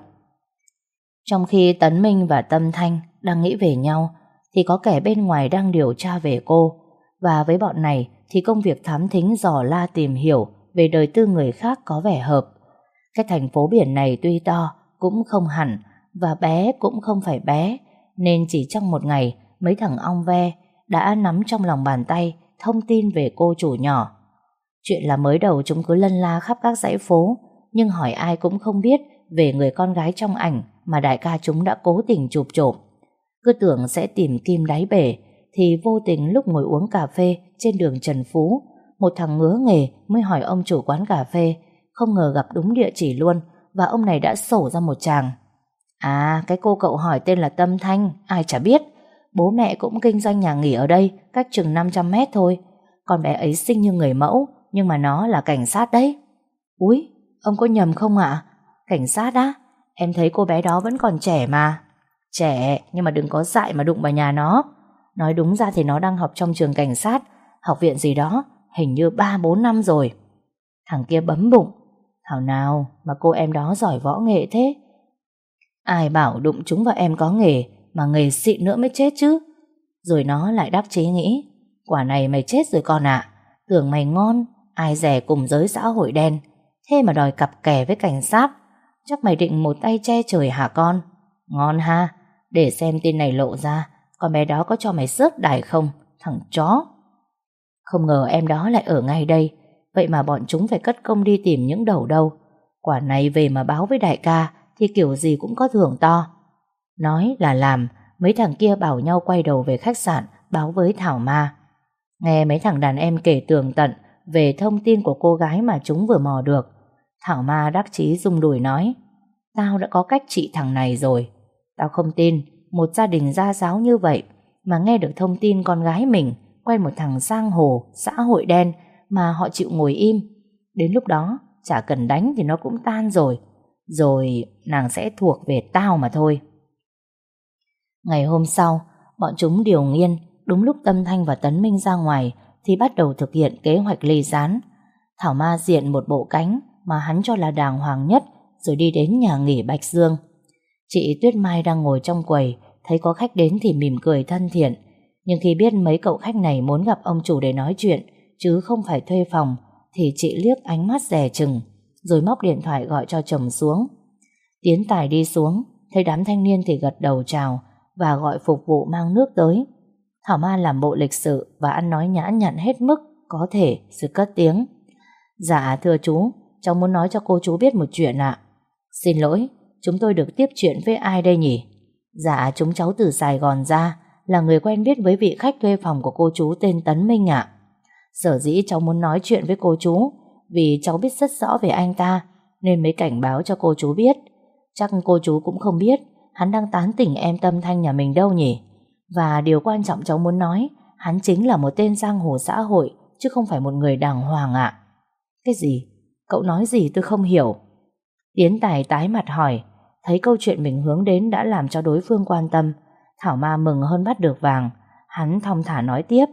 Trong khi Tấn Minh và Tâm Thanh đang nghĩ về nhau thì có kẻ bên ngoài đang điều tra về cô. Và với bọn này thì công việc thám thính dò la tìm hiểu về đời tư người khác có vẻ hợp. Cái thành phố biển này tuy to cũng không hẳn, và bé cũng không phải bé, nên chỉ trong một ngày mấy thằng ong ve đã nắm trong lòng bàn tay thông tin về cô chủ nhỏ. Chuyện là mới đầu chúng cứ lân la khắp các dãy phố, nhưng hỏi ai cũng không biết về người con gái trong ảnh mà đại ca chúng đã cố tình chụp trộm. Cứ tưởng sẽ tìm kim đáy bể, thì vô tình lúc ngồi uống cà phê trên đường Trần Phú, một thằng ngứa nghề mới hỏi ông chủ quán cà phê, không ngờ gặp đúng địa chỉ luôn, và ông này đã sổ ra một tràng. À, cái cô cậu hỏi tên là Tâm Thanh, ai chả biết. Bố mẹ cũng kinh doanh nhà nghỉ ở đây, cách chừng năm trăm mét thôi. Con bé ấy xinh như người mẫu, nhưng mà nó là cảnh sát đấy. Úi, ông có nhầm không ạ? Cảnh sát á? Em thấy cô bé đó vẫn còn trẻ mà. Trẻ, nhưng mà đừng có dại mà đụng vào nhà nó. Nói đúng ra thì nó đang học trong trường cảnh sát, học viện gì đó, hình như ba bốn năm rồi. Thằng kia bấm bụng. Thảo nào mà cô em đó giỏi võ nghệ thế? Ai bảo đụng chúng vào em có nghề, mà nghề xịn nữa mới chết chứ. Rồi nó lại đắc chí nghĩ, quả này mày chết rồi con ạ. Tưởng mày ngon, ai dè cùng giới xã hội đen, thế mà đòi cặp kè với cảnh sát. Chắc mày định một tay che trời hả con? Ngon ha, để xem tin này lộ ra, con bé đó có cho mày rớt đài không, thằng chó. Không ngờ em đó lại ở ngay đây. Vậy mà bọn chúng phải cất công đi tìm những đầu đâu. Quả này về mà báo với đại ca thì kiểu gì cũng có thưởng to. Nói là làm, mấy thằng kia bảo nhau quay đầu về khách sạn báo với Thảo Ma. Nghe mấy thằng đàn em kể tường tận về thông tin của cô gái mà chúng vừa mò được, Thảo Ma đắc chí rung đùi nói, tao đã có cách trị thằng này rồi. Tao không tin một gia đình gia giáo như vậy mà nghe được thông tin con gái mình quen một thằng giang hồ xã hội đen mà họ chịu ngồi im. Đến lúc đó chả cần đánh thì nó cũng tan rồi. Rồi nàng sẽ thuộc về tao mà thôi. Ngày hôm sau, bọn chúng điều nghiên. Đúng lúc Tâm Thanh và Tấn Minh ra ngoài thì bắt đầu thực hiện kế hoạch ly gián. Thảo Ma diện một bộ cánh mà hắn cho là đàng hoàng nhất, rồi đi đến nhà nghỉ Bạch Dương. Chị Tuyết Mai đang ngồi trong quầy, thấy có khách đến thì mỉm cười thân thiện. Nhưng khi biết mấy cậu khách này muốn gặp ông chủ để nói chuyện, chứ không phải thuê phòng, thì chị liếc ánh mắt dè chừng, rồi móc điện thoại gọi cho chồng xuống. Tiến Tài đi xuống, thấy đám thanh niên thì gật đầu chào và gọi phục vụ mang nước tới. Thảo Ma làm bộ lịch sự và ăn nói nhã nhặn hết mức có thể, rồi cất tiếng. Dạ thưa chú, cháu muốn nói cho cô chú biết một chuyện ạ. Xin lỗi, chúng tôi được tiếp chuyện với ai đây nhỉ? Dạ chúng cháu từ Sài Gòn ra, là người quen biết với vị khách thuê phòng của cô chú tên Tấn Minh ạ. Sở dĩ cháu muốn nói chuyện với cô chú vì cháu biết rất rõ về anh ta, nên mới cảnh báo cho cô chú biết. Chắc cô chú cũng không biết hắn đang tán tỉnh em Tâm Thanh nhà mình đâu nhỉ. Và điều quan trọng cháu muốn nói, hắn chính là một tên giang hồ xã hội, chứ không phải một người đàng hoàng ạ. Cái gì? Cậu nói gì tôi không hiểu. Tiến Tài tái mặt hỏi. Thấy câu chuyện mình hướng đến đã làm cho đối phương quan tâm, Thảo Ma mừng hơn bắt được vàng. Hắn thong thả nói tiếp.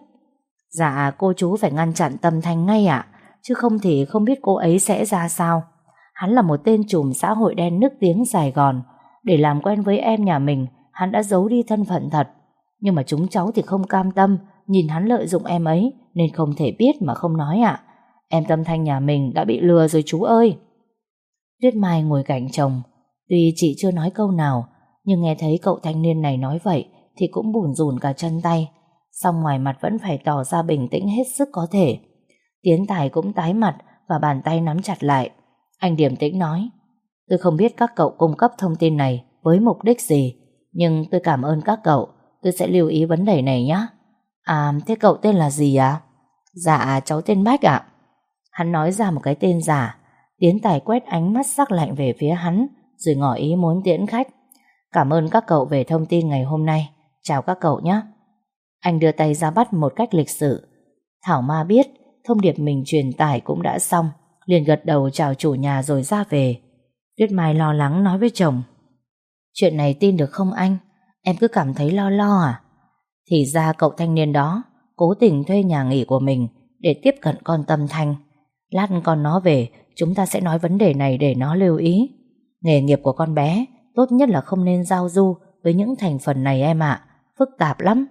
Dạ cô chú phải ngăn chặn Tâm Thanh ngay ạ, chứ không thì không biết cô ấy sẽ ra sao. Hắn là một tên trùm xã hội đen nức tiếng Sài Gòn. Để làm quen với em nhà mình, hắn đã giấu đi thân phận thật. Nhưng mà chúng cháu thì không cam tâm nhìn hắn lợi dụng em ấy, nên không thể biết mà không nói ạ. Em Tâm Thanh nhà mình đã bị lừa rồi chú ơi. Tuyết Mai ngồi cạnh chồng. Tuy chị chưa nói câu nào, nhưng nghe thấy cậu thanh niên này nói vậy thì cũng bủn rủn cả chân tay. Song ngoài mặt vẫn phải tỏ ra bình tĩnh hết sức có thể. Tiến Tài cũng tái mặt và bàn tay nắm chặt lại. Anh điềm tĩnh nói. Tôi không biết các cậu cung cấp thông tin này với mục đích gì, nhưng tôi cảm ơn các cậu. Tôi sẽ lưu ý vấn đề này nhé. À thế cậu tên là gì ạ? À? Dạ cháu tên Bách ạ. Hắn nói ra một cái tên giả. Tiến Tài quét ánh mắt sắc lạnh về phía hắn, rồi ngỏ ý muốn tiễn khách. Cảm ơn các cậu về thông tin ngày hôm nay. Chào các cậu nhé. Anh đưa tay ra bắt một cách lịch sự. Thảo Ma biết thông điệp mình truyền tải cũng đã xong, liền gật đầu chào chủ nhà rồi ra về. Tuyết Mai lo lắng nói với chồng. Chuyện này tin được không anh? Em cứ cảm thấy lo lo à? Thì ra cậu thanh niên đó cố tình thuê nhà nghỉ của mình để tiếp cận con Tâm Thanh. Lát con nó về, chúng ta sẽ nói vấn đề này để nó lưu ý. Nghề nghiệp của con bé tốt nhất là không nên giao du với những thành phần này em ạ. Phức tạp lắm.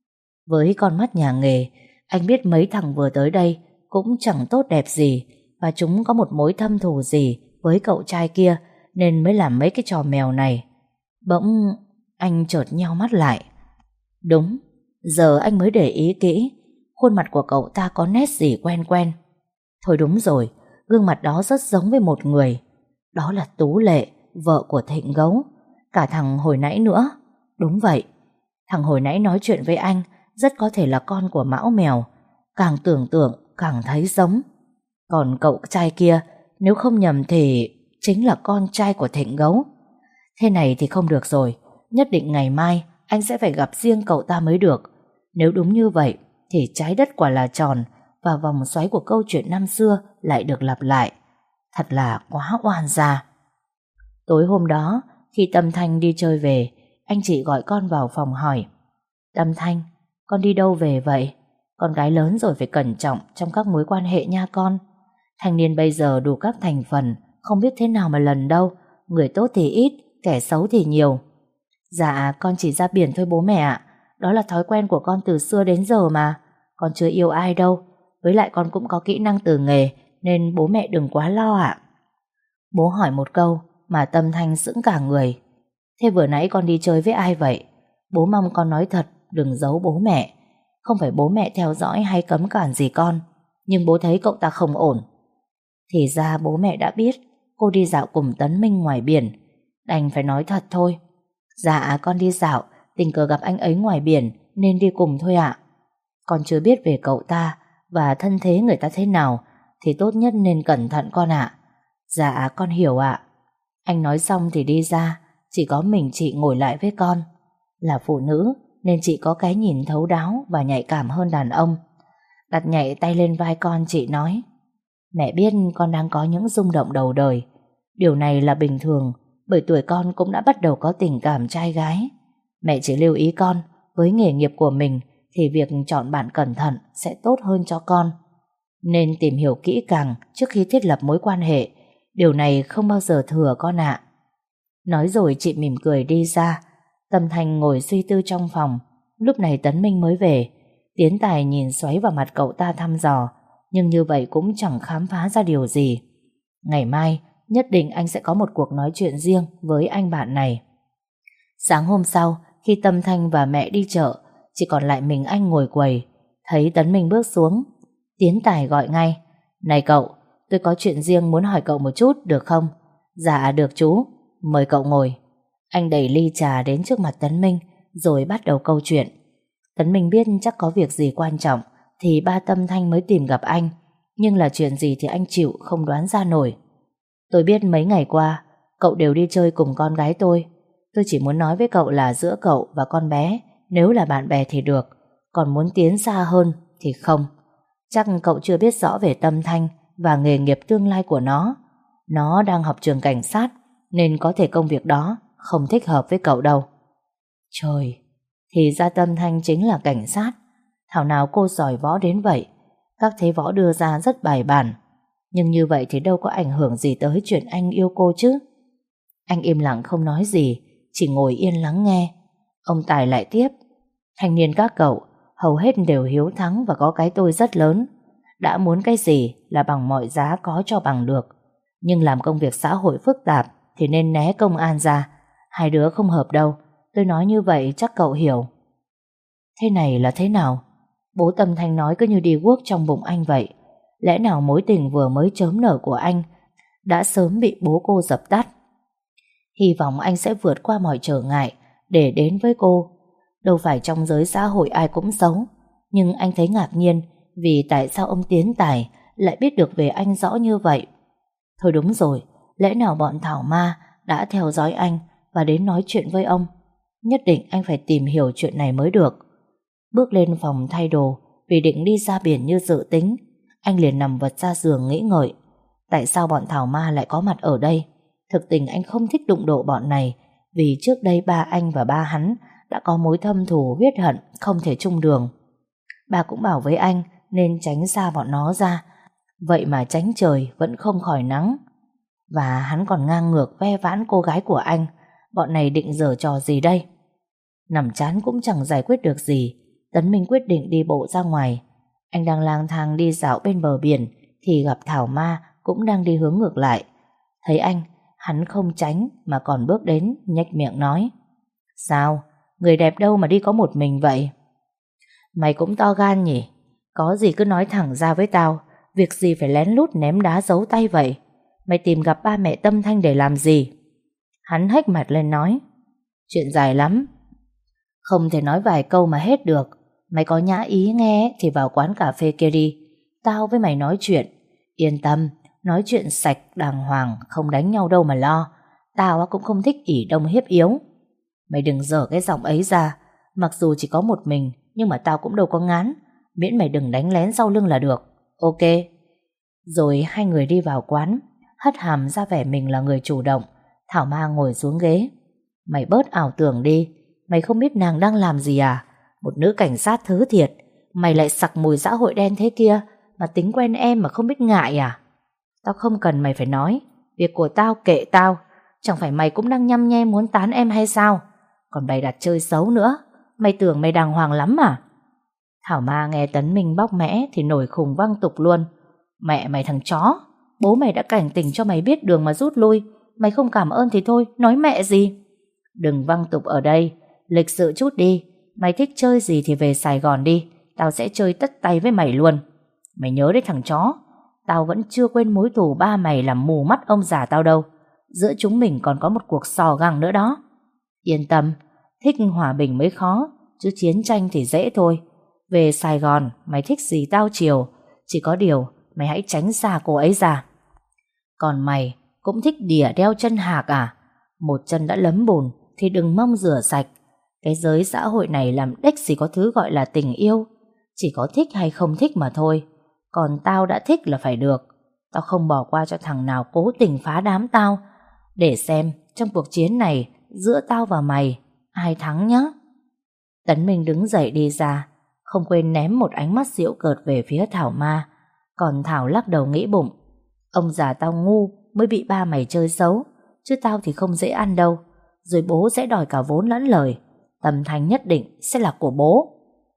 Với con mắt nhà nghề, anh biết mấy thằng vừa tới đây cũng chẳng tốt đẹp gì, và chúng có một mối thâm thù gì với cậu trai kia, nên mới làm mấy cái trò mèo này. Bỗng anh chợt nheo mắt lại. Đúng, giờ anh mới để ý kỹ, khuôn mặt của cậu ta có nét gì quen quen. Thôi đúng rồi, gương mặt đó rất giống với một người. Đó là Tú Lệ, vợ của Thịnh Gấu. Cả thằng hồi nãy nữa. Đúng vậy, thằng hồi nãy nói chuyện với anh rất có thể là con của Mão Mèo. Càng tưởng tượng càng thấy giống. Còn cậu trai kia, nếu không nhầm thì chính là con trai của Thịnh Gấu. Thế này thì không được rồi. Nhất định ngày mai anh sẽ phải gặp riêng cậu ta mới được. Nếu đúng như vậy thì trái đất quả là tròn, và vòng xoáy của câu chuyện năm xưa lại được lặp lại. Thật là quá oan gia. Tối hôm đó, khi Tâm Thanh đi chơi về, anh chị gọi con vào phòng hỏi. Tâm Thanh, con đi đâu về vậy? Con gái lớn rồi phải cẩn trọng trong các mối quan hệ nha con. Thanh niên bây giờ đủ các thành phần, không biết thế nào mà lần đâu. Người tốt thì ít, kẻ xấu thì nhiều. Dạ, con chỉ ra biển thôi bố mẹ ạ. Đó là thói quen của con từ xưa đến giờ mà. Con chưa yêu ai đâu. Với lại con cũng có kỹ năng từ nghề, nên bố mẹ đừng quá lo ạ. Bố hỏi một câu mà Tâm Thanh sững cả người. Thế vừa nãy con đi chơi với ai vậy? Bố mong con nói thật, đừng giấu bố mẹ. Không phải bố mẹ theo dõi hay cấm cản gì con, nhưng bố thấy cậu ta không ổn. Thì ra bố mẹ đã biết cô đi dạo cùng Tấn Minh ngoài biển. Đành phải nói thật thôi. Dạ con đi dạo, tình cờ gặp anh ấy ngoài biển nên đi cùng thôi ạ. Con chưa biết về cậu ta và thân thế người ta thế nào, thì tốt nhất nên cẩn thận con ạ. Dạ con hiểu ạ. Anh nói xong thì đi ra. Chỉ có mình chị ngồi lại với con. Là phụ nữ nên chị có cái nhìn thấu đáo và nhạy cảm hơn đàn ông. Đặt nhạy tay lên vai con, chị nói. Mẹ biết con đang có những rung động đầu đời. Điều này là bình thường, bởi tuổi con cũng đã bắt đầu có tình cảm trai gái. Mẹ chỉ lưu ý con, với nghề nghiệp của mình thì việc chọn bạn cẩn thận sẽ tốt hơn cho con. Nên tìm hiểu kỹ càng trước khi thiết lập mối quan hệ. Điều này không bao giờ thừa con ạ. Nói rồi chị mỉm cười đi ra. Tâm Thanh ngồi suy tư trong phòng. Lúc này Tấn Minh mới về. Tiến Tài nhìn xoáy vào mặt cậu ta thăm dò, nhưng như vậy cũng chẳng khám phá ra điều gì. Ngày mai nhất định anh sẽ có một cuộc nói chuyện riêng với anh bạn này. Sáng hôm sau, khi Tâm Thanh và mẹ đi chợ, chỉ còn lại mình anh ngồi quầy. Thấy Tấn Minh bước xuống, Tiến Tài gọi ngay: "Này cậu, tôi có chuyện riêng muốn hỏi cậu một chút được không?" "Dạ được chú, mời cậu ngồi." Anh đẩy ly trà đến trước mặt Tấn Minh, rồi bắt đầu câu chuyện. Tấn Minh biết chắc có việc gì quan trọng thì ba Tâm Thanh mới tìm gặp anh, nhưng là chuyện gì thì anh chịu không đoán ra nổi. "Tôi biết mấy ngày qua cậu đều đi chơi cùng con gái tôi. Tôi chỉ muốn nói với cậu là giữa cậu và con bé, nếu là bạn bè thì được, còn muốn tiến xa hơn thì không. Chắc cậu chưa biết rõ về Tâm Thanh và nghề nghiệp tương lai của nó. Nó đang học trường cảnh sát, nên có thể công việc đó không thích hợp với cậu đâu." Trời, thì ra Tâm Thanh chính là cảnh sát. Thảo nào cô giỏi võ đến vậy. Các thế võ đưa ra rất bài bản, nhưng như vậy thì đâu có ảnh hưởng gì tới chuyện anh yêu cô chứ. Anh im lặng không nói gì, chỉ ngồi yên lắng nghe. Ông Tài lại tiếp: "Thanh niên các cậu hầu hết đều hiếu thắng và có cái tôi rất lớn. Đã muốn cái gì là bằng mọi giá có cho bằng được. Nhưng làm công việc xã hội phức tạp thì nên né công an ra. Hai đứa không hợp đâu. Tôi nói như vậy chắc cậu hiểu." Thế này là thế nào? Bố Tâm Thanh nói cứ như đi guốc trong bụng anh vậy. Lẽ nào mối tình vừa mới chớm nở của anh đã sớm bị bố cô dập tắt? Hy vọng anh sẽ vượt qua mọi trở ngại để đến với cô. Đâu phải trong giới xã hội ai cũng xấu, nhưng anh thấy ngạc nhiên vì tại sao ông Tiến Tài lại biết được về anh rõ như vậy. Thôi đúng rồi, lẽ nào bọn Thảo Ma đã theo dõi anh và đến nói chuyện với ông? Nhất định anh phải tìm hiểu chuyện này mới được. Bước lên phòng thay đồ vì định đi ra biển như dự tính, anh liền nằm vật ra giường nghĩ ngợi. Tại sao bọn Thảo Ma lại có mặt ở đây? Thực tình anh không thích đụng độ bọn này, vì trước đây ba anh và ba hắn đã có mối thâm thù huyết hận không thể chung đường. Ba cũng bảo với anh nên tránh xa bọn nó ra, vậy mà tránh trời vẫn không khỏi nắng. Và hắn còn ngang ngược ve vãn cô gái của anh. Bọn này định giở trò gì đây? Nằm chán cũng chẳng giải quyết được gì, Tấn Minh quyết định đi bộ ra ngoài. Anh đang lang thang đi dạo bên bờ biển thì gặp Thảo Ma cũng đang đi hướng ngược lại. Thấy anh, hắn không tránh mà còn bước đến nhếch miệng nói: "Sao? Người đẹp đâu mà đi có một mình vậy?" "Mày cũng to gan nhỉ? Có gì cứ nói thẳng ra với tao, việc gì phải lén lút ném đá giấu tay vậy? Mày tìm gặp ba mẹ Tâm Thanh để làm gì?" Hắn hếch mặt lên nói: "Chuyện dài lắm, không thể nói vài câu mà hết được. Mày có nhã ý nghe thì vào quán cà phê kia đi, tao với mày nói chuyện. Yên tâm, nói chuyện sạch đàng hoàng, không đánh nhau đâu mà lo. Tao cũng không thích ỷ đông hiếp yếu. Mày đừng dở cái giọng ấy ra. Mặc dù chỉ có một mình, nhưng mà tao cũng đâu có ngán. Miễn mày đừng đánh lén sau lưng là được. Ok." Rồi hai người đi vào quán, hất hàm ra vẻ mình là người chủ động. Thảo Ma ngồi xuống ghế. "Mày bớt ảo tưởng đi. Mày không biết nàng đang làm gì à? Một nữ cảnh sát thứ thiệt, mày lại sặc mùi xã hội đen thế kia mà tính quen em mà không biết ngại à? Tao không cần mày phải nói. Việc của tao kệ tao. Chẳng phải mày cũng đang nhăm nhe muốn tán em hay sao? Còn bày đặt chơi xấu nữa. Mày tưởng mày đàng hoàng lắm à?" Thảo Ma nghe Tấn Minh bóc mẽ thì nổi khùng văng tục luôn. "Mẹ mày thằng chó, bố mày đã cảnh tỉnh cho mày biết đường mà rút lui. Mày không cảm ơn thì thôi, nói mẹ gì." "Đừng văng tục ở đây, lịch sự chút đi. Mày thích chơi gì thì về Sài Gòn đi, tao sẽ chơi tất tay với mày luôn. Mày nhớ đấy thằng chó, tao vẫn chưa quên mối thù ba mày làm mù mắt ông già tao đâu. Giữa chúng mình còn có một cuộc sò găng nữa đó. Yên tâm, thích hòa bình mới khó, chứ chiến tranh thì dễ thôi. Về Sài Gòn mày thích gì tao chiều, chỉ có điều mày hãy tránh xa cô ấy ra. Còn mày cũng thích đỉa đeo chân hạc à? Một chân đã lấm bùn thì đừng mong rửa sạch. Cái giới xã hội này làm đếch gì có thứ gọi là tình yêu. Chỉ có thích hay không thích mà thôi. Còn tao đã thích là phải được. Tao không bỏ qua cho thằng nào cố tình phá đám tao. Để xem trong cuộc chiến này giữa tao và mày ai thắng nhá. Tấn Minh đứng dậy đi ra, không quên ném một ánh mắt giễu cợt về phía Thảo Ma. Còn Thảo lắc đầu nghĩ bụng, ông già tao ngu mới bị ba mày chơi xấu, chứ tao thì không dễ ăn đâu. Rồi bố sẽ đòi cả vốn lẫn lời. Tâm Thanh nhất định sẽ là của bố.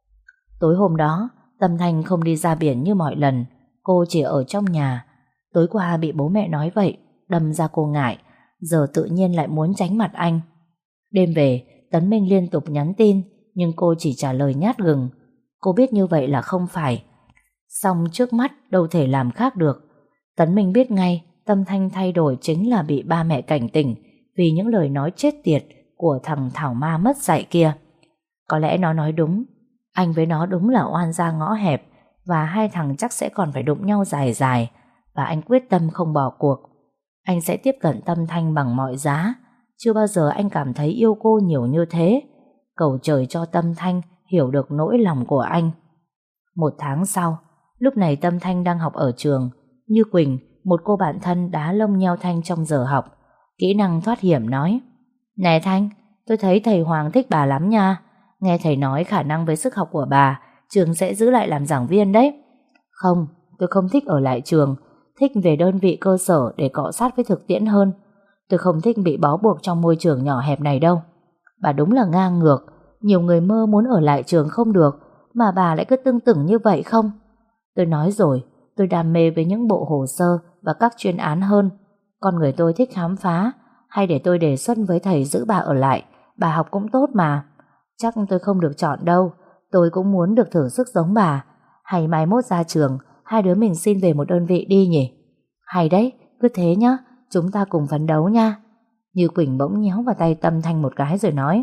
Tối hôm đó Tâm Thanh không đi ra biển như mọi lần. Cô chỉ ở trong nhà. Tối qua bị bố mẹ nói vậy, đâm ra cô ngại. Giờ tự nhiên lại muốn tránh mặt anh. Đêm về Tấn Minh liên tục nhắn tin, nhưng cô chỉ trả lời nhát gừng. Cô biết như vậy là không phải, song trước mắt đâu thể làm khác được. Tấn Minh biết ngay Tâm Thanh thay đổi chính là bị ba mẹ cảnh tỉnh vì những lời nói chết tiệt của thằng Thảo Ma mất dạy kia. Có lẽ nó nói đúng, anh với nó đúng là oan gia ngõ hẹp, và hai thằng chắc sẽ còn phải đụng nhau dài dài. Và anh quyết tâm không bỏ cuộc. Anh sẽ tiếp cận Tâm Thanh bằng mọi giá. Chưa bao giờ anh cảm thấy yêu cô nhiều như thế. Cầu trời cho Tâm Thanh hiểu được nỗi lòng của anh. Một tháng sau, lúc này Tâm Thanh đang học ở trường. Như Quỳnh, một cô bạn thân đá lông nheo Thanh trong giờ học. Kỹ năng thoát hiểm nói: Nè Thanh, tôi thấy thầy Hoàng thích bà lắm nha. Nghe thầy nói khả năng với sức học của bà, trường sẽ giữ lại làm giảng viên đấy. Không, tôi không thích ở lại trường. Thích về đơn vị cơ sở để cọ sát với thực tiễn hơn. Tôi không thích bị bó buộc trong môi trường nhỏ hẹp này đâu. Bà đúng là ngang ngược. Nhiều người mơ muốn ở lại trường không được, mà bà lại cứ tưng tửng như vậy không. Tôi nói rồi, tôi đam mê với những bộ hồ sơ và các chuyên án hơn. Con người tôi thích khám phá. Hay để tôi đề xuất với thầy giữ bà ở lại, bà học cũng tốt mà. Chắc tôi không được chọn đâu. Tôi cũng muốn được thử sức giống bà. Hay mai mốt ra trường, hai đứa mình xin về một đơn vị đi nhỉ? Hay đấy, cứ thế nhá, chúng ta cùng phấn đấu nha. Như Quỳnh bỗng nhéo vào tay Tâm Thanh một cái rồi nói: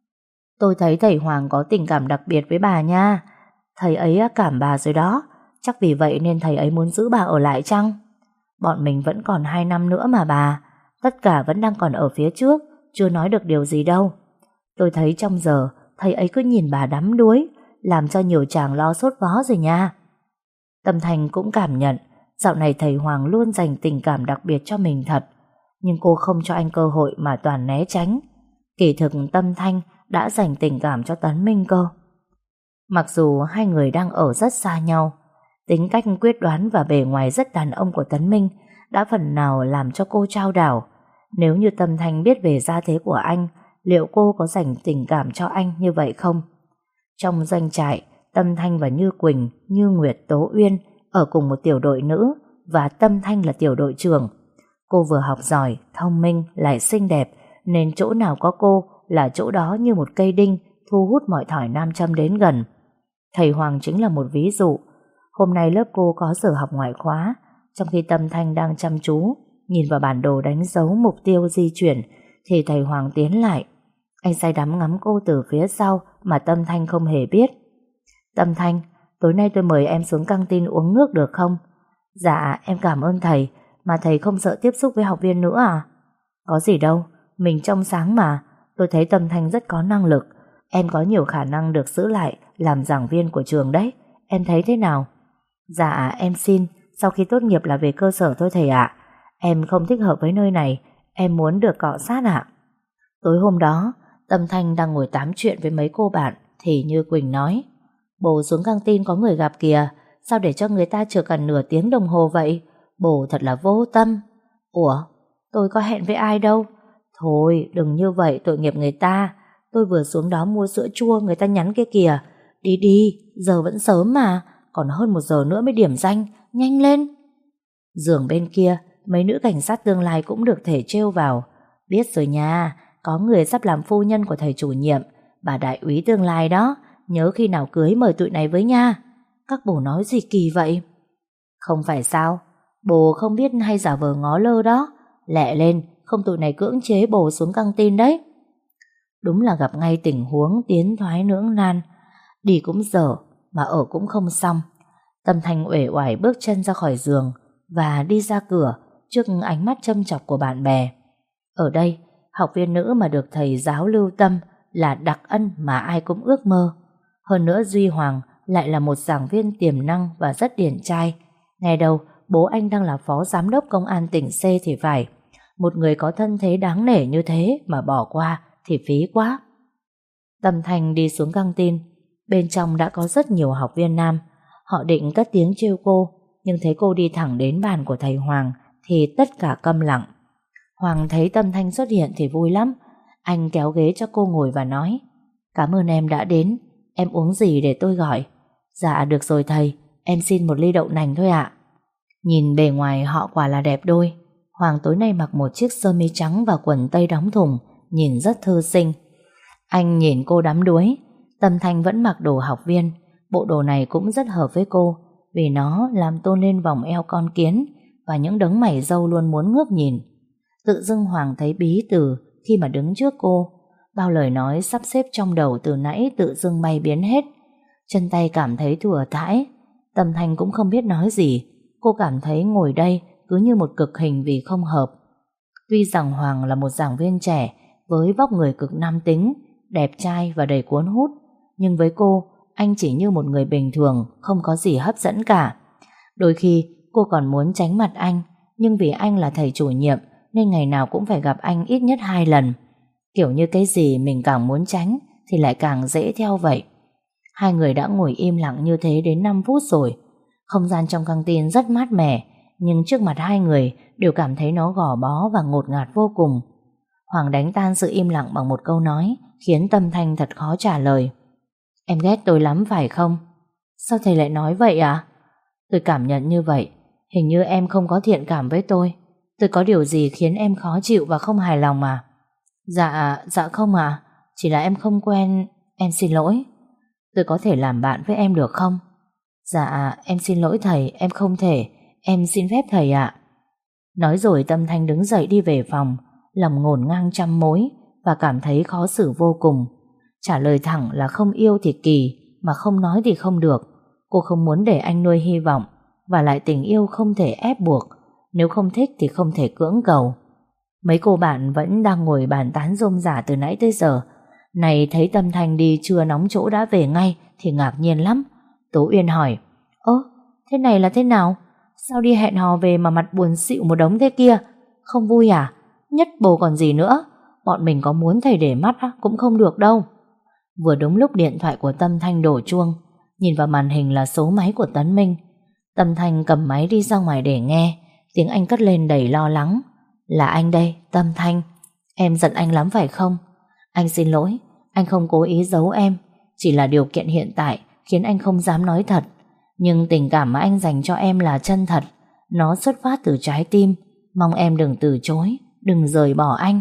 Tôi thấy thầy Hoàng có tình cảm đặc biệt với bà nha. Thầy ấy cảm bà rồi đó. Chắc vì vậy nên thầy ấy muốn giữ bà ở lại chăng? Bọn mình vẫn còn hai năm nữa mà bà. Tất cả vẫn đang còn ở phía trước, chưa nói được điều gì đâu. Tôi thấy trong giờ thầy ấy cứ nhìn bà đắm đuối, làm cho nhiều chàng lo sốt vó rồi nha. Tâm Thanh cũng cảm nhận dạo này thầy Hoàng luôn dành tình cảm đặc biệt cho mình thật. Nhưng cô không cho anh cơ hội mà toàn né tránh. Kỳ thực Tâm Thanh đã dành tình cảm cho Tấn Minh cơ. Mặc dù hai người đang ở rất xa nhau, tính cách quyết đoán và bề ngoài rất đàn ông của Tấn Minh đã phần nào làm cho cô chao đảo. Nếu như Tâm Thanh biết về gia thế của anh, liệu cô có dành tình cảm cho anh như vậy không? Trong doanh trại, Tâm Thanh và Như Quỳnh, Như Nguyệt, Tố Uyên ở cùng một tiểu đội nữ, và Tâm Thanh là tiểu đội trưởng. Cô vừa học giỏi, thông minh, lại xinh đẹp, nên chỗ nào có cô là chỗ đó như một cây đinh thu hút mọi thỏi nam châm đến gần. Thầy Hoàng chính là một ví dụ. Hôm nay lớp cô có giờ học ngoại khóa, trong khi Tâm Thanh đang chăm chú nhìn vào bản đồ đánh dấu mục tiêu di chuyển, thì thầy Hoàng tiến lại. Anh say đắm ngắm cô từ phía sau mà Tâm Thanh không hề biết. Tâm Thanh, tối nay tôi mời em xuống căng tin uống nước được không? Dạ, em cảm ơn thầy, mà thầy không sợ tiếp xúc với học viên nữa à? Có gì đâu, mình trong sáng mà. Tôi thấy Tâm Thanh rất có năng lực. Em có nhiều khả năng được giữ lại làm giảng viên của trường đấy. Em thấy thế nào? Dạ, em xin. Sau khi tốt nghiệp là về cơ sở thôi thầy ạ. Em không thích hợp với nơi này. Em muốn được cọ sát ạ. Tối hôm đó, Tâm Thanh đang ngồi tám chuyện với mấy cô bạn, thì Như Quỳnh nói: Bồ xuống căng tin có người gặp kìa. Sao để cho người ta chờ cần nửa tiếng đồng hồ vậy? Bồ thật là vô tâm. Ủa, tôi có hẹn với ai đâu. Thôi, đừng như vậy, tội nghiệp người ta. Tôi vừa xuống đó mua sữa chua, người ta nhắn kia kìa. Đi đi, giờ vẫn sớm mà. Còn hơn một giờ nữa mới điểm danh. Nhanh lên. Giường bên kia, mấy nữ cảnh sát tương lai cũng được thể trêu vào. Biết rồi nha, có người sắp làm phu nhân của thầy chủ nhiệm, bà đại úy tương lai đó. Nhớ khi nào cưới mời tụi này với nha. Các bồ nói gì kỳ vậy? Không phải sao, bồ không biết hay giả vờ ngó lơ đó. Lẹ lên, không tụi này cưỡng chế bồ xuống căng tin đấy. Đúng là gặp ngay tình huống tiến thoái lưỡng nan. Đi cũng dở, mà ở cũng không xong. Tâm Thanh uể oải bước chân ra khỏi giường và đi ra cửa trước ánh mắt châm chọc của bạn bè. Ở đây, học viên nữ mà được thầy giáo lưu tâm là đặc ân mà ai cũng ước mơ. Hơn nữa Duy Hoàng lại là một giảng viên tiềm năng và rất điển trai. Ngày đầu bố anh đang là phó giám đốc công an tỉnh C thì phải. Một người có thân thế đáng nể như thế mà bỏ qua thì phí quá. Tâm Thanh đi xuống căng tin. Bên trong đã có rất nhiều học viên nam. Họ định cất tiếng trêu cô, nhưng thấy cô đi thẳng đến bàn của thầy Hoàng thì tất cả câm lặng. Hoàng thấy Tâm Thanh xuất hiện thì vui lắm. Anh kéo ghế cho cô ngồi và nói: "Cảm ơn em đã đến. Em uống gì để tôi gọi?" "Dạ được rồi thầy, em xin một ly đậu nành thôi ạ." Nhìn bề ngoài họ quả là đẹp đôi. Hoàng tối nay mặc một chiếc sơ mi trắng và quần tây đóng thùng, nhìn rất thư sinh. Anh nhìn cô đắm đuối. Tâm Thanh vẫn mặc đồ học viên. Bộ đồ này cũng rất hợp với cô, vì nó làm tôn lên vòng eo con kiến và những đấng mày râu luôn muốn ngước nhìn. Tự dưng Hoàng thấy bí từ khi mà đứng trước cô. Bao lời nói sắp xếp trong đầu từ nãy tự dưng bay biến hết. Chân tay cảm thấy thừa thãi. Tâm Thanh cũng không biết nói gì. Cô cảm thấy ngồi đây cứ như một cực hình vì không hợp. Tuy rằng Hoàng là một giảng viên trẻ với vóc người cực nam tính, đẹp trai và đầy cuốn hút, nhưng với cô, anh chỉ như một người bình thường, không có gì hấp dẫn cả. Đôi khi cô còn muốn tránh mặt anh, nhưng vì anh là thầy chủ nhiệm nên ngày nào cũng phải gặp anh ít nhất hai lần. Kiểu như cái gì mình càng muốn tránh thì lại càng dễ theo vậy. Hai người đã ngồi im lặng như thế đến năm phút rồi. Không gian trong căng tin rất mát mẻ, nhưng trước mặt hai người đều cảm thấy nó gò bó và ngột ngạt vô cùng. Hoàng đánh tan sự im lặng bằng một câu nói khiến Tâm Thanh thật khó trả lời. "Em ghét tôi lắm phải không?" "Sao thầy lại nói vậy à?" "Tôi cảm nhận như vậy. Hình như em không có thiện cảm với tôi. Tôi có điều gì khiến em khó chịu và không hài lòng mà?" Dạ, dạ không ạ. Chỉ là em không quen. Em xin lỗi." "Tôi có thể làm bạn với em được không?" "Dạ, em xin lỗi thầy, em không thể. Em xin phép thầy ạ." Nói rồi Tâm Thanh đứng dậy đi về phòng, lòng ngổn ngang trăm mối và cảm thấy khó xử vô cùng. Trả lời thẳng là không yêu thì kỳ, mà không nói thì không được. Cô không muốn để anh nuôi hy vọng, và lại tình yêu không thể ép buộc. Nếu không thích thì không thể cưỡng cầu. Mấy cô bạn vẫn đang ngồi bàn tán rôm rả từ nãy tới giờ. Này thấy Tâm Thanh đi chưa nóng chỗ đã về ngay thì ngạc nhiên lắm. Tố Uyên hỏi: "Ơ, thế này là thế nào? Sao đi hẹn hò về mà mặt buồn xịu một đống thế kia? Không vui à? Nhất bồ còn gì nữa. Bọn mình có muốn thầy để mắt cũng không được đâu." Vừa đúng lúc điện thoại của Tâm Thanh đổ chuông. Nhìn vào màn hình là số máy của Tấn Minh. Tâm Thanh cầm máy đi ra ngoài để nghe. Tiếng anh cất lên đầy lo lắng: "Là anh đây, Tâm Thanh. Em giận anh lắm phải không? Anh xin lỗi. Anh không cố ý giấu em. Chỉ là điều kiện hiện tại khiến anh không dám nói thật. Nhưng tình cảm mà anh dành cho em là chân thật. Nó xuất phát từ trái tim. Mong em đừng từ chối, đừng rời bỏ anh."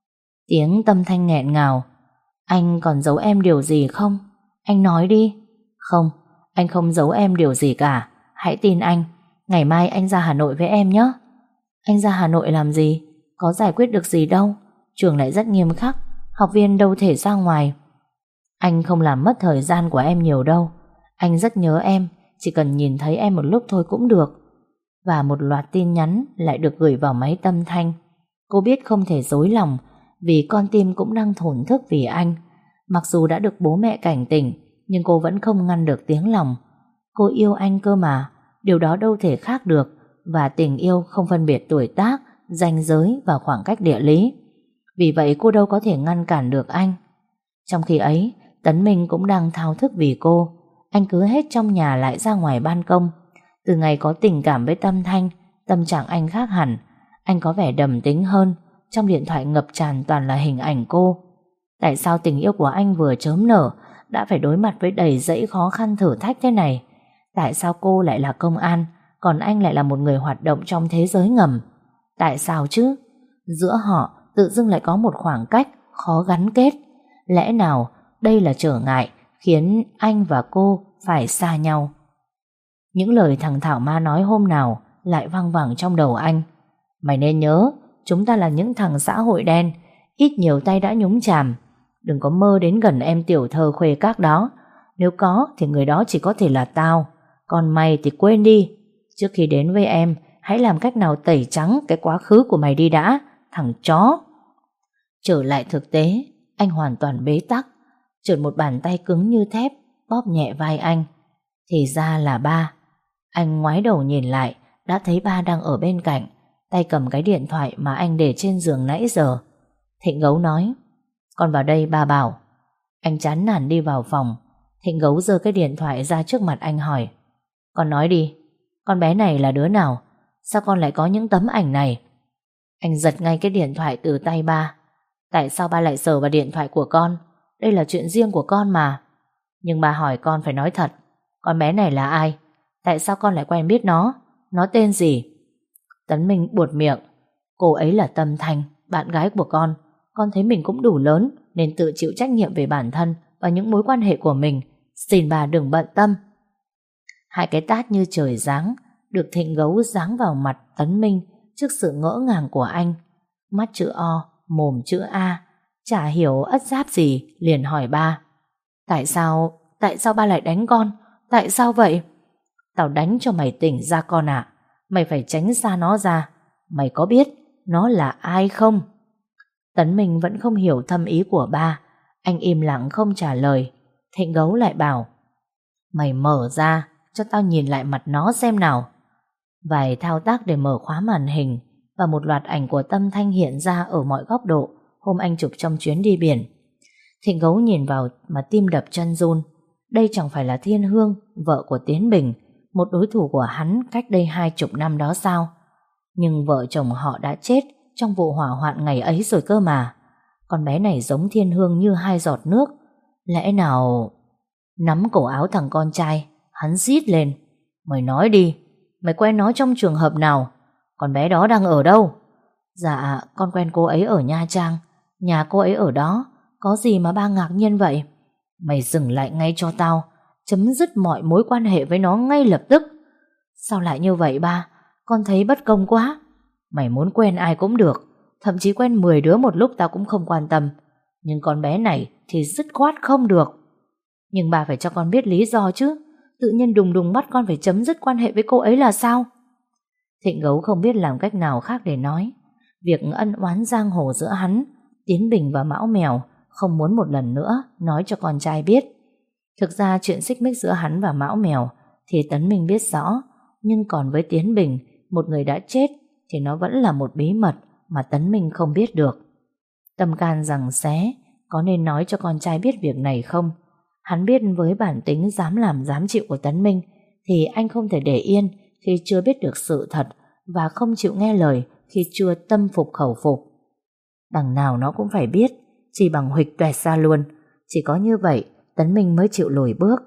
Tiếng Tâm Thanh nghẹn ngào: "Anh còn giấu em điều gì không? Anh nói đi." "Không, anh không giấu em điều gì cả. Hãy tin anh. Ngày mai anh ra Hà Nội với em nhé." "Anh ra Hà Nội làm gì? Có giải quyết được gì đâu. Trường lại rất nghiêm khắc. Học viên đâu thể ra ngoài." "Anh không làm mất thời gian của em nhiều đâu. Anh rất nhớ em. Chỉ cần nhìn thấy em một lúc thôi cũng được." Và một loạt tin nhắn lại được gửi vào máy Tâm Thanh. Cô biết không thể dối lòng, vì con tim cũng đang thổn thức vì anh. Mặc dù đã được bố mẹ cảnh tỉnh, nhưng cô vẫn không ngăn được tiếng lòng. Cô yêu anh cơ mà. Điều đó đâu thể khác được. Và tình yêu không phân biệt tuổi tác, ranh giới và khoảng cách địa lý. Vì vậy cô đâu có thể ngăn cản được anh. Trong khi ấy, Tấn Minh cũng đang thao thức vì cô. Anh cứ hết trong nhà lại ra ngoài ban công. Từ ngày có tình cảm với Tâm Thanh, tâm trạng anh khác hẳn. Anh có vẻ đầm tính hơn. Trong điện thoại ngập tràn toàn là hình ảnh cô. Tại sao tình yêu của anh vừa chớm nở đã phải đối mặt với đầy dẫy khó khăn thử thách thế này? Tại sao cô lại là công an, còn anh lại là một người hoạt động trong thế giới ngầm? Tại sao chứ? Giữa họ tự dưng lại có một khoảng cách khó gắn kết. Lẽ nào đây là trở ngại khiến anh và cô phải xa nhau? Những lời thằng Thảo Ma nói hôm nào lại văng vẳng trong đầu anh. "Mày nên nhớ, chúng ta là những thằng xã hội đen, ít nhiều tay đã nhúng chàm. Đừng có mơ đến gần em tiểu thơ khuê các đó. Nếu có thì người đó chỉ có thể là tao. Còn mày thì quên đi. Trước khi đến với em, hãy làm cách nào tẩy trắng cái quá khứ của mày đi đã, thằng chó." Trở lại thực tế, anh hoàn toàn bế tắc. Chợt một bàn tay cứng như thép bóp nhẹ vai anh. Thì ra là ba. Anh ngoái đầu nhìn lại, đã thấy ba đang ở bên cạnh, tay cầm cái điện thoại mà anh để trên giường nãy giờ. Thịnh Gấu nói: "Con vào đây ba bảo." Anh chán nản đi vào phòng. Thịnh Gấu giơ cái điện thoại ra trước mặt anh hỏi: "Con nói đi, con bé này là đứa nào? Sao con lại có những tấm ảnh này?" Anh giật ngay cái điện thoại từ tay ba. "Tại sao ba lại sờ vào điện thoại của con? Đây là chuyện riêng của con mà." "Nhưng ba hỏi con phải nói thật. Con bé này là ai? Tại sao con lại quen biết nó? Nó tên gì?" Tấn Minh buột miệng: "Cô ấy là Tâm Thanh, bạn gái của con. Con thấy mình cũng đủ lớn nên tự chịu trách nhiệm về bản thân và những mối quan hệ của mình. Xin bà đừng bận tâm." Hai cái tát như trời giáng được Thịnh Gấu giáng vào mặt Tấn Minh trước sự ngỡ ngàng của anh. Mắt chữ O, mồm chữ A, chả hiểu ất giáp gì, liền hỏi ba: "Tại sao, tại sao ba lại đánh con? Tại sao vậy?" "Tao đánh cho mày tỉnh ra con ạ. Mày phải tránh xa nó ra. Mày có biết nó là ai không?" Tấn Minh vẫn không hiểu thâm ý của ba. Anh im lặng không trả lời. Thịnh Gấu lại bảo: "Mày mở ra cho tao nhìn lại mặt nó xem nào." Vài thao tác để mở khóa màn hình và một loạt ảnh của Tâm Thanh hiện ra ở mọi góc độ hôm anh chụp trong chuyến đi biển. Thịnh Gấu nhìn vào mà tim đập chân run. Đây chẳng phải là Thiên Hương, vợ của Tiến Bình, một đối thủ của hắn cách đây hai chục năm đó sao? Nhưng vợ chồng họ đã chết trong vụ hỏa hoạn ngày ấy rồi cơ mà. Con bé này giống Thiên Hương như hai giọt nước. Lẽ nào... Nắm cổ áo thằng con trai, hắn rít lên: "Mày nói đi, mày quen nó trong trường hợp nào? Con bé đó đang ở đâu?" "Dạ, con quen cô ấy ở Nha Trang. Nhà cô ấy ở đó. Có gì mà ba ngạc nhiên vậy?" "Mày dừng lại ngay cho tao. Chấm dứt mọi mối quan hệ với nó ngay lập tức." "Sao lại như vậy ba? Con thấy bất công quá." "Mày muốn quen ai cũng được. Thậm chí quen mười đứa một lúc tao cũng không quan tâm. Nhưng con bé này thì dứt khoát không được." "Nhưng bà phải cho con biết lý do chứ. Tự nhiên đùng đùng bắt con phải chấm dứt quan hệ với cô ấy là sao?" Thịnh Gấu không biết làm cách nào khác để nói. Việc ân oán giang hồ giữa hắn, Tiến Bình và Mão Mèo không muốn một lần nữa nói cho con trai biết. Thực ra chuyện xích mích giữa hắn và Mão Mèo thì Tấn Minh biết rõ. Nhưng còn với Tiến Bình, một người đã chết, thì nó vẫn là một bí mật mà Tấn Minh không biết được. Tâm can rằng xé, có nên nói cho con trai biết việc này không? Hắn biết với bản tính dám làm dám chịu của Tấn Minh thì anh không thể để yên khi chưa biết được sự thật và không chịu nghe lời khi chưa tâm phục khẩu phục. Đằng nào nó cũng phải biết, chỉ bằng huỵch toẹt ra luôn. Chỉ có như vậy Tấn Minh mới chịu lùi bước.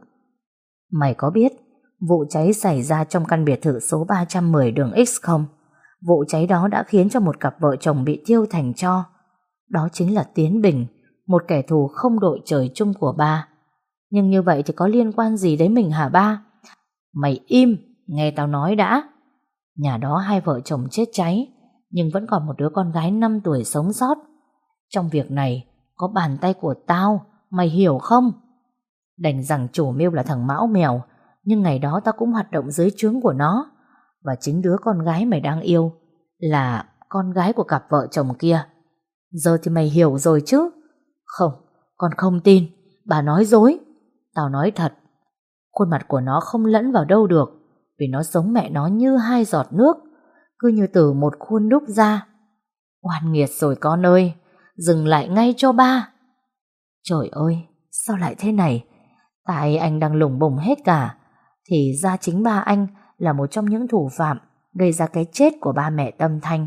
"Mày có biết vụ cháy xảy ra trong căn biệt thự số ba trăm mười đường X không? Vụ cháy đó đã khiến cho một cặp vợ chồng bị thiêu thành tro. Đó chính là Tiến Bình, một kẻ thù không đội trời chung của ba. Nhưng như vậy thì có liên quan gì đến mình hả ba?" "Mày im, nghe tao nói đã. Nhà đó hai vợ chồng chết cháy, nhưng vẫn còn một đứa con gái năm tuổi sống sót. Trong việc này có bàn tay của tao, mày hiểu không? Đành rằng chủ mưu là thằng Mão Mèo, nhưng ngày đó tao cũng hoạt động dưới trướng của nó. Và chính đứa con gái mày đang yêu là con gái của cặp vợ chồng kia. Giờ thì mày hiểu rồi chứ?" "Không, con không tin. Bà nói dối." "Tao nói thật. Khuôn mặt của nó không lẫn vào đâu được, vì nó giống mẹ nó như hai giọt nước, cứ như từ một khuôn đúc ra." "Oan nghiệt rồi con ơi, dừng lại ngay cho ba." "Trời ơi, sao lại thế này? Tại anh đang lủng bủng hết cả. Thì ra chính ba anh là một trong những thủ phạm gây ra cái chết của ba mẹ Tâm Thanh."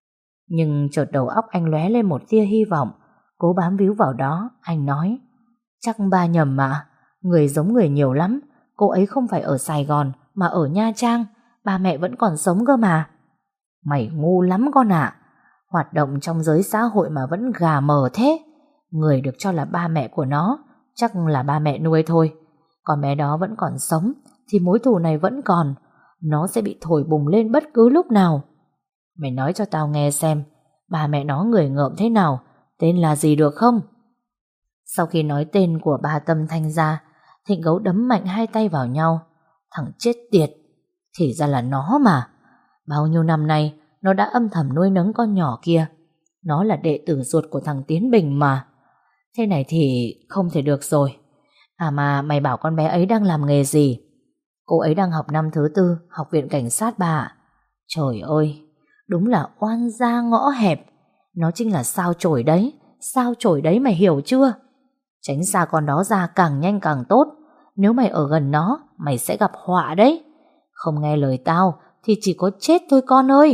Nhưng chợt đầu óc anh lóe lên một tia hy vọng. Cố bám víu vào đó, anh nói: "Chắc ba nhầm mà. Người giống người nhiều lắm. Cô ấy không phải ở Sài Gòn mà ở Nha Trang. Ba mẹ vẫn còn sống cơ mà." "Mày ngu lắm con ạ. Hoạt động trong giới xã hội mà vẫn gà mờ thế. Người được cho là ba mẹ của nó chắc là ba mẹ nuôi thôi. Còn bé đó vẫn còn sống thì mối thù này vẫn còn. Nó sẽ bị thổi bùng lên bất cứ lúc nào. Mày nói cho tao nghe xem, ba mẹ nó người ngợm thế nào, tên là gì được không?" Sau khi nói tên của ba Tâm Thanh ra, Thịnh Gấu đấm mạnh hai tay vào nhau. Thằng chết tiệt, thì ra là nó mà. Bao nhiêu năm nay nó đã âm thầm nuôi nấng con nhỏ kia. Nó là đệ tử ruột của thằng Tiến Bình mà. Thế này thì không thể được rồi. À mà mày bảo con bé ấy đang làm nghề gì? "Cô ấy đang học năm thứ tư Học viện Cảnh sát bà ạ." Trời ơi, đúng là oan gia ngõ hẹp. Nó chính là sao chổi đấy. Sao chổi đấy mày hiểu chưa? Tránh xa con đó ra càng nhanh càng tốt. Nếu mày ở gần nó, mày sẽ gặp họa đấy. Không nghe lời tao thì chỉ có chết thôi con ơi.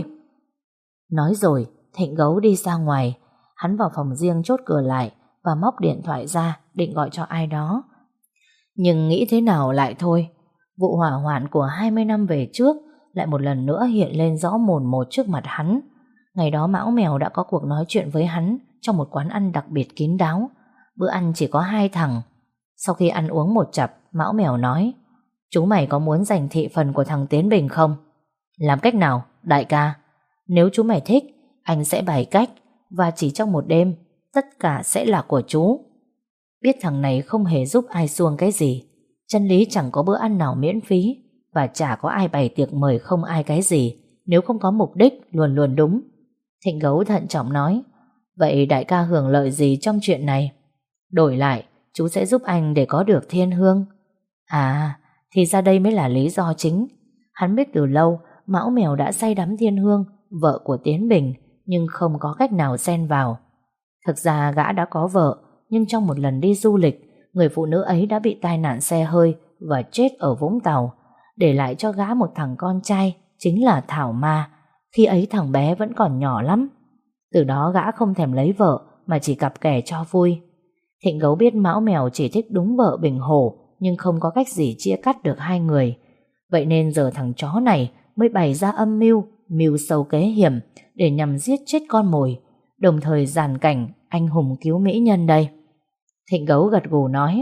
Nói rồi, Thịnh Gấu đi ra ngoài. Hắn vào phòng riêng chốt cửa lại và móc điện thoại ra định gọi cho ai đó. Nhưng nghĩ thế nào lại thôi. Vụ hỏa hoạn của hai mươi năm về trước lại một lần nữa hiện lên rõ mồn một trước mặt hắn. Ngày đó Mão Mèo đã có cuộc nói chuyện với hắn trong một quán ăn đặc biệt kín đáo. Bữa ăn chỉ có hai thằng. Sau khi ăn uống một chặp, Mão Mèo nói: Chú mày có muốn giành thị phần của thằng Tiến Bình không? Làm cách nào, đại ca? Nếu chú mày thích, anh sẽ bày cách, và chỉ trong một đêm, tất cả sẽ là của chú. Biết thằng này không hề giúp ai xuông cái gì. Chân lý chẳng có bữa ăn nào miễn phí, và chả có ai bày tiệc mời không ai cái gì, nếu không có mục đích luôn luôn đúng. Thịnh Gấu thận trọng nói: Vậy đại ca hưởng lợi gì trong chuyện này? Đổi lại, chú sẽ giúp anh để có được thiên hương. À, thì ra đây mới là lý do chính. Hắn biết từ lâu Mão Mèo đã say đắm thiên hương, vợ của Tiến Bình, nhưng không có cách nào xen vào. Thực ra gã đã có vợ, nhưng trong một lần đi du lịch, người phụ nữ ấy đã bị tai nạn xe hơi và chết ở Vũng Tàu, để lại cho gã một thằng con trai, chính là Thảo Ma. Khi ấy thằng bé vẫn còn nhỏ lắm. Từ đó gã không thèm lấy vợ, mà chỉ cặp kè cho vui. Thịnh Gấu biết Mão Mèo chỉ thích đúng vợ Bình Hổ, nhưng không có cách gì chia cắt được hai người. Vậy nên giờ thằng chó này mới bày ra âm mưu, mưu sâu kế hiểm để nhằm giết chết con mồi, đồng thời dàn cảnh anh hùng cứu mỹ nhân đây. Thịnh Gấu gật gù nói: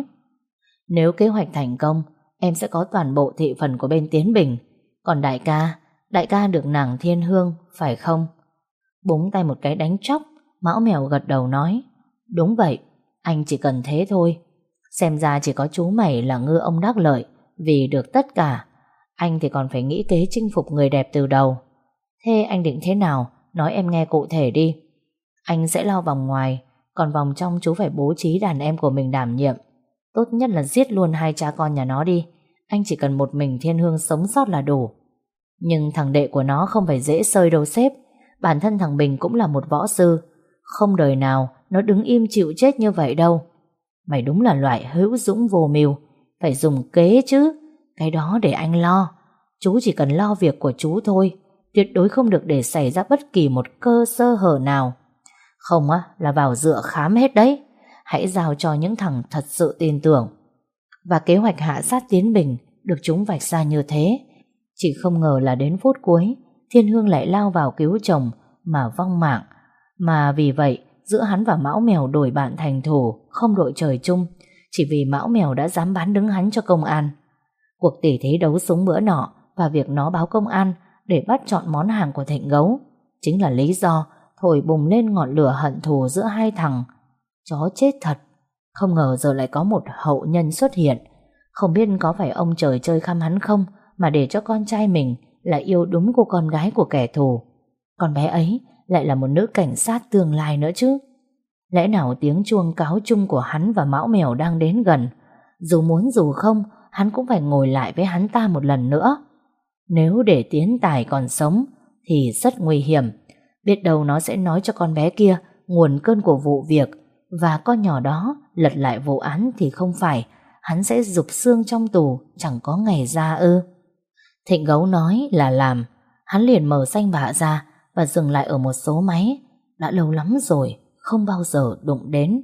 Nếu kế hoạch thành công, em sẽ có toàn bộ thị phần của bên Tiến Bình. Còn đại ca, đại ca được nàng thiên hương, phải không? Búng tay một cái đánh chóc, Mão Mèo gật đầu nói: Đúng vậy, anh chỉ cần thế thôi. Xem ra chỉ có chú mày là ngư ông đắc lợi, vì được tất cả. Anh thì còn phải nghĩ kế chinh phục người đẹp từ đầu. Thế anh định thế nào? Nói em nghe cụ thể đi. Anh sẽ lo vòng ngoài, còn vòng trong chú phải bố trí đàn em của mình đảm nhiệm. Tốt nhất là giết luôn hai cha con nhà nó đi. Anh chỉ cần một mình thiên hương sống sót là đủ. Nhưng thằng đệ của nó không phải dễ xơi đâu sếp. Bản thân thằng Bình cũng là một võ sư. Không đời nào nó đứng im chịu chết như vậy đâu. Mày đúng là loại hữu dũng vô mưu. Phải dùng kế chứ. Cái đó để anh lo. Chú chỉ cần lo việc của chú thôi. Tuyệt đối không được để xảy ra bất kỳ một cơ sơ hở nào. Không á là vào dựa khám hết đấy. Hãy giao cho những thằng thật sự tin tưởng. Và kế hoạch hạ sát Tiến Bình được chúng vạch ra như thế. Chỉ không ngờ là đến phút cuối Thiên Hương lại lao vào cứu chồng mà vong mạng. Mà vì vậy giữa hắn và Mão Mèo đổi bạn thành thù, không đội trời chung, chỉ vì Mão Mèo đã dám bán đứng hắn cho công an. Cuộc tỉ thí đấu súng bữa nọ và việc nó báo công an để bắt chọn món hàng của Thịnh Gấu chính là lý do thổi bùng lên ngọn lửa hận thù giữa hai thằng. Chó chết thật. Không ngờ giờ lại có một hậu nhân xuất hiện. Không biết có phải ông trời chơi khăm hắn không, mà để cho con trai mình lại yêu đúng cô con gái của kẻ thù. Con bé ấy lại là một nữ cảnh sát tương lai nữa chứ. Lẽ nào tiếng chuông cáo chung của hắn và Mão Mèo đang đến gần. Dù muốn dù không, hắn cũng phải ngồi lại với hắn ta một lần nữa. Nếu để Tiến Tài còn sống thì rất nguy hiểm. Biết đâu nó sẽ nói cho con bé kia nguồn cơn của vụ việc, và con nhỏ đó lật lại vụ án thì không phải hắn sẽ rụp xương trong tù chẳng có ngày ra ư. Thịnh Gấu nói là làm. Hắn liền mở danh bạ ra và dừng lại ở một số máy đã lâu lắm rồi không bao giờ đụng đến.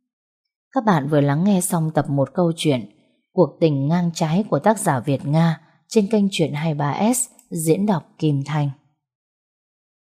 Các bạn vừa lắng nghe xong tập một câu chuyện Cuộc tình ngang trái của tác giả Việt Nga trên kênh Truyện hai mươi ba S, diễn đọc Kim Thanh.